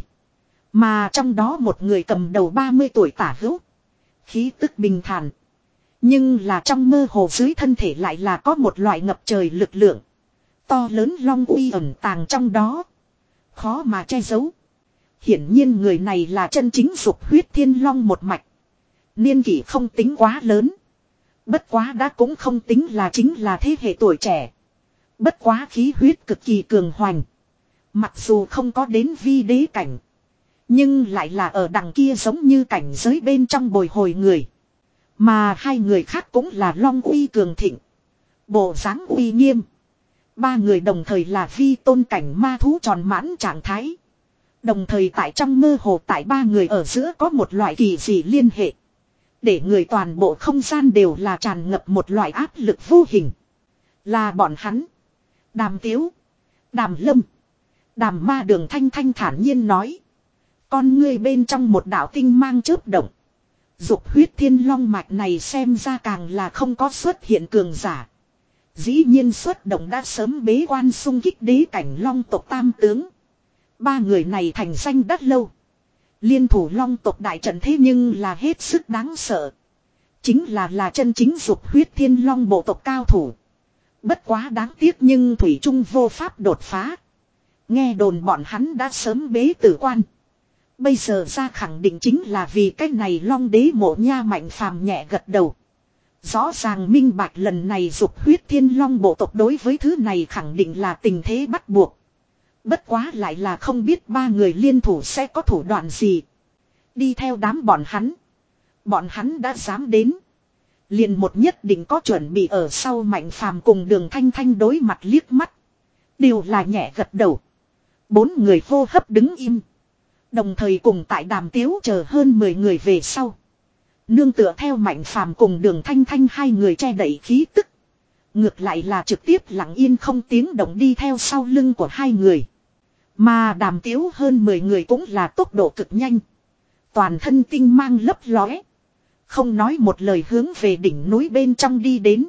Mà trong đó một người cầm đầu ba mươi tuổi tả hữu. Khí tức bình thản. Nhưng là trong mơ hồ dưới thân thể lại là có một loại ngập trời lực lượng. To lớn long uy ẩn tàng trong đó. Khó mà che giấu. Hiển nhiên người này là chân chính dục huyết thiên long một mạch. Niên kỷ không tính quá lớn. Bất quá đã cũng không tính là chính là thế hệ tuổi trẻ. Bất quá khí huyết cực kỳ cường hoành. Mặc dù không có đến vi đế cảnh. Nhưng lại là ở đằng kia giống như cảnh giới bên trong bồi hồi người. Mà hai người khác cũng là long uy cường thịnh. Bộ dáng uy nghiêm. Ba người đồng thời là vi tôn cảnh ma thú tròn mãn trạng thái. Đồng thời tại trong mơ hồ tại ba người ở giữa có một loại kỳ dị liên hệ. Để người toàn bộ không gian đều là tràn ngập một loại áp lực vô hình. Là bọn hắn. Đàm Tiếu. Đàm Lâm. Đàm Ma Đường thanh thanh thản nhiên nói. Con ngươi bên trong một đạo tinh mang chớp động. Dục huyết thiên long mạch này xem ra càng là không có xuất hiện cường giả. Dĩ nhiên xuất động đã sớm bế quan xung kích đế cảnh long tộc tam tướng. Ba người này thành danh đắt lâu. Liên thủ long tộc đại trận thế nhưng là hết sức đáng sợ. Chính là là chân chính dục huyết thiên long bộ tộc cao thủ. Bất quá đáng tiếc nhưng thủy trung vô pháp đột phá. Nghe đồn bọn hắn đã sớm bế tử quan. Bây giờ ra khẳng định chính là vì cái này long đế mộ nha Mạnh Phàm nhẹ gật đầu. Rõ ràng minh bạch lần này dục huyết thiên long bộ tộc đối với thứ này khẳng định là tình thế bắt buộc. Bất quá lại là không biết ba người liên thủ sẽ có thủ đoạn gì. Đi theo đám bọn hắn. Bọn hắn đã dám đến. Liền một nhất định có chuẩn bị ở sau Mạnh Phàm cùng Đường Thanh Thanh đối mặt liếc mắt. Đều là nhẹ gật đầu. Bốn người hô hấp đứng im. Đồng thời cùng tại Đàm Tiếu chờ hơn mười người về sau. Nương tựa theo Mạnh Phàm cùng Đường Thanh Thanh hai người che đậy khí tức. Ngược lại là trực tiếp lặng yên không tiếng động đi theo sau lưng của hai người. Mà Đàm Tiếu hơn mười người cũng là tốc độ cực nhanh. Toàn thân tinh mang lấp lóe. Không nói một lời hướng về đỉnh núi bên trong đi đến.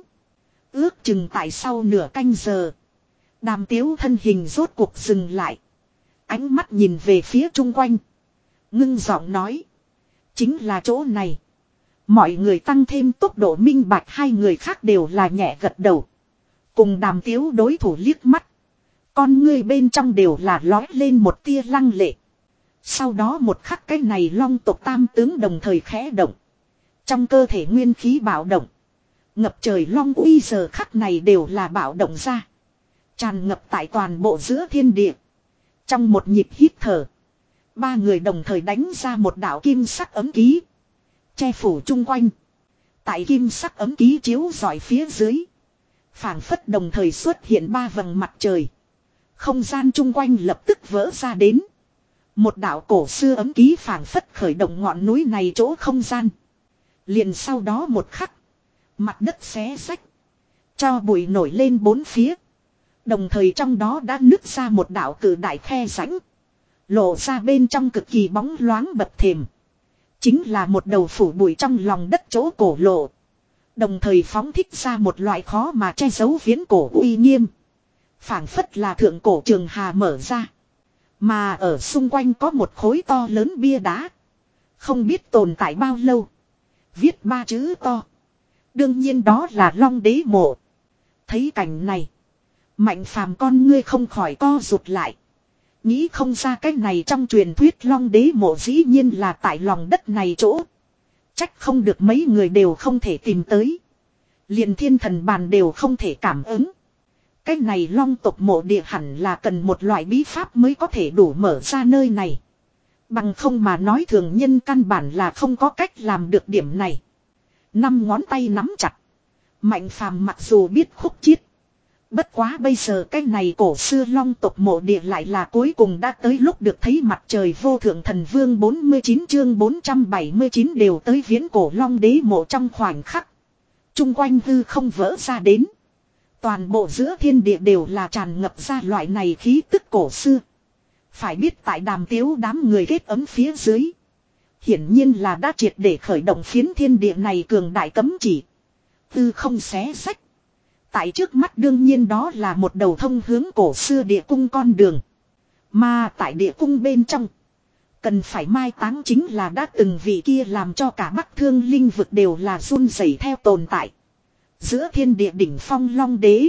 Ước chừng tại sau nửa canh giờ. Đàm Tiếu thân hình rốt cuộc dừng lại. Ánh mắt nhìn về phía chung quanh. Ngưng giọng nói. Chính là chỗ này. Mọi người tăng thêm tốc độ minh bạch, hai người khác đều là nhẹ gật đầu. Cùng Đàm Tiếu đối thủ liếc mắt. Con ngươi bên trong đều là lói lên một tia lăng lệ. Sau đó một khắc cái này long tộc tam tướng đồng thời khẽ động. Trong cơ thể nguyên khí bạo động. Ngập trời long uy giờ khắc này đều là bạo động ra. Tràn ngập tại toàn bộ giữa thiên địa. Trong một nhịp hít thở. Ba người đồng thời đánh ra một đạo kim sắc ấm ký. Che phủ chung quanh. Tại kim sắc ấm ký chiếu rọi phía dưới. Phảng phất đồng thời xuất hiện ba vầng mặt trời. Không gian chung quanh lập tức vỡ ra đến. Một đạo cổ xưa ấm ký phảng phất khởi động ngọn núi này chỗ không gian. Liền sau đó một khắc. Mặt đất xé rách. Cho bụi nổi lên bốn phía. Đồng thời trong đó đã nứt ra một đạo cử đại khe rãnh. Lộ ra bên trong cực kỳ bóng loáng bập thềm. Chính là một đầu phủ bụi trong lòng đất chỗ cổ lộ. Đồng thời phóng thích ra một loại khó mà che giấu viễn cổ uy nghiêm. Phảng phất là thượng cổ trường hà mở ra. Mà ở xung quanh có một khối to lớn bia đá. Không biết tồn tại bao lâu. Viết ba chữ to. Đương nhiên đó là Long Đế Mộ. Thấy cảnh này. Mạnh Phàm con ngươi không khỏi co rụt lại. Nghĩ không ra cái này trong truyền thuyết Long Đế Mộ dĩ nhiên là tại lòng đất này chỗ. Trách không được mấy người đều không thể tìm tới. Liền thiên thần bàn đều không thể cảm ứng. Cái này long tộc mộ địa hẳn là cần một loại bí pháp mới có thể đủ mở ra nơi này. Bằng không mà nói thường nhân căn bản là không có cách làm được điểm này. Năm ngón tay nắm chặt. Mạnh Phàm mặc dù biết khúc chiết. Bất quá bây giờ cái này cổ xưa long tộc mộ địa lại là cuối cùng đã tới lúc được thấy mặt trời vô thượng thần vương. Bốn mươi chín chương bốn trăm bảy mươi chín đều tới viễn cổ long đế mộ trong khoảnh khắc. Trung quanh hư không vỡ ra đến. Toàn bộ giữa thiên địa đều là tràn ngập ra loại này khí tức cổ xưa. Phải biết tại Đàm Tiếu đám người kết ấm phía dưới. Hiển nhiên là đã triệt để khởi động phiến thiên địa này cường đại cấm chỉ. Tư không xé sách. Tại trước mắt đương nhiên đó là một đầu thông hướng cổ xưa địa cung con đường. Mà tại địa cung bên trong. Cần phải mai táng chính là đã từng vị kia làm cho cả Bắc Thương linh vực đều là run rẩy theo tồn tại. Giữa thiên địa đỉnh phong long đế.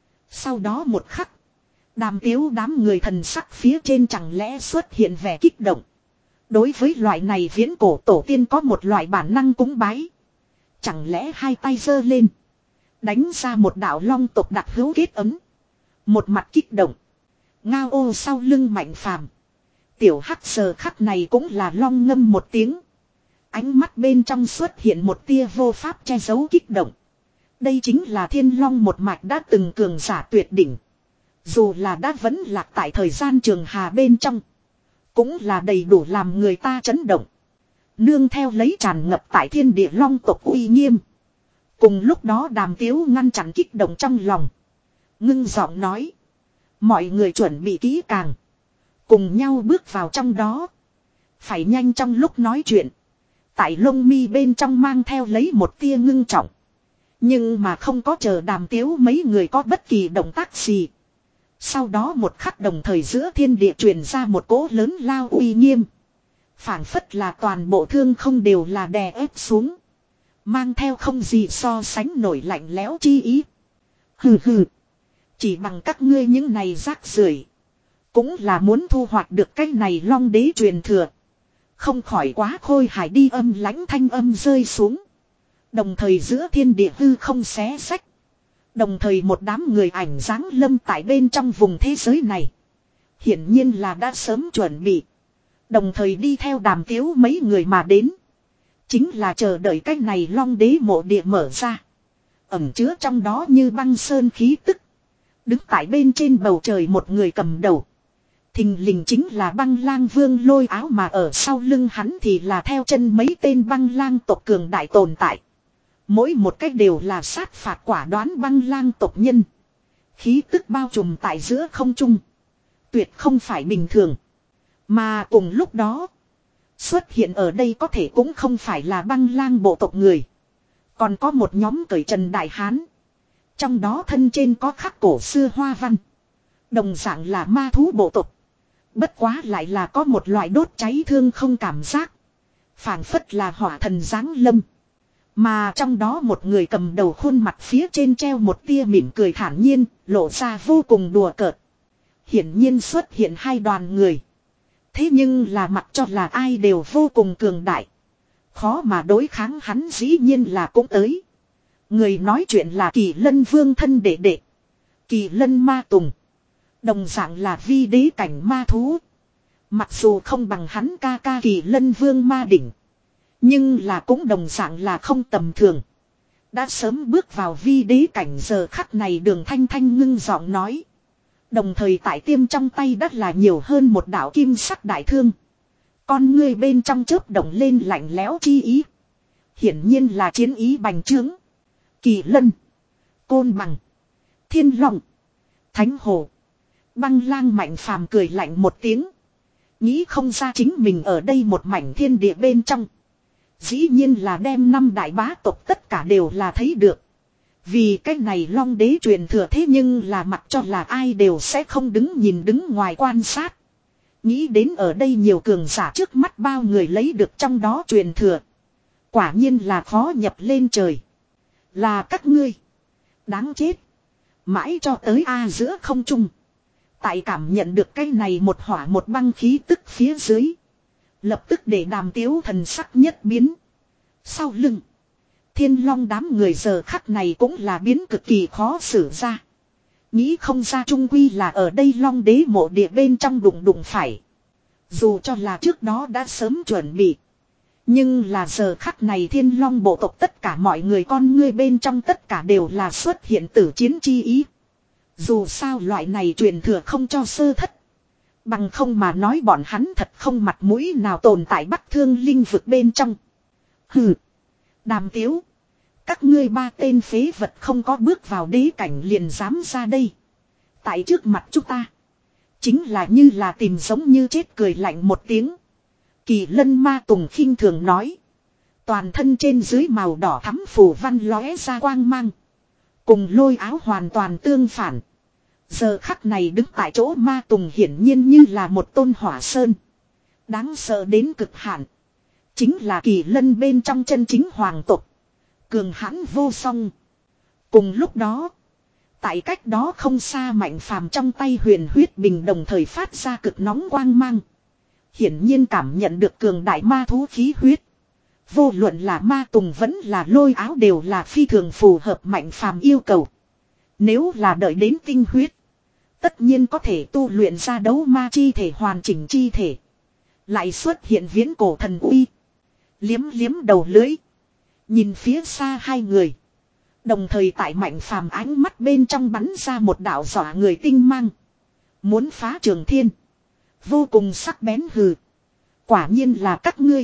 Sau đó một khắc. Đàm Tiếu đám người thần sắc phía trên chẳng lẽ xuất hiện vẻ kích động. Đối với loại này viễn cổ tổ tiên có một loại bản năng cúng bái. Chẳng lẽ hai tay giơ lên. Đánh ra một đạo long tộc đặc hữu kết ấm. Một mặt kích động. Ngao ô sau lưng Mạnh Phàm. Tiểu hắc giờ khắc này cũng là long ngâm một tiếng. Ánh mắt bên trong xuất hiện một tia vô pháp che giấu kích động. Đây chính là thiên long một mạch đã từng cường giả tuyệt đỉnh. Dù là đã vẫn lạc tại thời gian trường hà bên trong. Cũng là đầy đủ làm người ta chấn động. Nương theo lấy tràn ngập tại thiên địa long tộc uy nghiêm. Cùng lúc đó Đàm Tiếu ngăn chặn kích động trong lòng. Ngưng giọng nói. Mọi người chuẩn bị kỹ càng. Cùng nhau bước vào trong đó. Phải nhanh trong lúc nói chuyện. Tại lông mi bên trong mang theo lấy một tia ngưng trọng. Nhưng mà không có chờ Đàm Tiếu mấy người có bất kỳ động tác gì. Sau đó một khắc đồng thời giữa thiên địa truyền ra một cỗ lớn lao uy nghiêm. Phảng phất là toàn bộ thương không đều là đè ép xuống. Mang theo không gì so sánh nổi lạnh lẽo chi ý. Hừ hừ. Chỉ bằng các ngươi những này rác rưởi, cũng là muốn thu hoạch được cái này long đế truyền thừa. Không khỏi quá khôi hài đi, âm lãnh thanh âm rơi xuống. Đồng thời giữa thiên địa hư không xé sách. Đồng thời một đám người ảnh giáng lâm tại bên trong vùng thế giới này. Hiển nhiên là đã sớm chuẩn bị. Đồng thời đi theo Đàm Tiếu mấy người mà đến. Chính là chờ đợi cái này long đế mộ địa mở ra. Ẩm chứa trong đó như băng sơn khí tức. Đứng tại bên trên bầu trời một người cầm đầu. Thình lình chính là Băng Lang Vương Lôi Áo, mà ở sau lưng hắn thì là theo chân mấy tên băng lang tộc cường đại tồn tại. Mỗi một cách đều là sát phạt quả đoán băng lang tộc nhân. Khí tức bao trùm tại giữa không trung. Tuyệt không phải bình thường. Mà cùng lúc đó, xuất hiện ở đây có thể cũng không phải là băng lang bộ tộc người. Còn có một nhóm cởi trần đại hán. Trong đó thân trên có khắc cổ xưa hoa văn. Đồng dạng là ma thú bộ tộc. Bất quá lại là có một loại đốt cháy thương không cảm giác. Phảng phất là hỏa thần giáng lâm. Mà trong đó một người cầm đầu khuôn mặt phía trên treo một tia mỉm cười thản nhiên, lộ ra vô cùng đùa cợt. Hiển nhiên xuất hiện hai đoàn người. Thế nhưng là mặc cho là ai đều vô cùng cường đại. Khó mà đối kháng hắn dĩ nhiên là cũng tới. Người nói chuyện là Kỳ Lân Vương thân đệ đệ. Kỳ Lân Ma Tùng. Đồng dạng là vi đế cảnh ma thú. Mặc dù không bằng hắn ca ca Kỳ Lân Vương Ma Đỉnh. Nhưng là cũng đồng dạng là không tầm thường. Đã sớm bước vào vi đế cảnh, giờ khắc này Đường Thanh Thanh ngưng giọng nói. Đồng thời tại tiêm trong tay đất là nhiều hơn một đạo kim sắc đại thương. Con ngươi bên trong chớp động lên lạnh lẽo chi ý. Hiển nhiên là chiến ý bành trướng. Kỳ Lân, Côn Bằng, Thiên Long, Thánh Hồ, Băng Lang Mạnh Phàm cười lạnh một tiếng. Nghĩ không ra chính mình ở đây một mảnh thiên địa bên trong. Dĩ nhiên là đem năm đại bá tộc tất cả đều là thấy được. Vì cái này long đế truyền thừa, thế nhưng là mặc cho là ai đều sẽ không đứng nhìn đứng ngoài quan sát. Nghĩ đến ở đây nhiều cường giả trước mắt bao người lấy được trong đó truyền thừa. Quả nhiên là khó nhập lên trời. Là các ngươi. Đáng chết. Mãi cho tới A giữa không trung. Tại cảm nhận được cái này một hỏa một băng khí tức phía dưới. Lập tức để Đàm Tiếu thần sắc nhất biến. Sau lưng. Thiên Long đám người giờ khắc này cũng là biến cực kỳ khó xử ra. Nghĩ không ra trung quy là ở đây long đế mộ địa bên trong đụng đụng phải. Dù cho là trước đó đã sớm chuẩn bị. Nhưng là giờ khắc này Thiên Long bộ tộc tất cả mọi người con ngươi bên trong tất cả đều là xuất hiện tử chiến chi ý. Dù sao loại này truyền thừa không cho sơ thất. Bằng không mà nói bọn hắn thật không mặt mũi nào tồn tại Bắc Thương linh vực bên trong. Hừ. Đàm Tiếu. Các ngươi ba tên phế vật không có bước vào đế cảnh liền dám ra đây. Tại trước mặt chúng ta. Chính là như là tìm giống như chết, cười lạnh một tiếng. Kỳ Lân Ma Tùng khinh thường nói. Toàn thân trên dưới màu đỏ thắm phủ văn lóe ra quang mang. Cùng Lôi Áo hoàn toàn tương phản. Giờ khắc này đứng tại chỗ Ma Tùng hiển nhiên như là một tôn hỏa sơn. Đáng sợ đến cực hạn. Chính là Kỳ Lân bên trong chân chính hoàng tộc. Cường hãn vô song. Cùng lúc đó. Tại cách đó không xa Mạnh Phàm trong tay huyền huyết bình đồng thời phát ra cực nóng quang mang. Hiển nhiên cảm nhận được cường đại ma thú khí huyết. Vô luận là ma tùng vẫn là lôi áo đều là phi thường phù hợp Mạnh Phàm yêu cầu. Nếu là đợi đến tinh huyết, tất nhiên có thể tu luyện ra đấu ma chi thể hoàn chỉnh chi thể. Lại xuất hiện viễn cổ thần uy. Liếm liếm đầu lưỡi. Nhìn phía xa hai người. Đồng thời tại Mạnh Phàm ánh mắt bên trong bắn ra một đạo dọa người tinh mang. Muốn phá trường thiên. Vô cùng sắc bén hừ. Quả nhiên là các ngươi.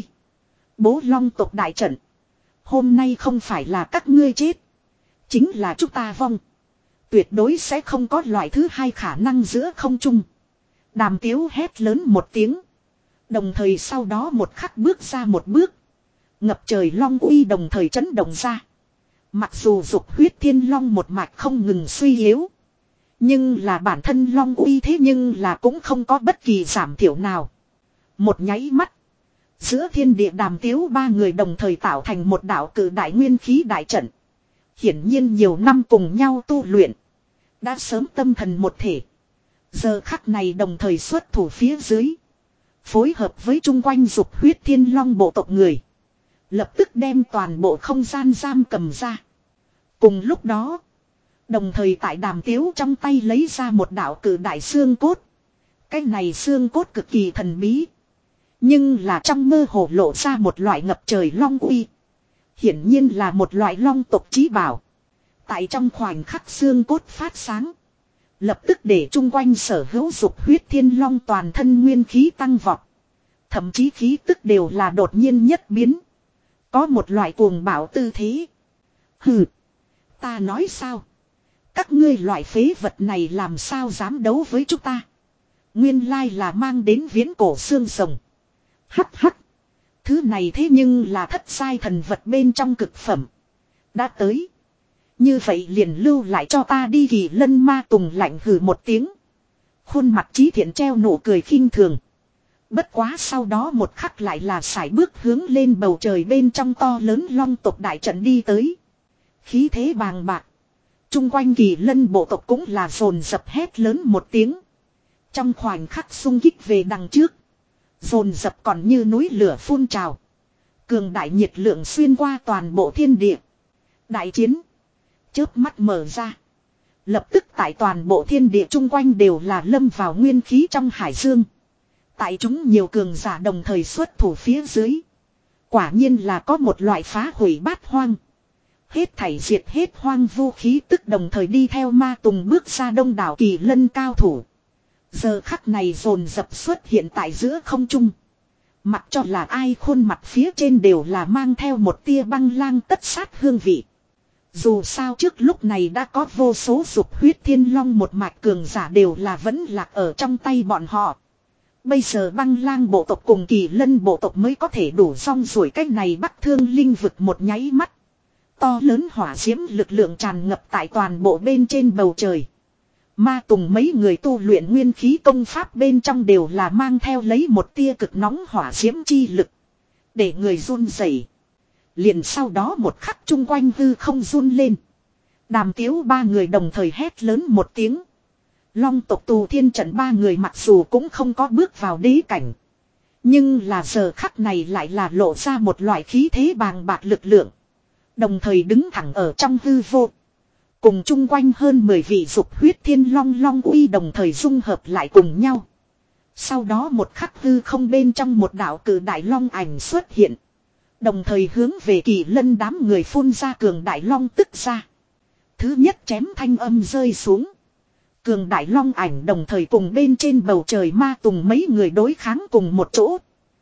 Bố Long tộc đại trận. Hôm nay không phải là các ngươi chết. Chính là chúng ta vong. Tuyệt đối sẽ không có loại thứ hai khả năng giữa không trung. Đàm Tiếu hét lớn một tiếng. Đồng thời sau đó một khắc bước ra một bước. Ngập trời long uy đồng thời chấn động ra. Mặc dù dục huyết thiên long một mạch không ngừng suy yếu. Nhưng là bản thân long uy thế nhưng là cũng không có bất kỳ giảm thiểu nào. Một nháy mắt. Giữa thiên địa Đàm Tiếu ba người đồng thời tạo thành một đạo cử đại nguyên khí đại trận. Hiển nhiên nhiều năm cùng nhau tu luyện. Đã sớm tâm thần một thể. Giờ khắc này đồng thời xuất thủ phía dưới. Phối hợp với chung quanh dục huyết thiên long bộ tộc người. Lập tức đem toàn bộ không gian giam cầm ra. Cùng lúc đó. Đồng thời tại Đàm Tiếu trong tay lấy ra một đạo cử đại xương cốt. Cái này xương cốt cực kỳ thần bí. Nhưng là trong mơ hồ lộ ra một loại ngập trời long uy. Hiển nhiên là một loại long tộc chí bảo. Tại trong khoảnh khắc xương cốt phát sáng. Lập tức để chung quanh sở hữu dục huyết thiên long toàn thân nguyên khí tăng vọt. Thậm chí khí tức đều là đột nhiên nhất biến. Có một loại cuồng bạo tư thế. Hừ. Ta nói sao? Các ngươi loại phế vật này làm sao dám đấu với chúng ta? Nguyên lai là mang đến viễn cổ xương rồng. Hắc hắc. Thứ này thế nhưng là thất sai thần vật bên trong cực phẩm. Đã tới. Như vậy liền lưu lại cho ta đi. Kỳ Lân Ma Tùng lạnh hừ một tiếng. Khuôn mặt Chí Thiện treo nụ cười khinh thường. Bất quá sau đó một khắc lại là sải bước hướng lên bầu trời bên trong to lớn long tộc đại trận đi tới. Khí thế bàng bạc. Trung quanh Kỳ Lân bộ tộc cũng là dồn dập hét lớn một tiếng. Trong khoảnh khắc xung kích về đằng trước. Dồn dập còn như núi lửa phun trào. Cường đại nhiệt lượng xuyên qua toàn bộ thiên địa. Đại chiến. Chớp mắt mở ra. Lập tức tại toàn bộ thiên địa chung quanh đều là lâm vào nguyên khí trong hải dương. Tại chúng nhiều cường giả đồng thời xuất thủ phía dưới. Quả nhiên là có một loại phá hủy bát hoang. Hết thảy diệt hết hoang vu khí tức đồng thời đi theo Ma Tùng bước ra đông đảo Kỳ Lân cao thủ. Giờ khắc này dồn dập xuất hiện tại giữa không trung. Mặc cho là ai khuôn mặt phía trên đều là mang theo một tia băng lang tất sát hương vị. Dù sao trước lúc này đã có vô số dục huyết thiên long một mạch cường giả đều là vẫn lạc ở trong tay bọn họ. Bây giờ băng lang bộ tộc cùng Kỳ Lân bộ tộc mới có thể đủ xong rồi cách này Bắc Thương linh vực một nháy mắt. To lớn hỏa diễm lực lượng tràn ngập tại toàn bộ bên trên bầu trời. Ma Tùng mấy người tu luyện nguyên khí công pháp bên trong đều là mang theo lấy một tia cực nóng hỏa diễm chi lực. Để người run rẩy. Liền sau đó một khắc chung quanh hư không run lên. Đàm Tiếu ba người đồng thời hét lớn một tiếng. Long tộc Tù Thiên Trận ba người mặc dù cũng không có bước vào đế cảnh. Nhưng là giờ khắc này lại là lộ ra một loại khí thế bàng bạc lực lượng. Đồng thời đứng thẳng ở trong hư vô. Cùng chung quanh hơn mười vị dục huyết thiên long long uy đồng thời dung hợp lại cùng nhau. Sau đó một khắc hư không bên trong một đạo cử đại long ảnh xuất hiện. Đồng thời hướng về Kỳ Lân đám người phun ra cường đại long tức ra. Thứ nhất chém thanh âm rơi xuống. Cường đại long ảnh đồng thời cùng bên trên bầu trời Ma Tùng mấy người đối kháng cùng một chỗ.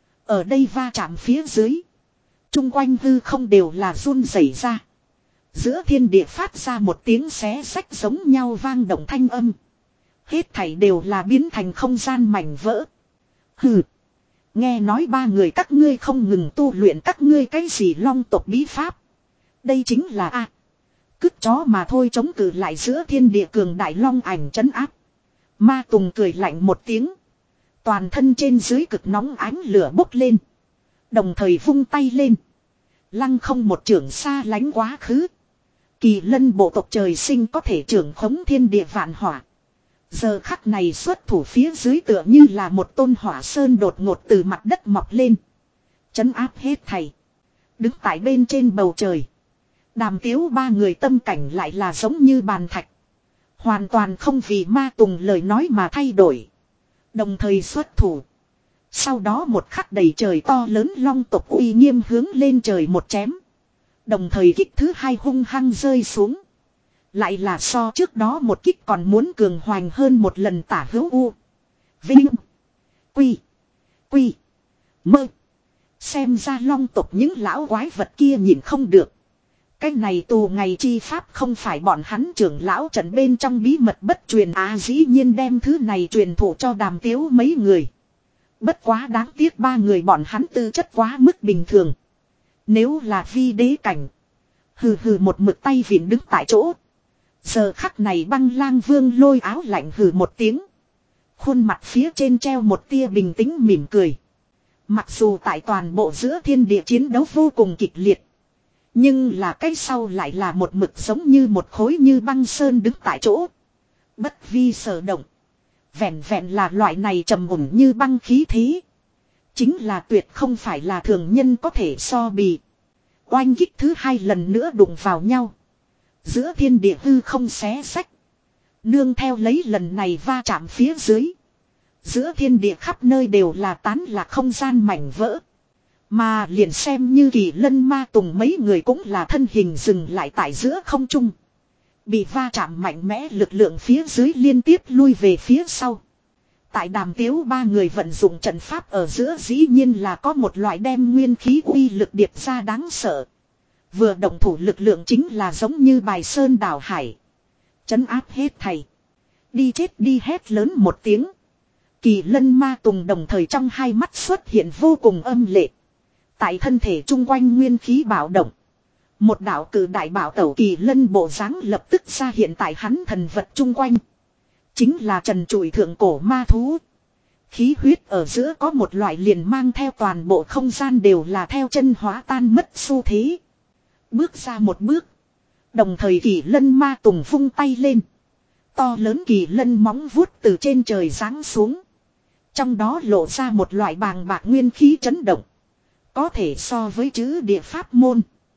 Ở đây va chạm phía dưới. Trung quanh hư không đều là run rẩy ra. Giữa thiên địa phát ra một tiếng xé sách giống nhau vang động thanh âm. Hết thảy đều là biến thành không gian mảnh vỡ. Hừ. Nghe nói ba người các ngươi không ngừng tu luyện các ngươi cái gì long tộc bí pháp. Đây chính là a à, cứt chó mà thôi chống cự lại giữa thiên địa cường đại long ảnh trấn áp. Ma Tùng cười lạnh một tiếng. Toàn thân trên dưới cực nóng ánh lửa bốc lên. Đồng thời vung tay lên. Lăng không một trưởng xa lánh quá khứ. Kỳ Lân bộ tộc trời sinh có thể trưởng khống thiên địa vạn hỏa. Giờ khắc này xuất thủ phía dưới tựa như là một tôn hỏa sơn đột ngột từ mặt đất mọc lên. Trấn áp hết thầy. Đứng tại bên trên bầu trời. Đàm tiếu ba người tâm cảnh lại là giống như bàn thạch. Hoàn toàn không vì Ma Tùng lời nói mà thay đổi. Đồng thời xuất thủ. Sau đó một khắc đầy trời to lớn long tộc uy nghiêm hướng lên trời một chém. Đồng thời kích thứ hai hung hăng rơi xuống. Lại là so trước đó một kích còn muốn cường hoành hơn một lần tả hữu u. Vinh. Quy. Quy. Mơ. Xem ra long tộc những lão quái vật kia nhìn không được. Cái này tù ngày chi pháp không phải bọn hắn trưởng lão trận bên trong bí mật bất truyền á, dĩ nhiên đem thứ này truyền thụ cho Đàm Tiếu mấy người. Bất quá đáng tiếc ba người bọn hắn tư chất quá mức bình thường. Nếu là vi đế cảnh. Hừ hừ một mực tay vịn đứng tại chỗ. Giờ khắc này Băng Lang Vương lôi áo lạnh hừ một tiếng. Khuôn mặt phía trên treo một tia bình tĩnh mỉm cười. Mặc dù tại toàn bộ giữa thiên địa chiến đấu vô cùng kịch liệt. Nhưng là cái sau lại là một mực giống như một khối như băng sơn đứng tại chỗ. Bất vi sở động. Vẹn vẹn là loại này trầm ổn như băng khí thế. Chính là tuyệt không phải là thường nhân có thể so bì. Oanh kích thứ hai lần nữa đụng vào nhau. Giữa thiên địa hư không xé sách. Nương theo lấy lần này va chạm phía dưới. Giữa thiên địa khắp nơi đều là tán lạc không gian mảnh vỡ. Mà liền xem như Kỳ Lân Ma Tùng mấy người cũng là thân hình dừng lại tại giữa không trung. Bị va chạm mạnh mẽ lực lượng phía dưới liên tiếp lui về phía sau. Tại Đàm Tiếu ba người vận dụng trận pháp ở giữa dĩ nhiên là có một loại đem nguyên khí uy lực điệp ra đáng sợ. Vừa động thủ lực lượng chính là giống như bài sơn đảo hải. Trấn áp hết thầy. Đi chết đi hét lớn một tiếng. Kỳ Lân Ma Tùng đồng thời trong hai mắt xuất hiện vô cùng âm lệ. Tại thân thể chung quanh nguyên khí bạo động. Một đạo cử đại bảo tẩu Kỳ Lân bộ dáng lập tức ra hiện tại hắn thần vật chung quanh. Chính là trần trụi thượng cổ ma thú. Khí huyết ở giữa có một loại liền mang theo toàn bộ không gian đều là theo chân hóa tan mất xu thế. Bước ra một bước. Đồng thời Kỳ Lân Ma Tùng vung tay lên. To lớn Kỳ Lân móng vuốt từ trên trời giáng xuống. Trong đó lộ ra một loại bàng bạc nguyên khí chấn động. Có thể so với chữ địa pháp môn.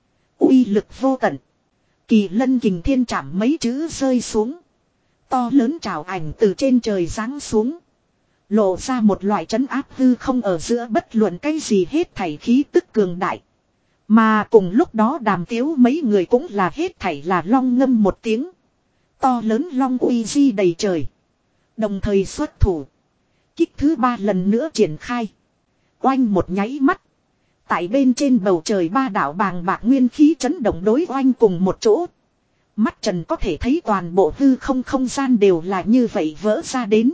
Uy lực vô tận. Kỳ Lân kình thiên chạm mấy chữ rơi xuống. To lớn trào ảnh từ trên trời giáng xuống. Lộ ra một loại trấn áp hư không ở giữa bất luận cái gì hết thảy khí tức cường đại. Mà cùng lúc đó Đàm Tiếu mấy người cũng là hết thảy là long ngâm một tiếng. To lớn long uy di đầy trời. Đồng thời xuất thủ. Kích thứ ba lần nữa triển khai. Oanh một nháy mắt. Tại bên trên bầu trời ba đảo bàng bạc nguyên khí chấn động đối oanh cùng một chỗ. Mắt trần có thể thấy toàn bộ hư không không gian đều là như vậy vỡ ra đến.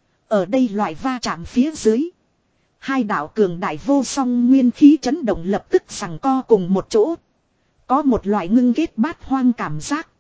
Ở đây loại va chạm phía dưới. Hai đảo cường đại vô song nguyên khí chấn động lập tức giằng co cùng một chỗ. Có một loại ngưng kết bát hoang cảm giác.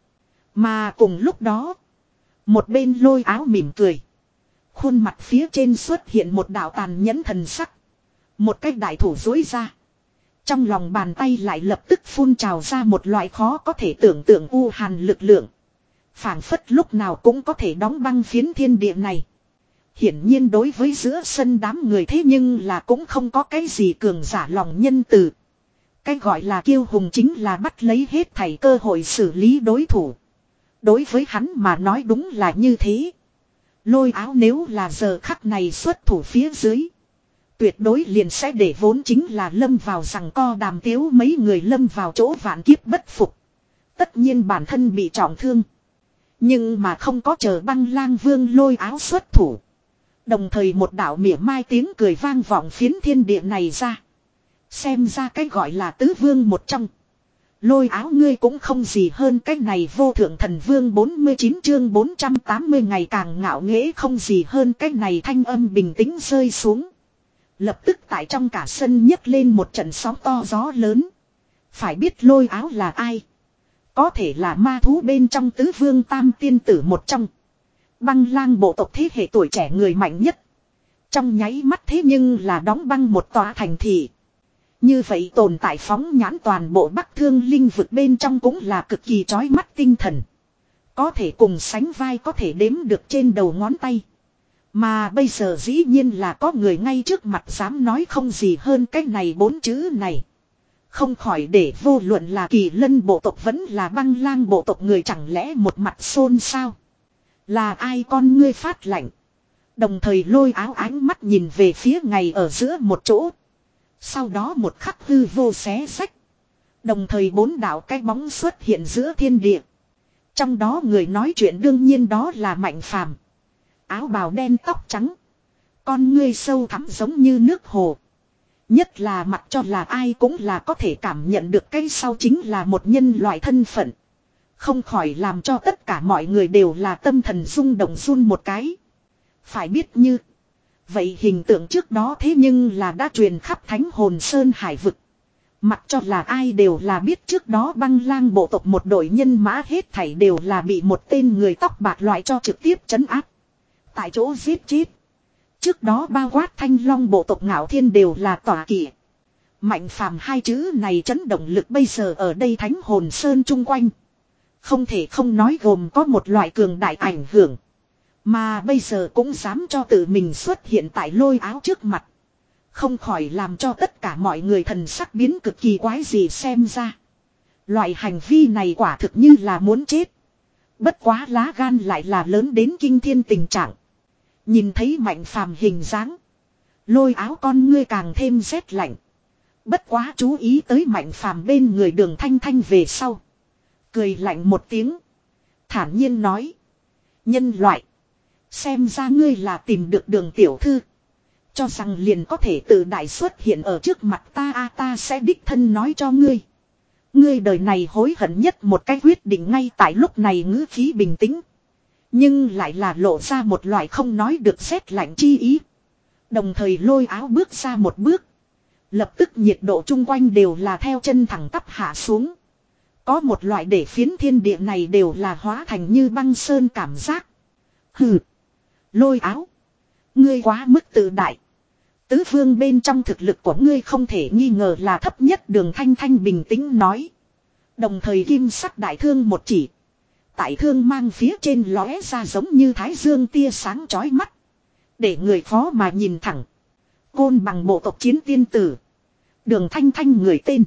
Mà cùng lúc đó. Một bên lôi áo mỉm cười. Khuôn mặt phía trên xuất hiện một đạo tàn nhẫn thần sắc. Một cái đại thủ dối ra. Trong lòng bàn tay lại lập tức phun trào ra một loại khó có thể tưởng tượng u hàn lực lượng. Phảng phất lúc nào cũng có thể đóng băng phiến thiên địa này. Hiển nhiên đối với giữa sân đám người thế nhưng là cũng không có cái gì cường giả lòng nhân từ. Cái gọi là kiêu hùng chính là bắt lấy hết thảy cơ hội xử lý đối thủ. Đối với hắn mà nói đúng là như thế. Lôi áo nếu là giờ khắc này xuất thủ phía dưới. Tuyệt đối liền sẽ để vốn chính là lâm vào rằng co Đàm Tiếu mấy người lâm vào chỗ vạn kiếp bất phục. Tất nhiên bản thân bị trọng thương. Nhưng mà không có chờ Băng Lang Vương lôi áo xuất thủ. Đồng thời một đạo mỉa mai tiếng cười vang vọng phiến thiên địa này ra. Xem ra cái gọi là tứ vương một trong. Lôi áo ngươi cũng không gì hơn cái này vô thượng thần vương bốn mươi chín chương bốn trăm tám mươi ngày càng ngạo nghễ không gì hơn cái này thanh âm bình tĩnh rơi xuống. Lập tức tại trong cả sân nhấc lên một trận sóng to gió lớn. Phải biết lôi áo là ai? Có thể là ma thú bên trong tứ vương tam tiên tử một trong. Băng Lang bộ tộc thế hệ tuổi trẻ người mạnh nhất. Trong nháy mắt thế nhưng là đóng băng một tòa thành thị. Như vậy tồn tại phóng nhãn toàn bộ Bắc Thương linh vực bên trong cũng là cực kỳ chói mắt tinh thần. Có thể cùng sánh vai có thể đếm được trên đầu ngón tay. Mà bây giờ dĩ nhiên là có người ngay trước mặt dám nói không gì hơn cái này bốn chữ này. Không khỏi để vô luận là Kỳ Lân bộ tộc vẫn là Băng Lang bộ tộc người chẳng lẽ một mặt xôn xao. Là ai con ngươi phát lạnh. Đồng thời Lôi Áo ánh mắt nhìn về phía ngày ở giữa một chỗ. Sau đó một khắc hư vô xé sách. Đồng thời bốn đạo cái bóng xuất hiện giữa thiên địa. Trong đó người nói chuyện đương nhiên đó là Mạnh Phàm. Áo bào đen tóc trắng. Con ngươi sâu thẳm giống như nước hồ. Nhất là mặc cho là ai cũng là có thể cảm nhận được cái sau chính là một nhân loại thân phận. Không khỏi làm cho tất cả mọi người đều là tâm thần rung động run một cái. Phải biết như. Vậy hình tượng trước đó thế nhưng là đã truyền khắp Thánh Hồn Sơn hải vực. Mặc cho là ai đều là biết trước đó Băng Lang bộ tộc một đội nhân mã hết thảy đều là bị một tên người tóc bạc loại cho trực tiếp trấn áp. Tại chỗ giết chết. Trước đó bao quát Thanh Long bộ tộc Ngạo Thiên đều là tỏa kỵ. Mạnh Phàm hai chữ này chấn động lực bây giờ ở đây Thánh Hồn Sơn chung quanh. Không thể không nói gồm có một loại cường đại ảnh hưởng. Mà bây giờ cũng dám cho tự mình xuất hiện tại Lôi Áo trước mặt. Không khỏi làm cho tất cả mọi người thần sắc biến cực kỳ quái gì xem ra. Loại hành vi này quả thực như là muốn chết. Bất quá lá gan lại là lớn đến kinh thiên tình trạng. Nhìn thấy Mạnh Phàm hình dáng. Lôi Áo con ngươi càng thêm rét lạnh. Bất quá chú ý tới Mạnh Phàm bên người Đường Thanh Thanh về sau. Cười lạnh một tiếng. Thản nhiên nói. Nhân loại. Xem ra ngươi là tìm được Đường tiểu thư. Cho rằng liền có thể tự đại xuất hiện ở trước mặt ta a ta sẽ đích thân nói cho ngươi. Ngươi đời này hối hận nhất một cái quyết định ngay tại lúc này ngữ khí bình tĩnh. Nhưng lại là lộ ra một loại không nói được rét lạnh chi ý. Đồng thời Lôi Áo bước ra một bước. Lập tức nhiệt độ chung quanh đều là theo chân thẳng tắp hạ xuống. Có một loại để phiến thiên địa này đều là hóa thành như băng sơn cảm giác. Hừ. Lôi Áo. Ngươi quá mức tự đại. Tứ phương bên trong thực lực của ngươi không thể nghi ngờ là thấp nhất. Đường Thanh Thanh bình tĩnh nói. Đồng thời kim sắc đại thương một chỉ. Tại thương mang phía trên lóe ra giống như thái dương tia sáng chói mắt. Để người khó mà nhìn thẳng. Côn bằng bộ tộc chiến tiên tử. Đường Thanh Thanh người tên.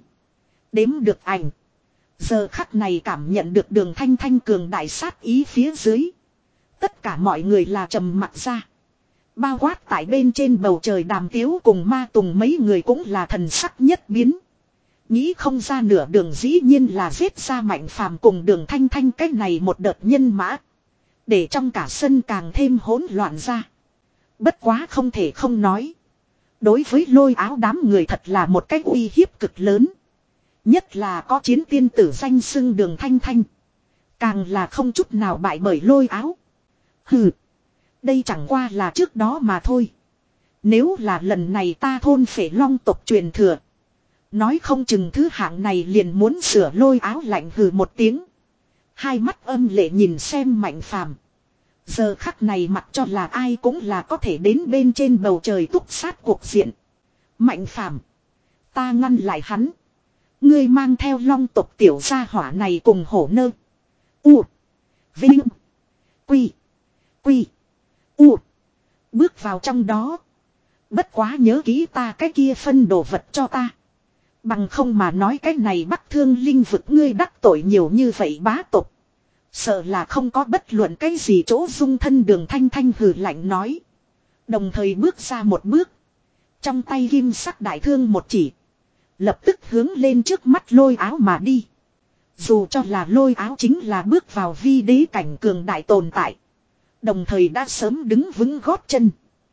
Đếm được ảnh. Giờ khắc này cảm nhận được Đường Thanh Thanh cường đại sát ý phía dưới. Tất cả mọi người là trầm mặc ra. Bao quát tại bên trên bầu trời Đàm Tiếu cùng Ma Tùng mấy người cũng là thần sắc nhất biến. Nghĩ không ra nửa đường dĩ nhiên là giết ra Mạnh Phàm cùng Đường Thanh Thanh cái này một đợt nhân mã. Để trong cả sân càng thêm hỗn loạn ra. Bất quá không thể không nói. Đối với Lôi Áo đám người thật là một cái uy hiếp cực lớn. Nhất là có chiến tiên tử danh xưng Đường Thanh Thanh. Càng là không chút nào bại bởi Lôi Áo. Hừ. Đây chẳng qua là trước đó mà thôi. Nếu là lần này ta thôn Phệ Long tộc truyền thừa. Nói không chừng thứ hạng này liền muốn sửa. Lôi Áo lạnh hừ một tiếng. Hai mắt âm lệ nhìn xem Mạnh Phàm. Giờ khắc này mặc cho là ai cũng là có thể đến bên trên bầu trời túc sát cuộc diện. Mạnh Phàm. Ta ngăn lại hắn. Ngươi mang theo Long tộc tiểu gia hỏa này cùng hổ nơ. U. Vinh. Quy. Quy. U. Bước vào trong đó. Bất quá nhớ kỹ ta cái kia phân đồ vật cho ta. Bằng không mà nói cái này Bắc Thương Linh vực ngươi đắc tội nhiều như vậy bá tộc. Sợ là không có bất luận cái gì chỗ dung thân. Đường Thanh Thanh hừ lạnh nói. Đồng thời bước ra một bước. Trong tay kim sắc đại thương một chỉ. Lập tức hướng lên trước mắt Lôi Áo mà đi. Dù cho là Lôi Áo chính là bước vào vi đế cảnh cường đại tồn tại. Đồng thời đã sớm đứng vững gót chân.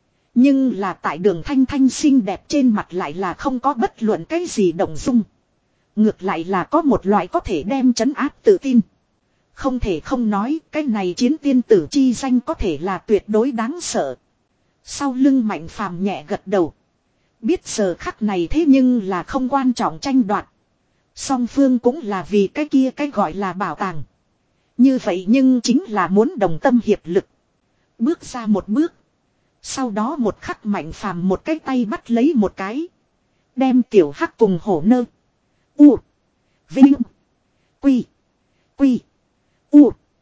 Nhưng là tại Đường Thanh Thanh xinh đẹp trên mặt lại là không có bất luận cái gì động dung. Ngược lại là có một loại có thể đem trấn áp tự tin. Không thể không nói cái này chiến tiên tử chi danh có thể là tuyệt đối đáng sợ. Sau lưng Mạnh Phàm nhẹ gật đầu. Biết giờ khắc này thế nhưng là không quan trọng tranh đoạt. Song phương cũng là vì cái kia cái gọi là bảo tàng. Như vậy nhưng chính là muốn đồng tâm hiệp lực. Bước ra một bước. Sau đó một khắc Mạnh Phàm một cái tay bắt lấy một cái. Đem tiểu hắc cùng hổ nơ. U. Vinh. Quy. Quy. U.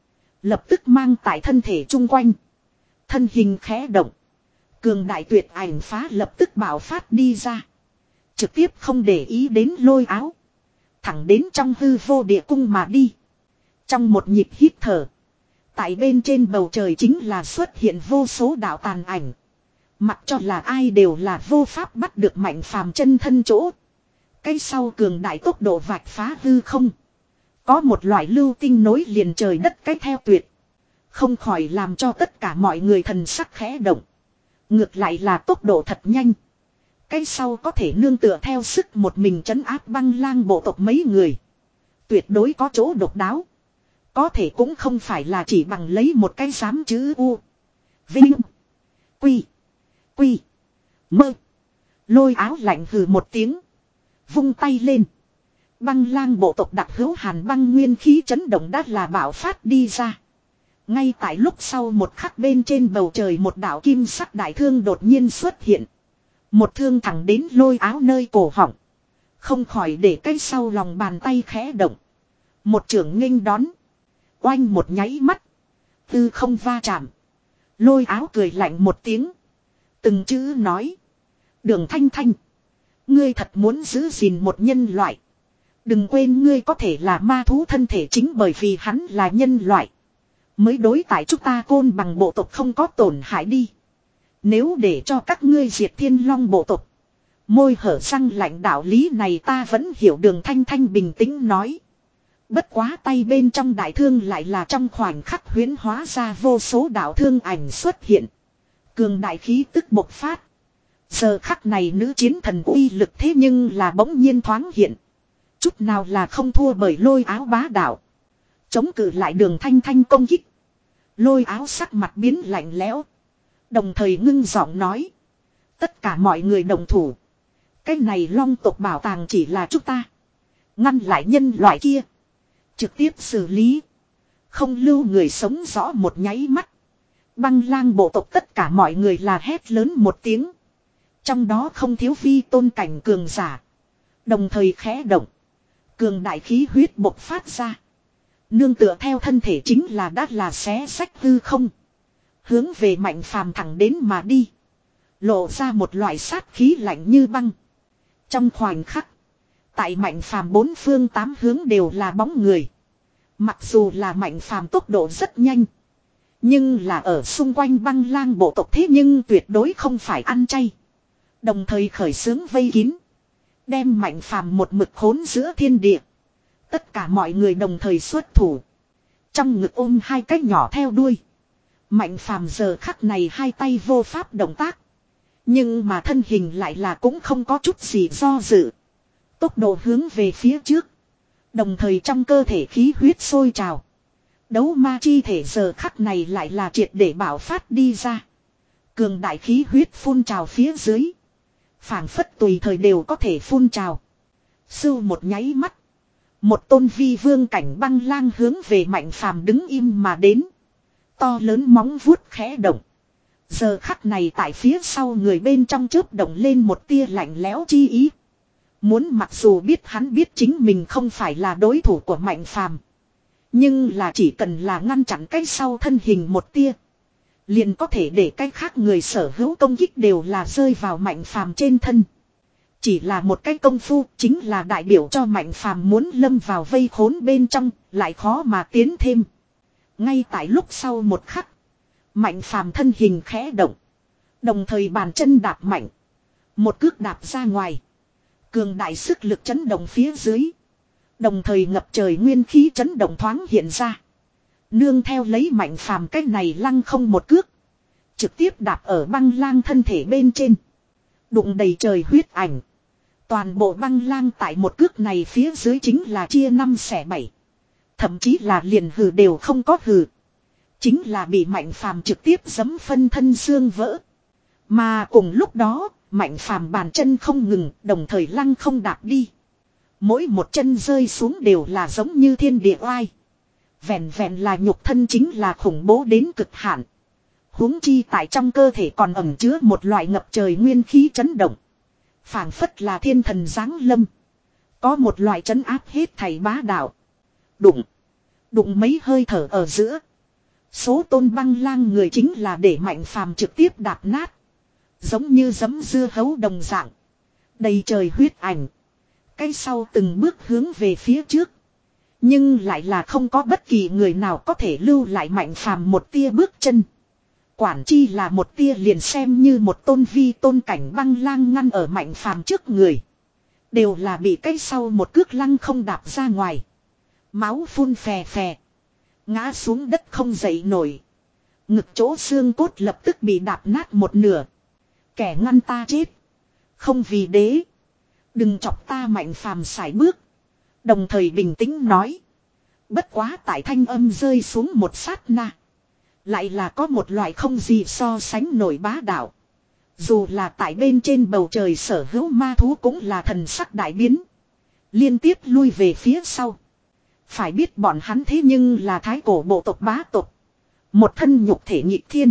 Lập tức mang tại thân thể chung quanh. Thân hình khẽ động. Cường đại tuyệt ảnh phá lập tức bạo phát đi ra. Trực tiếp không để ý đến lôi áo. Thẳng đến trong hư vô địa cung mà đi. Trong một nhịp hít thở. Tại bên trên bầu trời chính là xuất hiện vô số đạo tàn ảnh. Mặc cho là ai đều là vô pháp bắt được Mạnh Phàm chân thân chỗ. Cái sau cường đại tốc độ vạch phá hư không. Có một loại lưu tinh nối liền trời đất cách theo tuyệt. Không khỏi làm cho tất cả mọi người thần sắc khẽ động. Ngược lại là tốc độ thật nhanh. Cái sau có thể nương tựa theo sức một mình trấn áp băng lang bộ tộc mấy người. Tuyệt đối có chỗ độc đáo. Có thể cũng không phải là chỉ bằng lấy một cái dám chữ U. Vinh. Quy. Quy. Mơ. Lôi áo lạnh hừ một tiếng. Vung tay lên. Băng lang bộ tộc đặc hữu hàn băng nguyên khí chấn động đã là bạo phát đi ra. Ngay tại lúc sau một khắc bên trên bầu trời một đạo kim sắc đại thương đột nhiên xuất hiện. Một thương thẳng đến lôi áo nơi cổ họng. Không khỏi để cái sau lòng bàn tay khẽ động. Một trưởng nghênh đón. Oanh một nháy mắt. Tư không va chạm. Lôi áo cười lạnh một tiếng. Từng chữ nói. Đường Thanh Thanh. Ngươi thật muốn giữ gìn một nhân loại. Đừng quên ngươi có thể là ma thú thân thể chính bởi vì hắn là nhân loại. Mới đối tại chúng ta côn bằng bộ tộc không có tổn hại đi. Nếu để cho các ngươi diệt thiên long bộ tộc. Môi hở răng lạnh đạo lý này ta vẫn hiểu Đường Thanh Thanh bình tĩnh nói. Bất quá tay bên trong đại thương lại là trong khoảnh khắc huyễn hóa ra vô số đạo thương ảnh xuất hiện. Cường đại khí tức bộc phát. Giờ khắc này nữ chiến thần uy lực thế nhưng là bỗng nhiên thoáng hiện. Chút nào là không thua bởi lôi áo bá đạo. Chống cự lại Đường Thanh Thanh công kích. Lôi áo sắc mặt biến lạnh lẽo. Đồng thời ngưng giọng nói. Tất cả mọi người đồng thủ. Cái này long tộc bảo tàng chỉ là chúng ta. Ngăn lại nhân loại kia. Trực tiếp xử lý. Không lưu người sống rõ một nháy mắt. Băng lang bộ tộc tất cả mọi người là hét lớn một tiếng. Trong đó không thiếu vi tôn cảnh cường giả. Đồng thời khẽ động. Cường đại khí huyết bộc phát ra. Nương tựa theo thân thể chính là đã là xé sách hư không. Hướng về Mạnh Phàm thẳng đến mà đi. Lộ ra một loại sát khí lạnh như băng. Trong khoảnh khắc. Tại Mạnh Phàm bốn phương tám hướng đều là bóng người. Mặc dù là Mạnh Phàm tốc độ rất nhanh. Nhưng là ở xung quanh băng lang bộ tộc thế nhưng tuyệt đối không phải ăn chay. Đồng thời khởi xướng vây kín. Đem Mạnh Phàm một mực khốn giữa thiên địa. Tất cả mọi người đồng thời xuất thủ. Trong ngực ôm hai cái nhỏ theo đuôi. Mạnh Phàm giờ khắc này hai tay vô pháp động tác. Nhưng mà thân hình lại là cũng không có chút gì do dự. Tốc độ hướng về phía trước. Đồng thời trong cơ thể khí huyết sôi trào. Đấu ma chi thể giờ khắc này lại là triệt để bảo phát đi ra. Cường đại khí huyết phun trào phía dưới. Phảng phất tùy thời đều có thể phun trào. Sưu một nháy mắt. Một tôn vi vương cảnh băng lang hướng về Mạnh Phàm đứng im mà đến. To lớn móng vuốt khẽ động. Giờ khắc này tại phía sau người bên trong chớp động lên một tia lạnh lẽo chi ý. Muốn mặc dù biết hắn biết chính mình không phải là đối thủ của Mạnh Phàm, nhưng là chỉ cần là ngăn chặn cái sau thân hình một tia, liền có thể để cái khác người sở hữu công kích đều là rơi vào Mạnh Phàm trên thân. Chỉ là một cái công phu chính là đại biểu cho Mạnh Phàm muốn lâm vào vây khốn bên trong, lại khó mà tiến thêm. Ngay tại lúc sau một khắc, Mạnh Phàm thân hình khẽ động. Đồng thời bàn chân đạp mạnh. Một cước đạp ra ngoài. Cường đại sức lực chấn động phía dưới. Đồng thời ngập trời nguyên khí chấn động thoáng hiện ra. Nương theo lấy Mạnh Phàm cái này lăng không một cước. Trực tiếp đạp ở băng lang thân thể bên trên. Đụng đầy trời huyết ảnh. Toàn bộ băng lang tại một cước này phía dưới chính là chia năm xẻ bảy. Thậm chí là liền hừ đều không có hừ. Chính là bị Mạnh Phàm trực tiếp giẫm phân thân xương vỡ. Mà cùng lúc đó, Mạnh Phàm bàn chân không ngừng, đồng thời lăng không đạp đi. Mỗi một chân rơi xuống đều là giống như thiên địa oai. Vẹn vẹn là nhục thân chính là khủng bố đến cực hạn. Huống chi tại trong cơ thể còn ẩn chứa một loại ngập trời nguyên khí chấn động. Phảng phất là thiên thần giáng lâm. Có một loại chấn áp hết thảy bá đạo. Đụng. Đụng mấy hơi thở ở giữa. Số tôn băng lang người chính là để Mạnh Phàm trực tiếp đạp nát. Giống như giấm dưa hấu đồng dạng. Đầy trời huyết ảnh. Cái sau từng bước hướng về phía trước. Nhưng lại là không có bất kỳ người nào có thể lưu lại Mạnh Phàm một tia bước chân. Quản chi là một tia liền xem như một tôn vi tôn cảnh băng lang ngăn ở Mạnh Phàm trước người. Đều là bị cái sau một cước lăng không đạp ra ngoài. Máu phun phè phè. Ngã xuống đất không dậy nổi. Ngực chỗ xương cốt lập tức bị đạp nát một nửa. Kẻ ngăn ta chết. Không vì đế. Đừng chọc ta Mạnh Phàm sải bước. Đồng thời bình tĩnh nói. Bất quá tại thanh âm rơi xuống một sát na. Lại là có một loại không gì so sánh nổi bá đạo. Dù là tại bên trên bầu trời sở hữu ma thú cũng là thần sắc đại biến. Liên tiếp lui về phía sau. Phải biết bọn hắn thế nhưng là thái cổ bộ tộc bá tộc. Một thân nhục thể nhị thiên.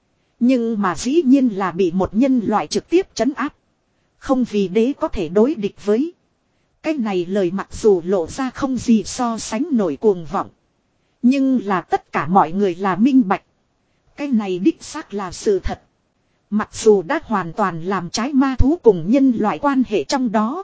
Nhưng mà dĩ nhiên là bị một nhân loại trực tiếp trấn áp. Không vì đế có thể đối địch với. Cái này lời mặc dù lộ ra không gì so sánh nổi cuồng vọng. Nhưng là tất cả mọi người là minh bạch. Cái này đích xác là sự thật. Mặc dù đã hoàn toàn làm trái ma thú cùng nhân loại quan hệ trong đó.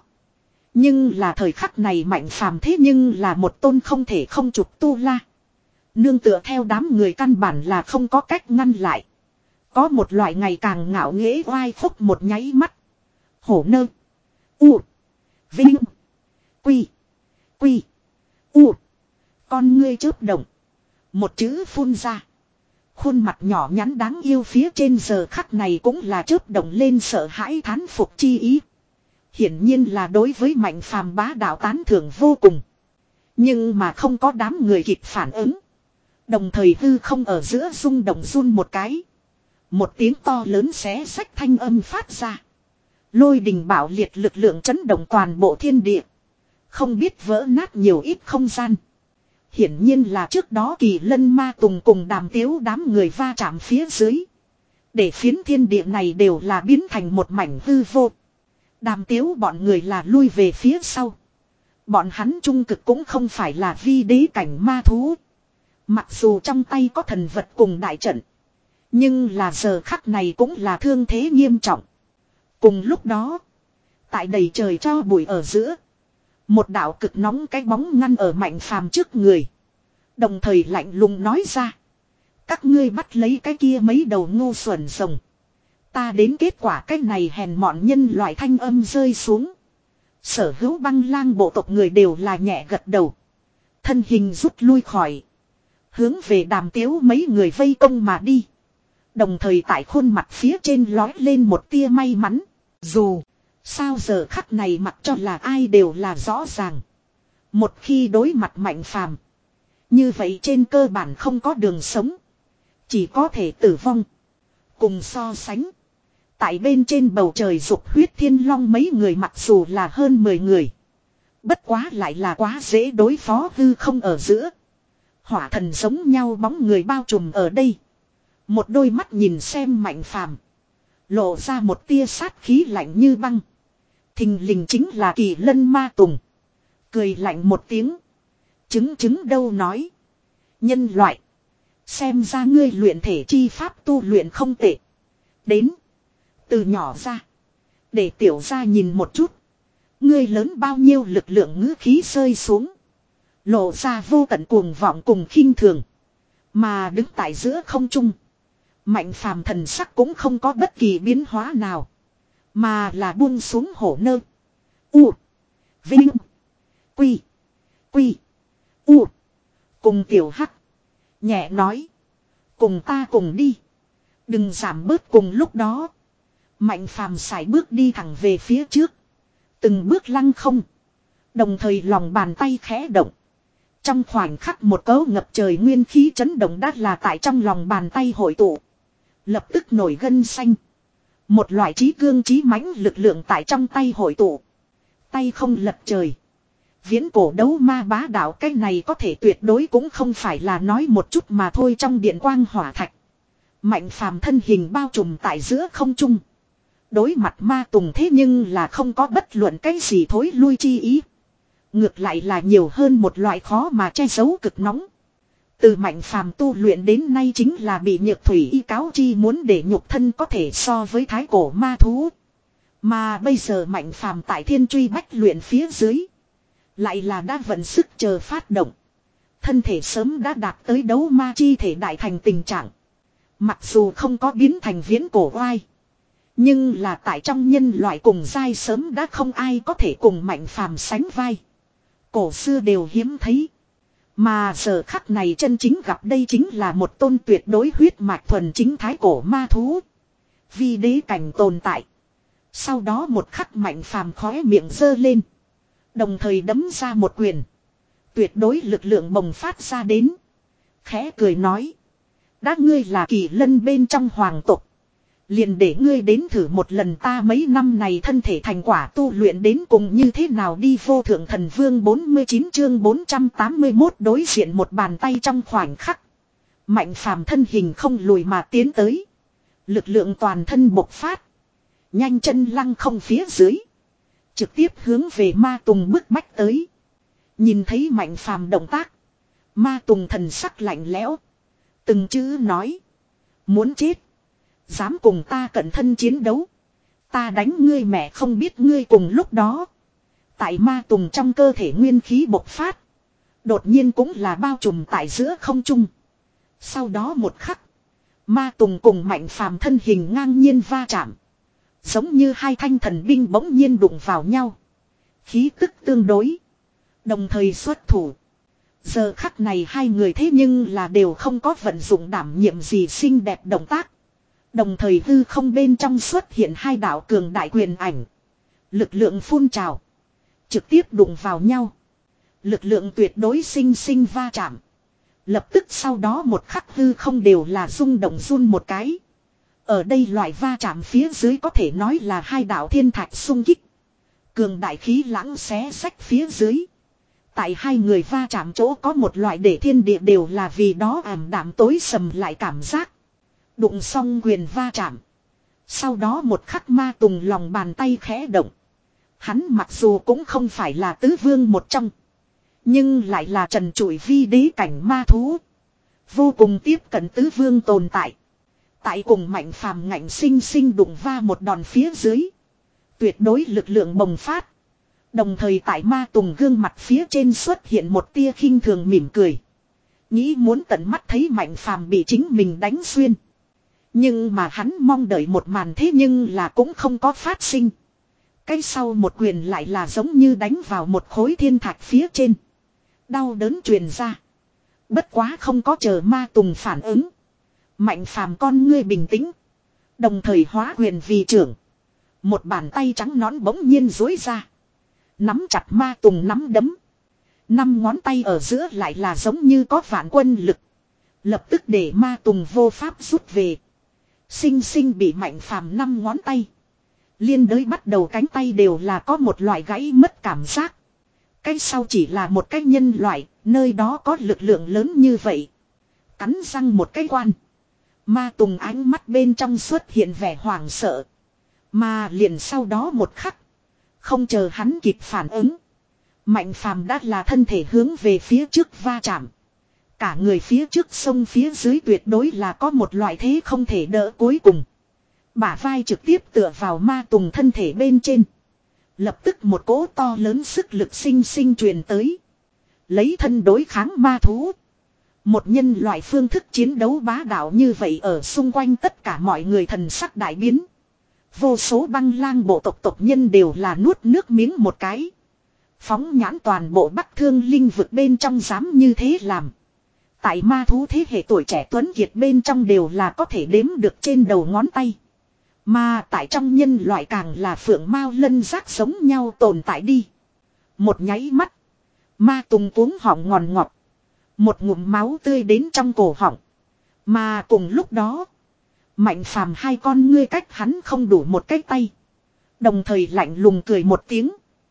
Nhưng là thời khắc này Mạnh Phàm thế nhưng là một tôn không thể không chụp tu la. Nương tựa theo đám người căn bản là không có cách ngăn lại. Có một loại ngày càng ngạo nghễ oai phúc một nháy mắt. Hổ nơ. U. Vinh. Quy. Quy. U. Con ngươi chớp động. Một chữ phun ra. Khuôn mặt nhỏ nhắn đáng yêu phía trên giờ khắc này cũng là chớp động lên sợ hãi thán phục chi ý. Hiển nhiên là đối với Mạnh Phàm bá đạo tán thưởng vô cùng. Nhưng mà không có đám người kịp phản ứng. Đồng thời hư không ở giữa rung động run một cái. Một tiếng to lớn xé xách thanh âm phát ra. Lôi đình bạo liệt lực lượng chấn động toàn bộ thiên địa. Không biết vỡ nát nhiều ít không gian. Hiển nhiên là trước đó Kỳ Lân Ma Tùng cùng Đàm Tiếu đám người va chạm phía dưới. Để phiến thiên địa này đều là biến thành một mảnh hư vô. Đàm Tiếu bọn người là lui về phía sau. Bọn hắn trung cực cũng không phải là vi đế cảnh ma thú. Mặc dù trong tay có thần vật cùng đại trận. Nhưng là giờ khắc này cũng là thương thế nghiêm trọng. Cùng lúc đó. Tại đầy trời cho bụi ở giữa. Một đạo cực nóng cái bóng ngăn ở Mạnh Phàm trước người. Đồng thời lạnh lùng nói ra. Các ngươi bắt lấy cái kia mấy đầu ngu xuẩn rồng. Ta đến kết quả cái này hèn mọn nhân loại thanh âm rơi xuống. Sở hữu băng lang bộ tộc người đều là nhẹ gật đầu. Thân hình rút lui khỏi. Hướng về Đàm Tiếu mấy người vây công mà đi. Đồng thời tại khuôn mặt phía trên lói lên một tia may mắn. Dù sao giờ khắc này mặc cho là ai đều là rõ ràng. Một khi đối mặt Mạnh Phàm, như vậy trên cơ bản không có đường sống. Chỉ có thể tử vong. Cùng so sánh. Tại bên trên bầu trời dục huyết thiên long mấy người mặc dù là hơn mười người. Bất quá lại là quá dễ đối phó hư không ở giữa. Hỏa thần giống nhau bóng người bao trùm ở đây. Một đôi mắt nhìn xem Mạnh Phàm, lộ ra một tia sát khí lạnh như băng. Thình lình chính là Kỳ Lân Ma Tùng. Cười lạnh một tiếng. Chứng chứng đâu nói. Nhân loại. Xem ra ngươi luyện thể chi pháp tu luyện không tệ. Đến. Từ nhỏ ra. Để tiểu ra nhìn một chút. Ngươi lớn bao nhiêu lực lượng ngữ khí rơi xuống. Lộ ra vô tận cuồng vọng cùng khinh thường. Mà đứng tại giữa không trung. Mạnh Phàm thần sắc cũng không có bất kỳ biến hóa nào. Mà là buông xuống hổ nơ. U. Vinh. Quy. Quy. U. Cùng tiểu hắc. Nhẹ nói. Cùng ta cùng đi. Đừng giảm bớt cùng lúc đó. Mạnh Phàm sải bước đi thẳng về phía trước. Từng bước lăng không. Đồng thời lòng bàn tay khẽ động. Trong khoảnh khắc một cấu ngập trời nguyên khí chấn động đắt là tại trong lòng bàn tay hội tụ. Lập tức nổi gân xanh. Một loại trí cương trí mãnh lực lượng tại trong tay hội tụ. Tay không lật trời. Viễn cổ đấu ma bá đạo cái này có thể tuyệt đối cũng không phải là nói một chút mà thôi trong điện quang hỏa thạch. Mạnh Phàm thân hình bao trùm tại giữa không trung. Đối mặt ma tùng thế nhưng là không có bất luận cái gì thối lui chi ý. Ngược lại là nhiều hơn một loại khó mà che giấu cực nóng. Từ Mạnh Phàm tu luyện đến nay chính là bị Nhược Thủy y cáo chi muốn để nhục thân có thể so với thái cổ ma thú. Mà bây giờ Mạnh Phàm tại Thiên Truy Bách luyện phía dưới, lại là đã vận sức chờ phát động. Thân thể sớm đã đạt tới đấu ma chi thể đại thành tình trạng. Mặc dù không có biến thành viễn cổ oai, nhưng là tại trong nhân loại cùng giai sớm đã không ai có thể cùng Mạnh Phàm sánh vai. Cổ xưa đều hiếm thấy. Mà giờ khắc này chân chính gặp đây chính là một tôn tuyệt đối huyết mạch thuần chính thái cổ ma thú. Vi đế cảnh tồn tại. Sau đó một khắc Mạnh Phàm khóe miệng giơ lên. Đồng thời đấm ra một quyền. Tuyệt đối lực lượng bùng phát ra đến. Khẽ cười nói. Đã ngươi là kỳ lân bên trong hoàng tộc, liền để ngươi đến thử một lần ta mấy năm này thân thể thành quả tu luyện đến cùng như thế nào đi. Vô thượng thần vương bốn mươi chín chương bốn trăm tám mươi mốt đối diện một bàn tay trong khoảnh khắc. Mạnh Phàm thân hình không lùi mà tiến tới. Lực lượng toàn thân bộc phát. Nhanh chân lăng không phía dưới. Trực tiếp hướng về Ma Tùng bức bách tới. Nhìn thấy Mạnh Phàm động tác, Ma Tùng thần sắc lạnh lẽo. Từng chữ nói. Muốn chết. Dám cùng ta cận thân chiến đấu. Ta đánh ngươi mẹ không biết ngươi. Cùng lúc đó, tại Ma Tùng trong cơ thể nguyên khí bộc phát, đột nhiên cũng là bao trùm tại giữa không trung. Sau đó một khắc, Ma Tùng cùng Mạnh Phàm thân hình ngang nhiên va chạm. Giống như hai thanh thần binh bỗng nhiên đụng vào nhau. Khí tức tương đối. Đồng thời xuất thủ. Giờ khắc này hai người thế nhưng là đều không có vận dụng đảm nhiệm gì xinh đẹp động tác. Đồng thời hư không bên trong xuất hiện hai đạo cường đại quyền ảnh. Lực lượng phun trào. Trực tiếp đụng vào nhau. Lực lượng tuyệt đối sinh sinh va chạm. Lập tức sau đó một khắc hư không đều là rung động run một cái. Ở đây loại va chạm phía dưới có thể nói là hai đạo thiên thạch xung kích. Cường đại khí lãng xé rách phía dưới. Tại hai người va chạm chỗ có một loại để thiên địa đều là vì đó ảm đạm tối sầm lại cảm giác. Đụng xong quyền va chạm. Sau đó một khắc Ma Tùng lòng bàn tay khẽ động. Hắn mặc dù cũng không phải là tứ vương một trong, nhưng lại là trần trụi vi đế cảnh ma thú. Vô cùng tiếp cận tứ vương tồn tại. Tại cùng Mạnh Phàm ngạnh sinh sinh đụng va một đòn phía dưới. Tuyệt đối lực lượng bùng phát. Đồng thời tại Ma Tùng gương mặt phía trên xuất hiện một tia khinh thường mỉm cười. Nghĩ muốn tận mắt thấy Mạnh Phàm bị chính mình đánh xuyên. Nhưng mà hắn mong đợi một màn thế nhưng là cũng không có phát sinh. Cái sau một quyền lại là giống như đánh vào một khối thiên thạch phía trên. Đau đớn truyền ra. Bất quá không có chờ Ma Tùng phản ứng. Mạnh Phàm con ngươi bình tĩnh. Đồng thời hóa quyền vì trưởng. Một bàn tay trắng nõn bỗng nhiên duỗi ra. Nắm chặt Ma Tùng nắm đấm. Năm ngón tay ở giữa lại là giống như có vạn quân lực. Lập tức để Ma Tùng vô pháp rút về. Sinh sinh bị Mạnh Phàm năm ngón tay. Liên đới bắt đầu cánh tay đều là có một loại gãy mất cảm giác. Cái sau chỉ là một cái nhân loại, nơi đó có lực lượng lớn như vậy. Cắn răng một cái quan. Ma Tùng ánh mắt bên trong xuất hiện vẻ hoảng sợ. Mà liền sau đó một khắc. Không chờ hắn kịp phản ứng. Mạnh Phàm đã là thân thể hướng về phía trước va chạm. Cả người phía trước sông phía dưới tuyệt đối là có một loại thế không thể đỡ cuối cùng. Bả vai trực tiếp tựa vào Ma Tùng thân thể bên trên. Lập tức một cỗ to lớn sức lực sinh sinh truyền tới. Lấy thân đối kháng ma thú. Một nhân loại phương thức chiến đấu bá đạo như vậy ở xung quanh tất cả mọi người thần sắc đại biến. Vô số băng lang bộ tộc tộc nhân đều là nuốt nước miếng một cái. Phóng nhãn toàn bộ Bắc Thương linh vực bên trong dám như thế làm. Tại ma thú thế hệ tuổi trẻ tuấn kiệt bên trong đều là có thể đếm được trên đầu ngón tay. Mà tại trong nhân loại càng là phượng mao lân giác giống nhau tồn tại đi. Một nháy mắt. Ma Tùng cuống họng ngòn ngọt. Một ngụm máu tươi đến trong cổ họng. Mà cùng lúc đó. Mạnh Phàm hai con ngươi cách hắn không đủ một cái tay. Đồng thời lạnh lùng cười một tiếng.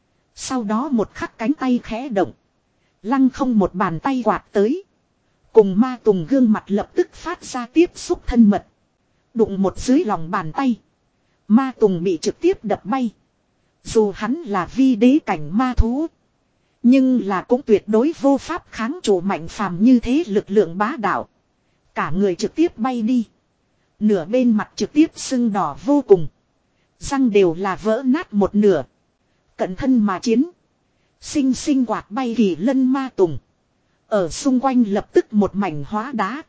Sau đó một khắc cánh tay khẽ động. Lăng không một bàn tay quạt tới. Cùng Ma Tùng gương mặt lập tức phát ra tiếp xúc thân mật. Đụng một dưới lòng bàn tay. Ma Tùng bị trực tiếp đập bay. Dù hắn là vi đế cảnh ma thú. Nhưng là cũng tuyệt đối vô pháp kháng trụ Mạnh Phàm như thế lực lượng bá đạo. Cả người trực tiếp bay đi. Nửa bên mặt trực tiếp sưng đỏ vô cùng. Răng đều là vỡ nát một nửa. Cận thân mà chiến. Sinh sinh quạt bay Kỳ Lân Ma Tùng. Ở xung quanh lập tức một mảnh hóa đá.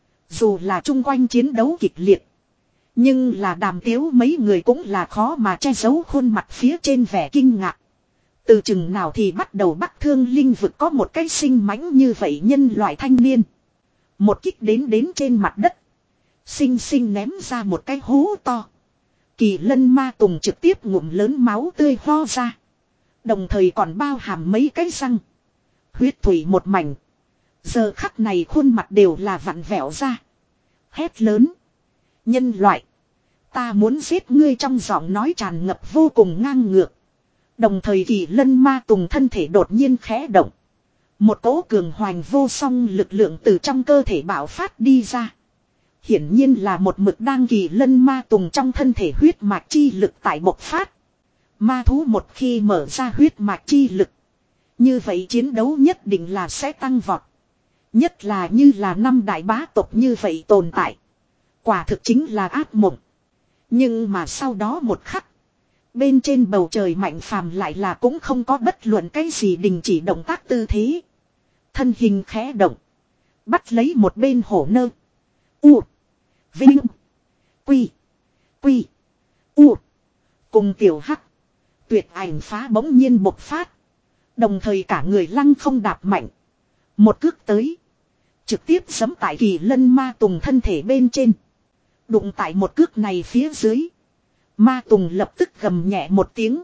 Dù là chung quanh chiến đấu kịch liệt. Nhưng là Đàm Tiếu mấy người cũng là khó mà che giấu khuôn mặt phía trên vẻ kinh ngạc. Từ chừng nào thì bắt đầu Bắc Thương Linh vực có một cái sinh mãnh như vậy nhân loại thanh niên. Một kích đến đến trên mặt đất. Sinh sinh ném ra một cái hố to. Kỳ Lân Ma Tùng trực tiếp ngụm lớn máu tươi ho ra. Đồng thời còn bao hàm mấy cái răng. Huyết thủy một mảnh. Giờ khắc này khuôn mặt đều là vặn vẹo ra. Hét lớn. Nhân loại. Ta muốn giết ngươi, trong giọng nói tràn ngập vô cùng ngang ngược. Đồng thời Kỳ Lân Ma Tùng thân thể đột nhiên khẽ động. Một cỗ cường hoành vô song lực lượng từ trong cơ thể bạo phát đi ra. Hiển nhiên là một mực đang Kỳ Lân Ma Tùng trong thân thể huyết mạch chi lực tại bộc phát. Ma thú một khi mở ra huyết mạch chi lực. Như vậy chiến đấu nhất định là sẽ tăng vọt. Nhất là như là năm đại bá tộc như vậy tồn tại. Quả thực chính là ác mộng. Nhưng mà sau đó một khắc. Bên trên bầu trời Mạnh Phàm lại là cũng không có bất luận cái gì đình chỉ động tác tư thế. Thân hình khẽ động. Bắt lấy một bên hổ nơ. U. Vinh. Quy. Quy. U. Cùng tiểu hắc. Tuyệt ảnh phá bỗng nhiên bộc phát. Đồng thời cả người lăng không đạp mạnh. Một cước tới. Trực tiếp giẫm tại Kỳ Lân Ma Tùng thân thể bên trên. Đụng tại một cước này phía dưới. Ma Tùng lập tức gầm nhẹ một tiếng.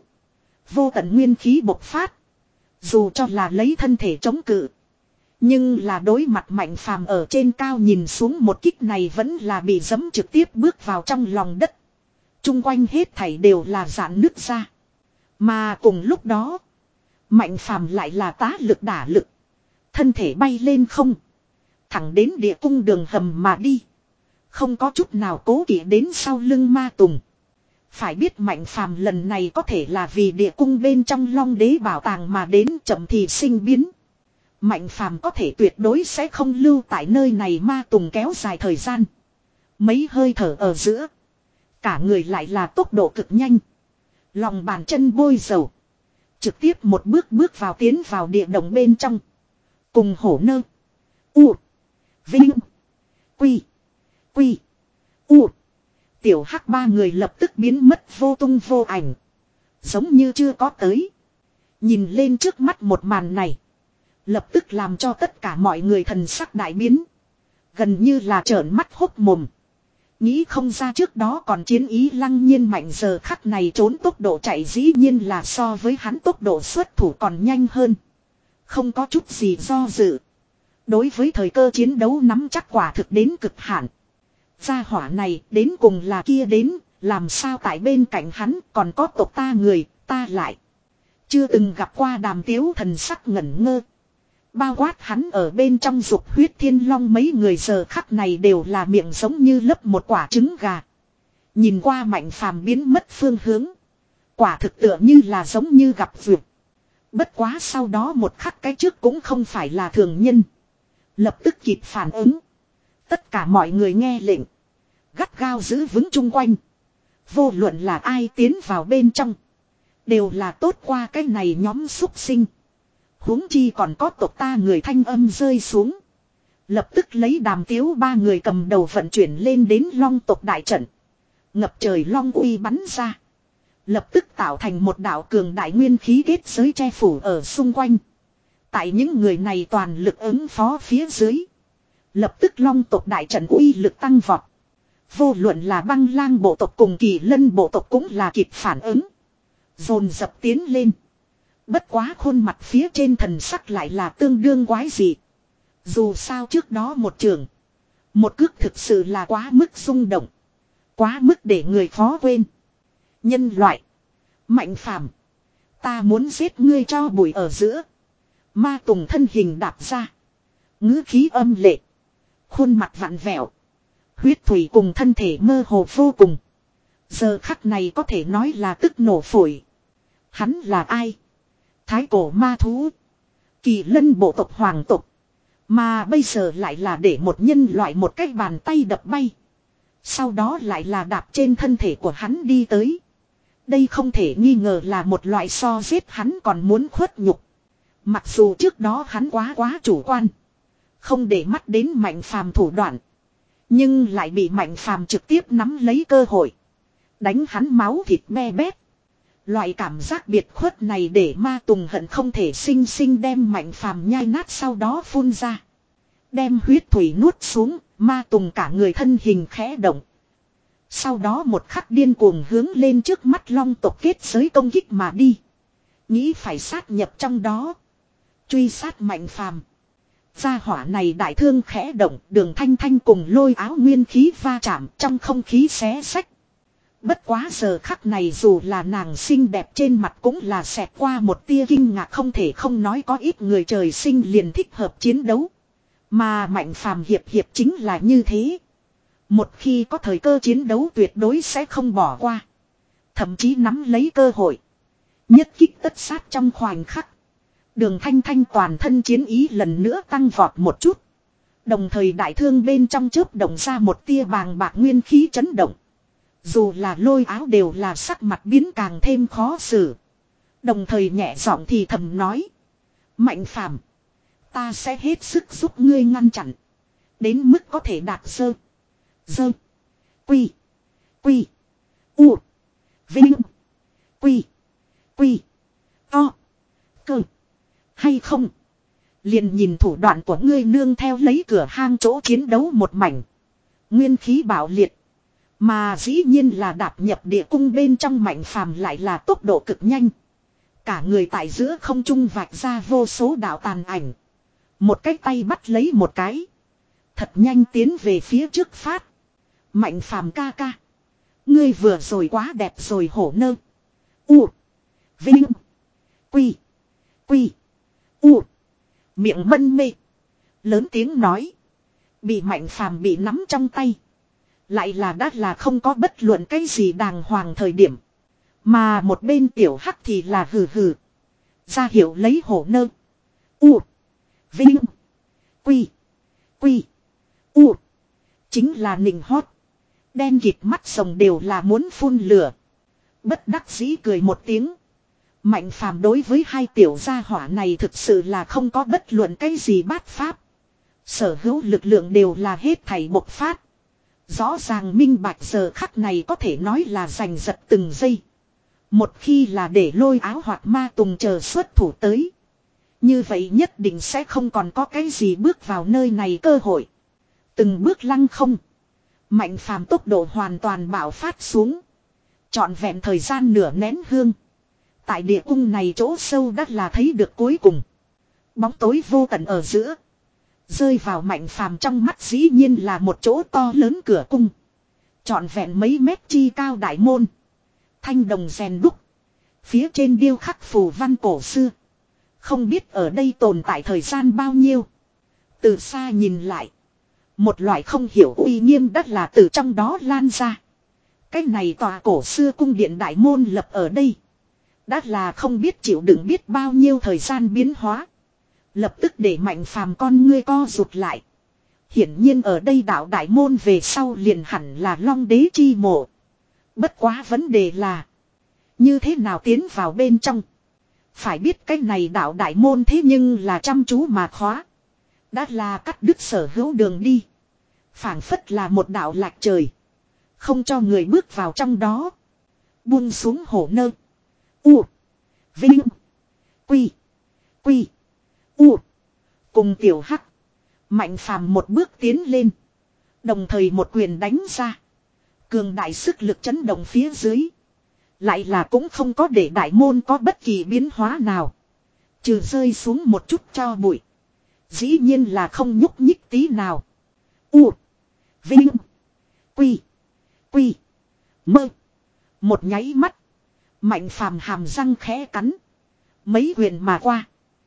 Vô tận nguyên khí bộc phát. Dù cho là lấy thân thể chống cự. Nhưng là đối mặt Mạnh Phàm ở trên cao nhìn xuống một kích này vẫn là bị giẫm trực tiếp bước vào trong lòng đất. Trung quanh hết thảy đều là giãn nứt ra. Mà cùng lúc đó. Mạnh Phàm lại là tá lực đả lực. Thân thể bay lên không. Thẳng đến địa cung đường hầm mà đi. Không có chút nào cố kỵ đến sau lưng Ma Tùng. Phải biết Mạnh Phàm lần này có thể là vì địa cung bên trong Long Đế bảo tàng mà đến, chậm thì sinh biến. Mạnh Phàm có thể tuyệt đối sẽ không lưu tại nơi này Ma Tùng kéo dài thời gian. Mấy hơi thở ở giữa. Cả người lại là tốc độ cực nhanh. Lòng bàn chân bôi dầu. Trực tiếp một bước bước vào tiến vào địa động bên trong. Cùng hổ nơ. U. Vinh. Quy. Quy. U. Tiểu hắc ba người lập tức biến mất vô tung vô ảnh. Giống như chưa có tới. Nhìn lên trước mắt một màn này. Lập tức làm cho tất cả mọi người thần sắc đại biến. Gần như là trợn mắt hốc mồm. Nghĩ không ra trước đó còn chiến ý Lăng Nhiên mạnh, giờ khắc này trốn tốc độ chạy dĩ nhiên là so với hắn tốc độ xuất thủ còn nhanh hơn. Không có chút gì do dự. Đối với thời cơ chiến đấu nắm chắc quả thực đến cực hạn. Gia hỏa này đến cùng là kia đến, làm sao tại bên cạnh hắn còn có tộc ta người, ta lại. Chưa từng gặp qua Đàm Tiếu thần sắc ngẩn ngơ. Bao quát hắn ở bên trong dục huyết thiên long mấy người giờ khắc này đều là miệng giống như lấp một quả trứng gà. Nhìn qua Mạnh Phàm biến mất phương hướng. Quả thực tựa như là giống như gặp vượt. Bất quá sau đó một khắc cái trước cũng không phải là thường nhân. Lập tức kịp phản ứng. Tất cả mọi người nghe lệnh. Gắt gao giữ vững chung quanh. Vô luận là ai tiến vào bên trong. Đều là tốt qua cái này nhóm súc sinh. Huống chi còn có tộc ta người, thanh âm rơi xuống. Lập tức lấy Đàm Tiếu ba người cầm đầu vận chuyển lên đến long tộc đại trận. Ngập trời long uy bắn ra. Lập tức tạo thành một đạo cường đại nguyên khí kết giới che phủ ở xung quanh. Tại những người này toàn lực ứng phó phía dưới. Lập tức long tộc đại trận uy lực tăng vọt. Vô luận là Băng Lang bộ tộc cùng Kỳ Lân bộ tộc cũng là kịp phản ứng. Dồn dập tiến lên. Bất quá khuôn mặt phía trên thần sắc lại là tương đương quái dị. Dù sao trước đó một trường. Một cước thực sự là quá mức rung động. Quá mức để người khó quên. Nhân loại. Mạnh Phàm. Ta muốn giết ngươi cho bụi ở giữa. Ma Tùng thân hình đạp ra. Ngữ khí âm lệ. Khuôn mặt vặn vẹo. Huyết thủy cùng thân thể mơ hồ vô cùng. Giờ khắc này có thể nói là tức nổ phổi. Hắn là ai? Thái cổ ma thú. Kỳ lân bộ tộc hoàng tộc. Mà bây giờ lại là để một nhân loại một cái bàn tay đập bay. Sau đó lại là đạp trên thân thể của hắn đi tới. Đây không thể nghi ngờ là một loại so giết hắn còn muốn khuất nhục. Mặc dù trước đó hắn quá quá chủ quan. Không để mắt đến Mạnh Phàm thủ đoạn. Nhưng lại bị Mạnh Phàm trực tiếp nắm lấy cơ hội. Đánh hắn máu thịt me bét. Loại cảm giác biệt khuất này để Ma Tùng hận không thể sinh sinh đem Mạnh Phàm nhai nát sau đó phun ra. Đem huyết thủy nuốt xuống, Ma Tùng cả người thân hình khẽ động. Sau đó một khắc điên cuồng hướng lên trước mắt long tộc kết giới công kích mà đi. Nghĩ phải sát nhập trong đó. Truy sát Mạnh Phàm. Gia hỏa này đại thương khẽ động, Đường Thanh Thanh cùng Lôi Áo nguyên khí va chạm trong không khí xé xách. Bất quá giờ khắc này dù là nàng xinh đẹp trên mặt cũng là xẹt qua một tia kinh ngạc, không thể không nói có ít người trời sinh liền thích hợp chiến đấu. Mà Mạnh Phàm hiệp hiệp chính là như thế. Một khi có thời cơ chiến đấu tuyệt đối sẽ không bỏ qua. Thậm chí nắm lấy cơ hội. Nhất kích tất sát trong khoảnh khắc. Đường Thanh Thanh toàn thân chiến ý lần nữa tăng vọt một chút. Đồng thời đại thương bên trong chớp động ra một tia bàng bạc nguyên khí chấn động. Dù là Lôi Áo đều là sắc mặt biến càng thêm khó xử. Đồng thời nhẹ giọng thì thầm nói. Mạnh Phàm, ta sẽ hết sức giúp ngươi ngăn chặn. Đến mức có thể đạt sơ. Dơ. Quy. Quy. U. Vinh. Quy. Quy. To. Cơ. Hay không? Liền nhìn thủ đoạn của ngươi nương theo lấy cửa hang chỗ chiến đấu một mảnh. Nguyên khí bạo liệt. Mà dĩ nhiên là đạp nhập địa cung bên trong Mạnh Phàm lại là tốc độ cực nhanh. Cả người tại giữa không trung vạch ra vô số đạo tàn ảnh. Một cái tay bắt lấy một cái. Thật nhanh tiến về phía trước phát. Mạnh Phàm ca ca. Ngươi vừa rồi quá đẹp rồi hổ nơ. U. Vinh. Quy. Quy. U. Miệng mân mê. Lớn tiếng nói. Bị Mạnh Phàm bị nắm trong tay. Lại là đã là không có bất luận cái gì đàng hoàng thời điểm. Mà một bên tiểu hắc thì là hừ hừ. Ra hiệu lấy hổ nơ. U. Vinh. Quy. Quy. U. Chính là nịnh hót. Đen kịt mắt rồng đều là muốn phun lửa. Bất đắc dĩ cười một tiếng. Mạnh Phàm đối với hai tiểu gia hỏa này thực sự là không có bất luận cái gì bát pháp. Sở hữu lực lượng đều là hết thảy bộc phát. Rõ ràng minh bạch giờ khắc này có thể nói là giành giật từng giây. Một khi là để Lôi Áo hoặc Ma Tùng chờ xuất thủ tới. Như vậy nhất định sẽ không còn có cái gì bước vào nơi này cơ hội. Từng bước lăng không. Mạnh Phàm tốc độ hoàn toàn bạo phát xuống. Trọn vẹn thời gian nửa nén hương. Tại địa cung này chỗ sâu đắt là thấy được cuối cùng. Bóng tối vô tận ở giữa. Rơi vào Mạnh Phàm trong mắt dĩ nhiên là một chỗ to lớn cửa cung. Trọn vẹn mấy mét chi cao đại môn. Thanh đồng rèn đúc. Phía trên điêu khắc phù văn cổ xưa. Không biết ở đây tồn tại thời gian bao nhiêu. Từ xa nhìn lại. Một loại không hiểu uy nghiêm đắt là từ trong đó lan ra. Cái này tòa cổ xưa cung điện đại môn lập ở đây. Đã là không biết chịu đựng biết bao nhiêu thời gian biến hóa. Lập tức để Mạnh Phàm con ngươi co rụt lại. Hiển nhiên ở đây đạo đại môn về sau liền hẳn là Long Đế chi mộ. Bất quá vấn đề là. Như thế nào tiến vào bên trong. Phải biết cái này đạo đại môn thế nhưng là chăm chú mà khóa. Đã là cắt đứt sở hữu đường đi. Phảng phất là một đạo lạc trời. Không cho người bước vào trong đó. Buông xuống hổ nơ. U. Vinh. Quy. Quy. U. Cùng tiểu hắc. Mạnh Phàm một bước tiến lên. Đồng thời một quyền đánh ra. Cường đại sức lực chấn động phía dưới. Lại là cũng không có để đại môn có bất kỳ biến hóa nào. Trừ rơi xuống một chút cho bụi. Dĩ nhiên là không nhúc nhích tí nào. U. Vinh. Quy. Quy. Mơ. Một nháy mắt. Mạnh Phàm hàm răng khẽ cắn. Mấy quyền mà qua.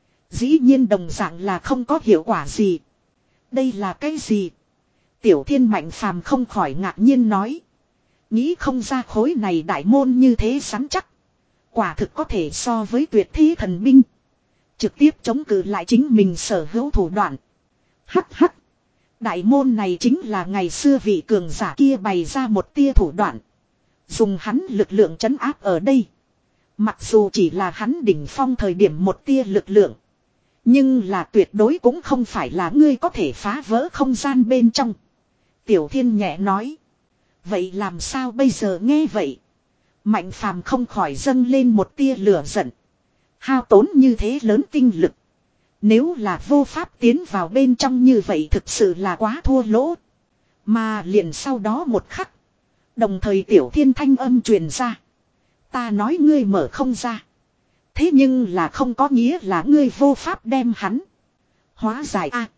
Dĩ nhiên đồng dạng là không có hiệu quả gì. Đây là cái gì? Tiểu Thiên Mạnh Phàm không khỏi ngạc nhiên nói. Nghĩ không ra khối này đại môn như thế rắn chắc. Quả thực có thể so với tuyệt thế thần binh. Trực tiếp chống cự lại chính mình sở hữu thủ đoạn. Hắc hắc. Đại môn này chính là ngày xưa vị cường giả kia bày ra một tia thủ đoạn. Dùng hắn lực lượng trấn áp ở đây. Mặc dù chỉ là hắn đỉnh phong thời điểm một tia lực lượng. Nhưng là tuyệt đối cũng không phải là ngươi có thể phá vỡ không gian bên trong. Tiểu Thiên nhẹ nói. Vậy làm sao bây giờ nghe vậy? Mạnh Phàm không khỏi dâng lên một tia lửa giận. Hao tốn như thế lớn tinh lực. Nếu là vô pháp tiến vào bên trong như vậy thực sự là quá thua lỗ. Mà liền sau đó một khắc. Đồng thời Tiểu Thiên thanh âm truyền ra. Ta nói ngươi mở không ra. Thế nhưng là không có nghĩa là ngươi vô pháp đem hắn hóa giải a.